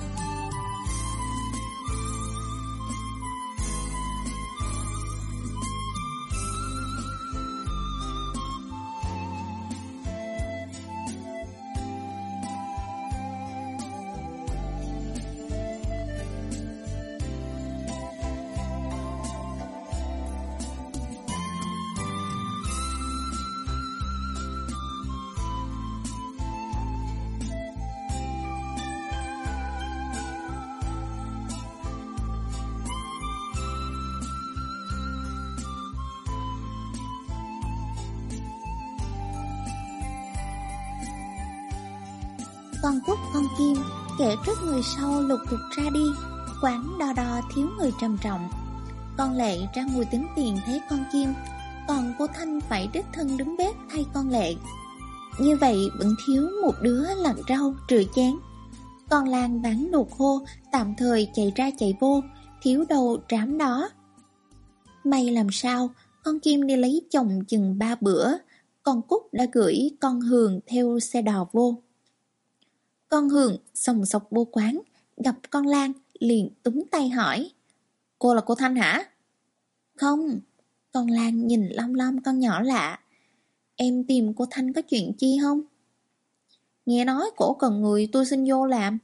Con Cúc con Kim kẻ trước người sau lục tục ra đi. Quán đo đo thiếu người trầm trọng. Con Lệ ra ngồi tính tiền thấy con Kim, còn cô Thanh phải đích thân đứng bếp thay con Lệ. Như vậy vẫn thiếu một đứa lặt rau rửa chén. Con Lan bán đồ khô tạm thời chạy ra chạy vô, thiếu đâu trám đó. May làm sao con Kim đi lấy chồng chừng ba bữa, con Cúc đã gửi con Hường theo xe đò vô. Con Hường sòng sọc vô quán, gặp con Lan liền túm tay hỏi: Cô là cô Thanh hả? Không. Con Lan nhìn long long con nhỏ lạ. Em tìm cô Thanh có chuyện chi không? Nghe nói cổ cần người tôi xin vô làm.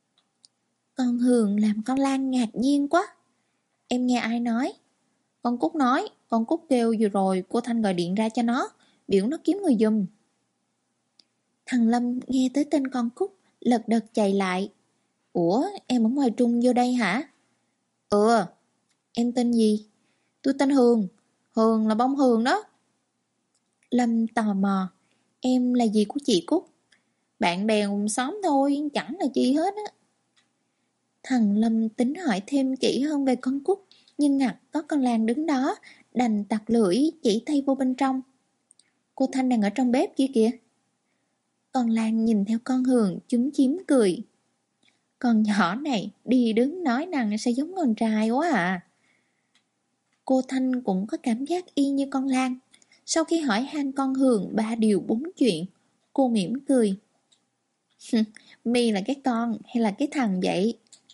Con Hường làm con Lan ngạc nhiên quá. Em nghe ai nói? Con Cúc nói. Con Cúc kêu vừa rồi cô Thanh gọi điện ra cho nó, biểu nó kiếm người giùm. Thằng Lâm nghe tới tên con Cúc lật đật chạy lại. Ủa, em ở ngoài Trung vô đây hả? Ừ. Em tên gì? Tôi tên Hường. Hường là bông Hường đó. Lâm tò mò. Em là gì của chị Cúc? Bạn bè cùng xóm thôi, chẳng là chi hết á. Thằng Lâm tính hỏi thêm kỹ hơn về con Cúc, nhưng ngặt có con Lan đứng đó, đành tặc lưỡi chỉ tay vô bên trong. Cô Thanh đang ở trong bếp kia kìa. Con Lan nhìn theo con Hường chúm chím cười. Con nhỏ này đi đứng nói năng sẽ giống con trai quá à. Cô Thanh cũng có cảm giác y như con Lan. Sau khi hỏi han con Hường ba điều bốn chuyện, cô mỉm cười. Mi là cái con hay là cái thằng vậy?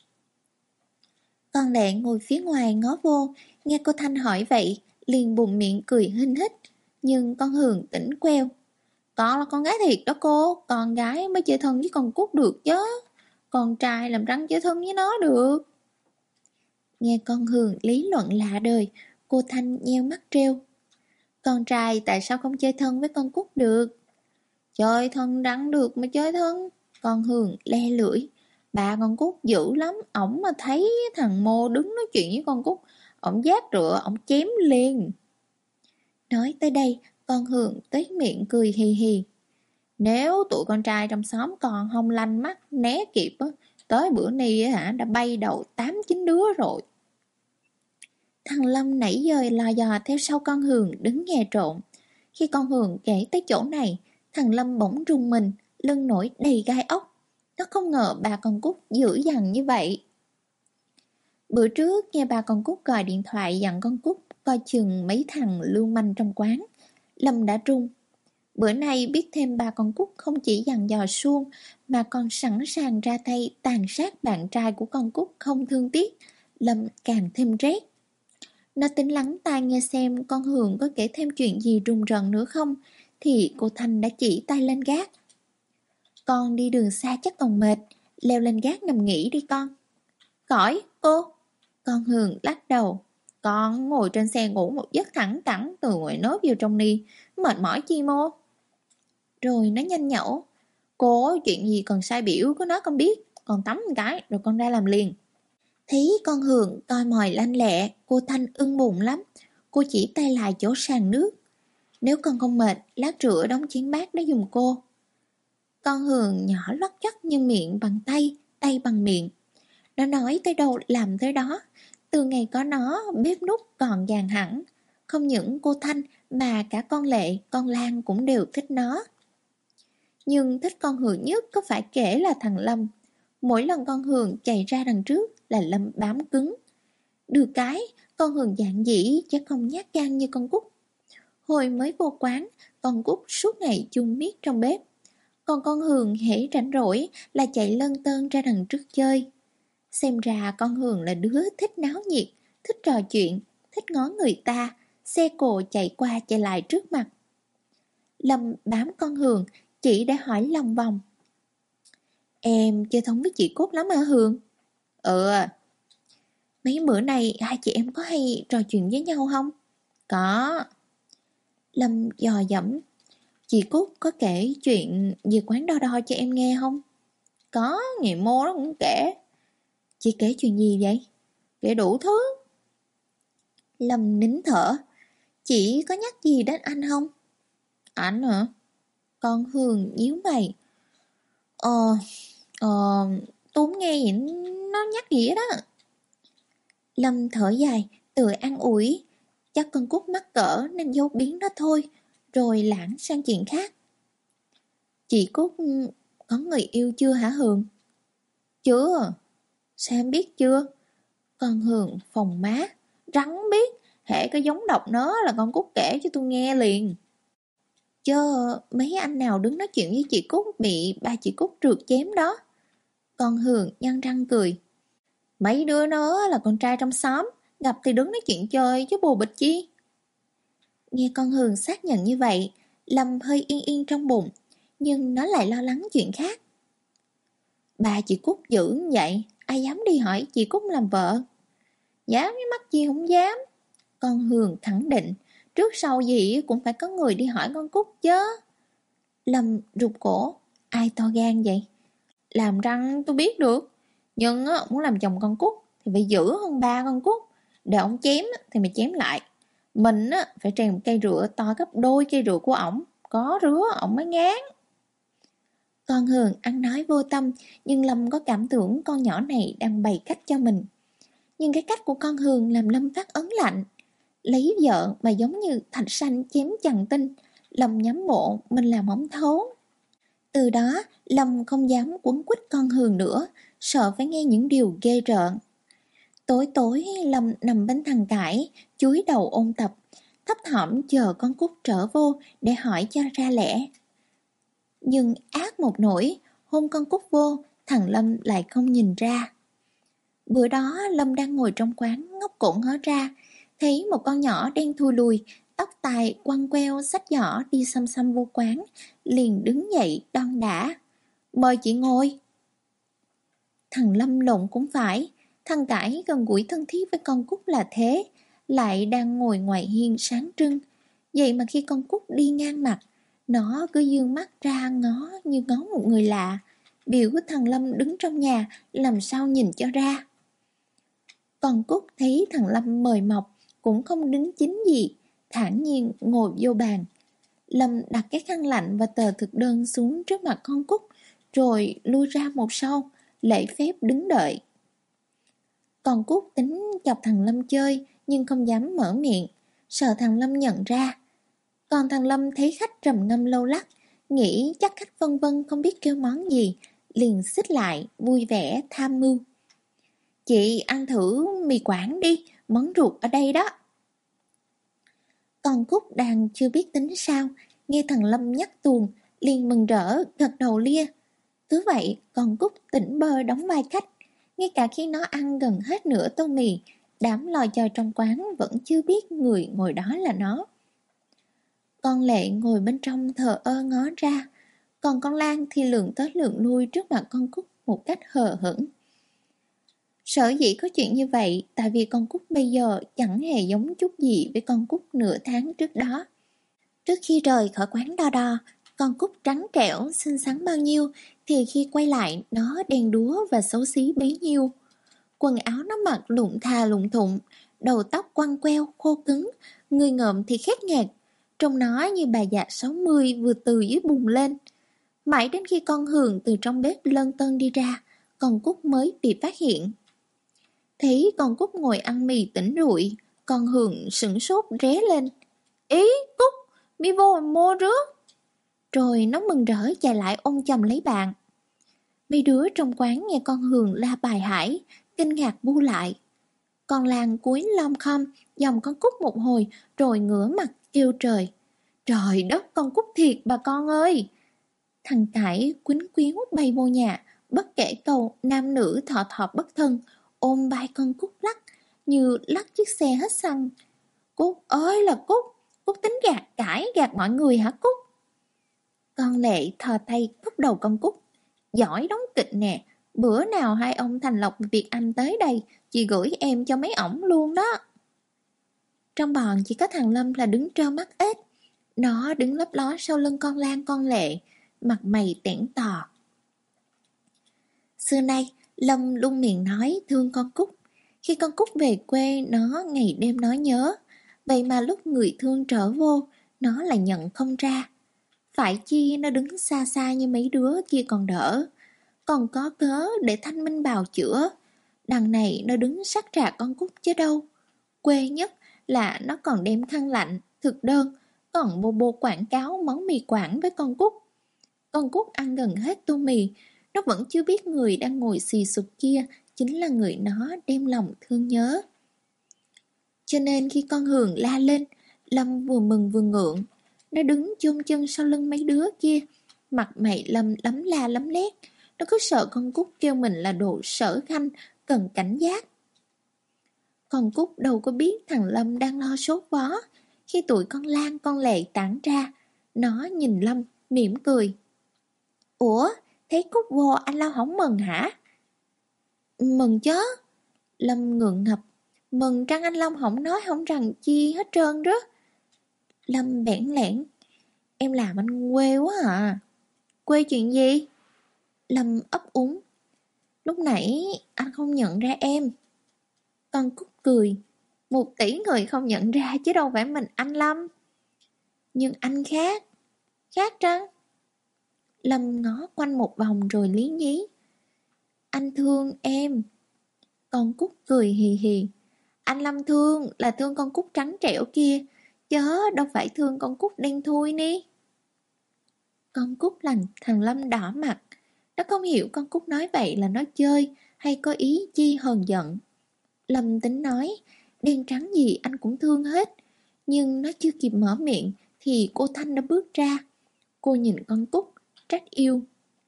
Con Lệ ngồi phía ngoài ngó vô, nghe cô Thanh hỏi vậy, liền bụng miệng cười hinh hít. Nhưng con Hường tỉnh queo. Con là con gái thiệt đó cô, con gái mới chơi thân với con Cúc được chứ. Con trai làm răng chơi thân với nó được. Nghe con Hường lý luận lạ đời, cô Thanh nheo mắt trêu. Con trai tại sao không chơi thân với con Cúc được? Chơi thân đắng được mà chơi thân. Con Hường le lưỡi. Bà con Cúc dữ lắm, ổng mà thấy thằng Mô đứng nói chuyện với con Cúc, ổng giác rửa, ổng chém liền. Nói tới đây, con Hường tới miệng cười hì hì. Nếu tụi con trai trong xóm còn không lanh mắt né kịp á, tới bữa nay hả đã bay đầu tám chín đứa rồi. Thằng Lâm nãy giờ lò dò theo sau con Hường đứng nghe trộn. Khi con Hường kể tới chỗ này, thằng Lâm bỗng rùng mình, lưng nổi đầy gai ốc. Nó không ngờ bà con Cúc dữ dằn như vậy. Bữa trước nghe bà con Cúc gọi điện thoại dặn con Cúc coi chừng mấy thằng lưu manh trong quán, Lâm đã run. Bữa nay biết thêm bà con Cúc không chỉ dặn dò suông mà còn sẵn sàng ra tay tàn sát bạn trai của con Cúc không thương tiếc, Lâm càng thêm rét. Nó tính lắng tai nghe xem con Hường có kể thêm chuyện gì rùng rợn nữa không, thì cô Thanh đã chỉ tay lên gác. Con đi đường xa chắc còn mệt, leo lên gác nằm nghỉ đi con. Khỏi cô. Con Hường lắc đầu. Con ngồi trên xe ngủ một giấc thẳng cẳng từ ngoài nốt vô trong ni, mệt mỏi chi mô. Rồi nó nhanh nhẩu: "Cô chuyện gì cần sai biểu cứ nói con biết, con tắm một cái rồi con ra làm liền." Thấy con Hường coi mồi lanh lẹ, cô Thanh ưng bụng lắm. Cô chỉ tay lại chỗ sàn nước: "Nếu con không mệt, lát rửa đống chén bát để giùm cô." Con Hường nhỏ lót chót như miệng bằng tay, tay bằng miệng. Nó nói tới đâu làm tới đó. Từ ngày có nó, bếp núc còn gàn hẳn. Không những cô Thanh mà cả con Lệ, con Lan cũng đều thích nó. Nhưng thích con Hường nhất có phải kể là thằng Lâm. Mỗi lần con Hường chạy ra đằng trước là Lâm bám cứng. Được cái, con Hường dạn dĩ chứ không nhát gan như con Cúc. Hồi mới vô quán, con Cúc suốt ngày chung miết trong bếp. Còn con Hường hễ rảnh rỗi là chạy lân tơn ra đằng trước chơi. Xem ra con Hường là đứa thích náo nhiệt, thích trò chuyện, thích ngó người ta, xe cộ chạy qua chạy lại trước mặt. Lâm bám con Hường chỉ để hỏi lòng vòng: "Em chơi thân với chị Cúc lắm hả Hường?" "Ừ." "Mấy bữa nay hai chị em có hay trò chuyện với nhau không?" "Có." Lâm dò dẫm: "Chị Cúc có kể chuyện về quán đo đo cho em nghe không?" "Có, ngày mô nó cũng kể." "Chị kể chuyện gì vậy?" "Kể đủ thứ." Lâm nín thở: "Chị có nhắc gì đến anh không?" "Anh hả?" Con Hường nhíu mày: Ờ, ờ, tôi không nghe gì nó nhắc gì hết á." Lâm thở dài, tự an ủi: "Chắc con Cúc mắc cỡ nên giấu biến đó thôi." Rồi lãng sang chuyện khác: "Chị Cúc có người yêu chưa hả Hường?" "Chưa." "Sao em biết chưa?" Con Hường phồng má: "Rắn biết, hễ có giống độc nó là con Cúc kể cho tôi nghe liền." "Chớ mấy anh nào đứng nói chuyện với chị Cúc bị ba chị Cúc trượt chém đó." Con Hường nhăn răng cười: "Mấy đứa nó là con trai trong xóm, gặp thì đứng nói chuyện chơi chứ bồ bịch chi." Nghe con Hường xác nhận như vậy, Lâm hơi yên yên trong bụng, nhưng nó lại lo lắng chuyện khác. "Bà chị Cúc dữ như vậy, ai dám đi hỏi chị Cúc làm vợ?" "Dám cái mắt gì không dám." Con Hường khẳng định: "Trước sau gì cũng phải có người đi hỏi con Cúc chứ." Lâm rụt cổ: "Ai to gan vậy?" "Làm răng tôi biết được, nhưng á, muốn làm chồng con Cúc thì phải giữ hơn ba con Cúc. Để ổng chém thì mày chém lại. Mình á, phải trèo một cây rựa to gấp đôi cây rựa của ổng, có rứa ổng mới ngán." Con Hường ăn nói vô tâm, nhưng Lâm có cảm tưởng con nhỏ này đang bày cách cho mình. Nhưng cái cách của con Hường làm Lâm phát ớn lạnh. Lấy vợ mà giống như thạch sanh chém chằn tinh, Lâm nhắm bộ mình làm ổng thấu. Từ đó Lâm không dám quấn quýt con Hường nữa, sợ phải nghe những điều ghê rợn. Tối tối Lâm nằm bên thằng Cải, chúi đầu ôn tập, thấp thỏm chờ con Cúc trở vô để hỏi cho ra lẽ. Nhưng ác một nỗi, hôm con Cúc vô, thằng Lâm lại không nhìn ra. Bữa đó Lâm đang ngồi trong quán ngóc cổ ngó ra, thấy một con nhỏ đen thui lùi, tóc tai quăng queo xách giỏ đi xăm xăm vô quán, liền đứng dậy đon đả: "Mời chị ngồi." Thằng Lâm lộn cũng phải, thằng Cải gần gũi thân thiết với con Cúc là thế, lại đang ngồi ngoài hiên sáng trưng. Vậy mà khi con Cúc đi ngang mặt, nó cứ dương mắt ra ngó như ngó một người lạ, biểu thằng Lâm đứng trong nhà làm sao nhìn cho ra. Con Cúc thấy thằng Lâm mời mọc cũng không đính chính gì, thản nhiên ngồi vô bàn. Lâm đặt cái khăn lạnh và tờ thực đơn xuống trước mặt con Cúc, rồi lui ra một sau, lễ phép đứng đợi. Con Cúc tính chọc thằng Lâm chơi, nhưng không dám mở miệng, sợ thằng Lâm nhận ra. Còn thằng Lâm thấy khách trầm ngâm lâu lắc, nghĩ chắc khách vân vân không biết kêu món gì, liền xích lại, vui vẻ tham mưu: "Chị ăn thử mì Quảng đi, món ruột ở đây đó." Con Cúc đang chưa biết tính sao, nghe thằng Lâm nhắc tuồng, liền mừng rỡ gật đầu lia. Cứ vậy con Cúc tỉnh bơ đóng vai khách. Ngay cả khi nó ăn gần hết nửa tô mì, đám lò chò trong quán vẫn chưa biết người ngồi đó là nó. Con Lệ ngồi bên trong thờ ơ ngó ra, còn con Lan thì lượn tới lượn lui trước mặt con Cúc một cách hờ hững. Sở dĩ có chuyện như vậy tại vì con Cúc bây giờ chẳng hề giống chút gì với con Cúc nửa tháng trước đó. Trước khi rời khỏi quán đo đo, Con Cúc trắng trẻo, xinh xắn bao nhiêu, thì khi quay lại nó đen đúa và xấu xí bấy nhiêu. Quần áo nó mặc lụng thà lụng thụng, đầu tóc quăng queo, khô cứng, người ngợm thì khét nghẹt, trông nó như bà già sáu mươi vừa từ dưới bùn lên. Mãi đến khi con Hường từ trong bếp lân tân đi ra, con Cúc mới bị phát hiện. Thấy con Cúc ngồi ăn mì tỉnh rụi, con Hường sửng sốt ré lên. Ý, Cúc, mi vô mua rước. Rồi nó mừng rỡ chạy lại ôm chầm lấy bạn. Mấy đứa trong quán nghe con Hường la bài hải, kinh ngạc bu lại. Con Lan cúi lom khom, dòm con Cúc một hồi, rồi ngửa mặt kêu trời. Trời đất, con Cúc thiệt bà con ơi! Thằng Cải quýnh quýu bay vô nhà, bất kể câu nam nữ thọ thọ bất thân, ôm vai con Cúc lắc, như lắc chiếc xe hết xăng. Cúc ơi là Cúc, Cúc tính gạt Cải, gạt mọi người hả Cúc? Con Lệ thò tay cúc đầu con Cúc. Giỏi đóng kịch nè, bữa nào hai ông Thành Lộc Việt Anh tới đây, chị gửi em cho mấy ổng luôn đó. Trong bọn chỉ có thằng Lâm là đứng trơ mắt ếch. Nó đứng lấp ló sau lưng con Lan con Lệ, mặt mày tẻn tò. Xưa nay, Lâm luôn miệng nói thương con Cúc. Khi con Cúc về quê, nó ngày đêm nói nhớ. Vậy mà lúc người thương trở vô, nó lại nhận không ra. Phải chi nó đứng xa xa như mấy đứa kia còn đỡ, còn có cớ để thanh minh bào chữa. Đằng này nó đứng sát rạ con Cúc chứ đâu. Quê nhất là nó còn đem khăn lạnh, thực đơn, còn bô bô quảng cáo món mì Quảng với con Cúc. Con Cúc ăn gần hết tô mì, nó vẫn chưa biết người đang ngồi xì sụp kia chính là người nó đem lòng thương nhớ. Cho nên khi con Hường la lên, Lâm vừa mừng vừa ngượng. Nó đứng chôn chân sau lưng mấy đứa kia, mặt mày Lâm lấm la lấm lét. Nó cứ sợ con Cúc kêu mình là đồ sở khanh, cần cảnh giác. Con Cúc đâu có biết thằng Lâm đang lo sốt vó. Khi tụi con Lan con Lệ tản ra, nó nhìn Lâm, mỉm cười. Ủa, thấy Cúc vô anh Lâm không mừng hả? Mừng chứ. Lâm ngượng ngập. Mừng trăng anh Lâm không nói không rằng chi hết trơn đó. Lâm bẽn lẽn. Em làm anh quê quá à. Quê chuyện gì? Lâm ấp úng. Lúc nãy anh không nhận ra em. Con Cúc cười. Một tỷ người không nhận ra chứ đâu phải mình anh Lâm. Nhưng anh khác. Khác trăng. Lâm ngó quanh một vòng rồi lý nhí. Anh thương em. Con Cúc cười hì hì. Anh Lâm thương là thương con Cúc trắng trẻo kia, chớ đâu phải thương con Cúc đen thui ni. Con Cúc làm thằng Lâm đỏ mặt. Nó không hiểu con Cúc nói vậy là nó chơi hay có ý chi hờn giận. Lâm tính nói, đen trắng gì anh cũng thương hết. Nhưng nó chưa kịp mở miệng thì cô Thanh đã bước ra. Cô nhìn con Cúc, trách yêu.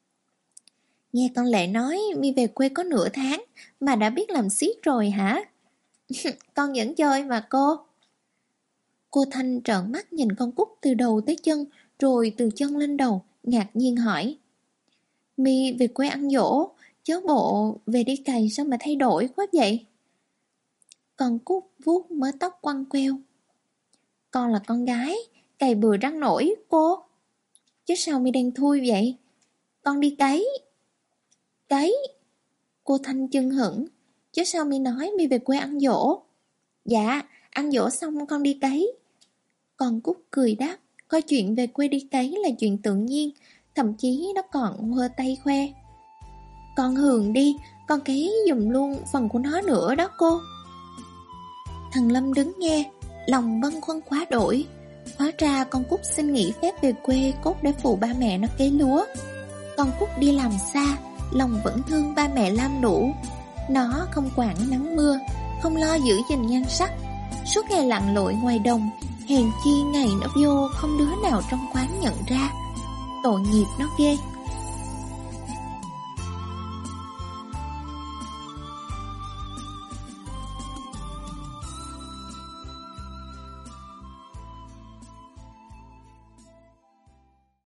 Nghe con Lệ nói mi về quê có nửa tháng mà đã biết làm xiết rồi hả? Con vẫn chơi mà cô. Cô Thanh trợn mắt nhìn con Cúc từ đầu tới chân, rồi từ chân lên đầu, ngạc nhiên hỏi. Mi về quê ăn dỗ, chớ bộ về đi cày sao mà thay đổi quá vậy? Con Cúc vuốt mớ tóc quăng queo. Con là con gái, cày bừa răng nổi cô. Chứ sao mi đen thui vậy? Con đi cấy. Cấy? Cô Thanh chưng hửng. Chứ sao mi nói mi về quê ăn dỗ? Dạ, ăn dỗ xong con đi cấy. Con Cúc cười đáp, coi chuyện về quê đi cấy là chuyện tự nhiên, thậm chí nó còn hơ tay khoe. Con Hường đi, con cấy dùm luôn phần của nó nữa đó cô. Thằng Lâm đứng nghe, lòng bâng khuâng quá đổi. Hóa ra con Cúc xin nghỉ phép về quê cốt để phụ ba mẹ nó cấy lúa. Con Cúc đi làm xa, lòng vẫn thương ba mẹ lam đủ. Nó không quản nắng mưa, không lo giữ gìn nhan sắc, suốt ngày lặn lội ngoài đồng. Hèn chi ngày nó vô không đứa nào trong quán nhận ra. Tội nghiệp nó ghê.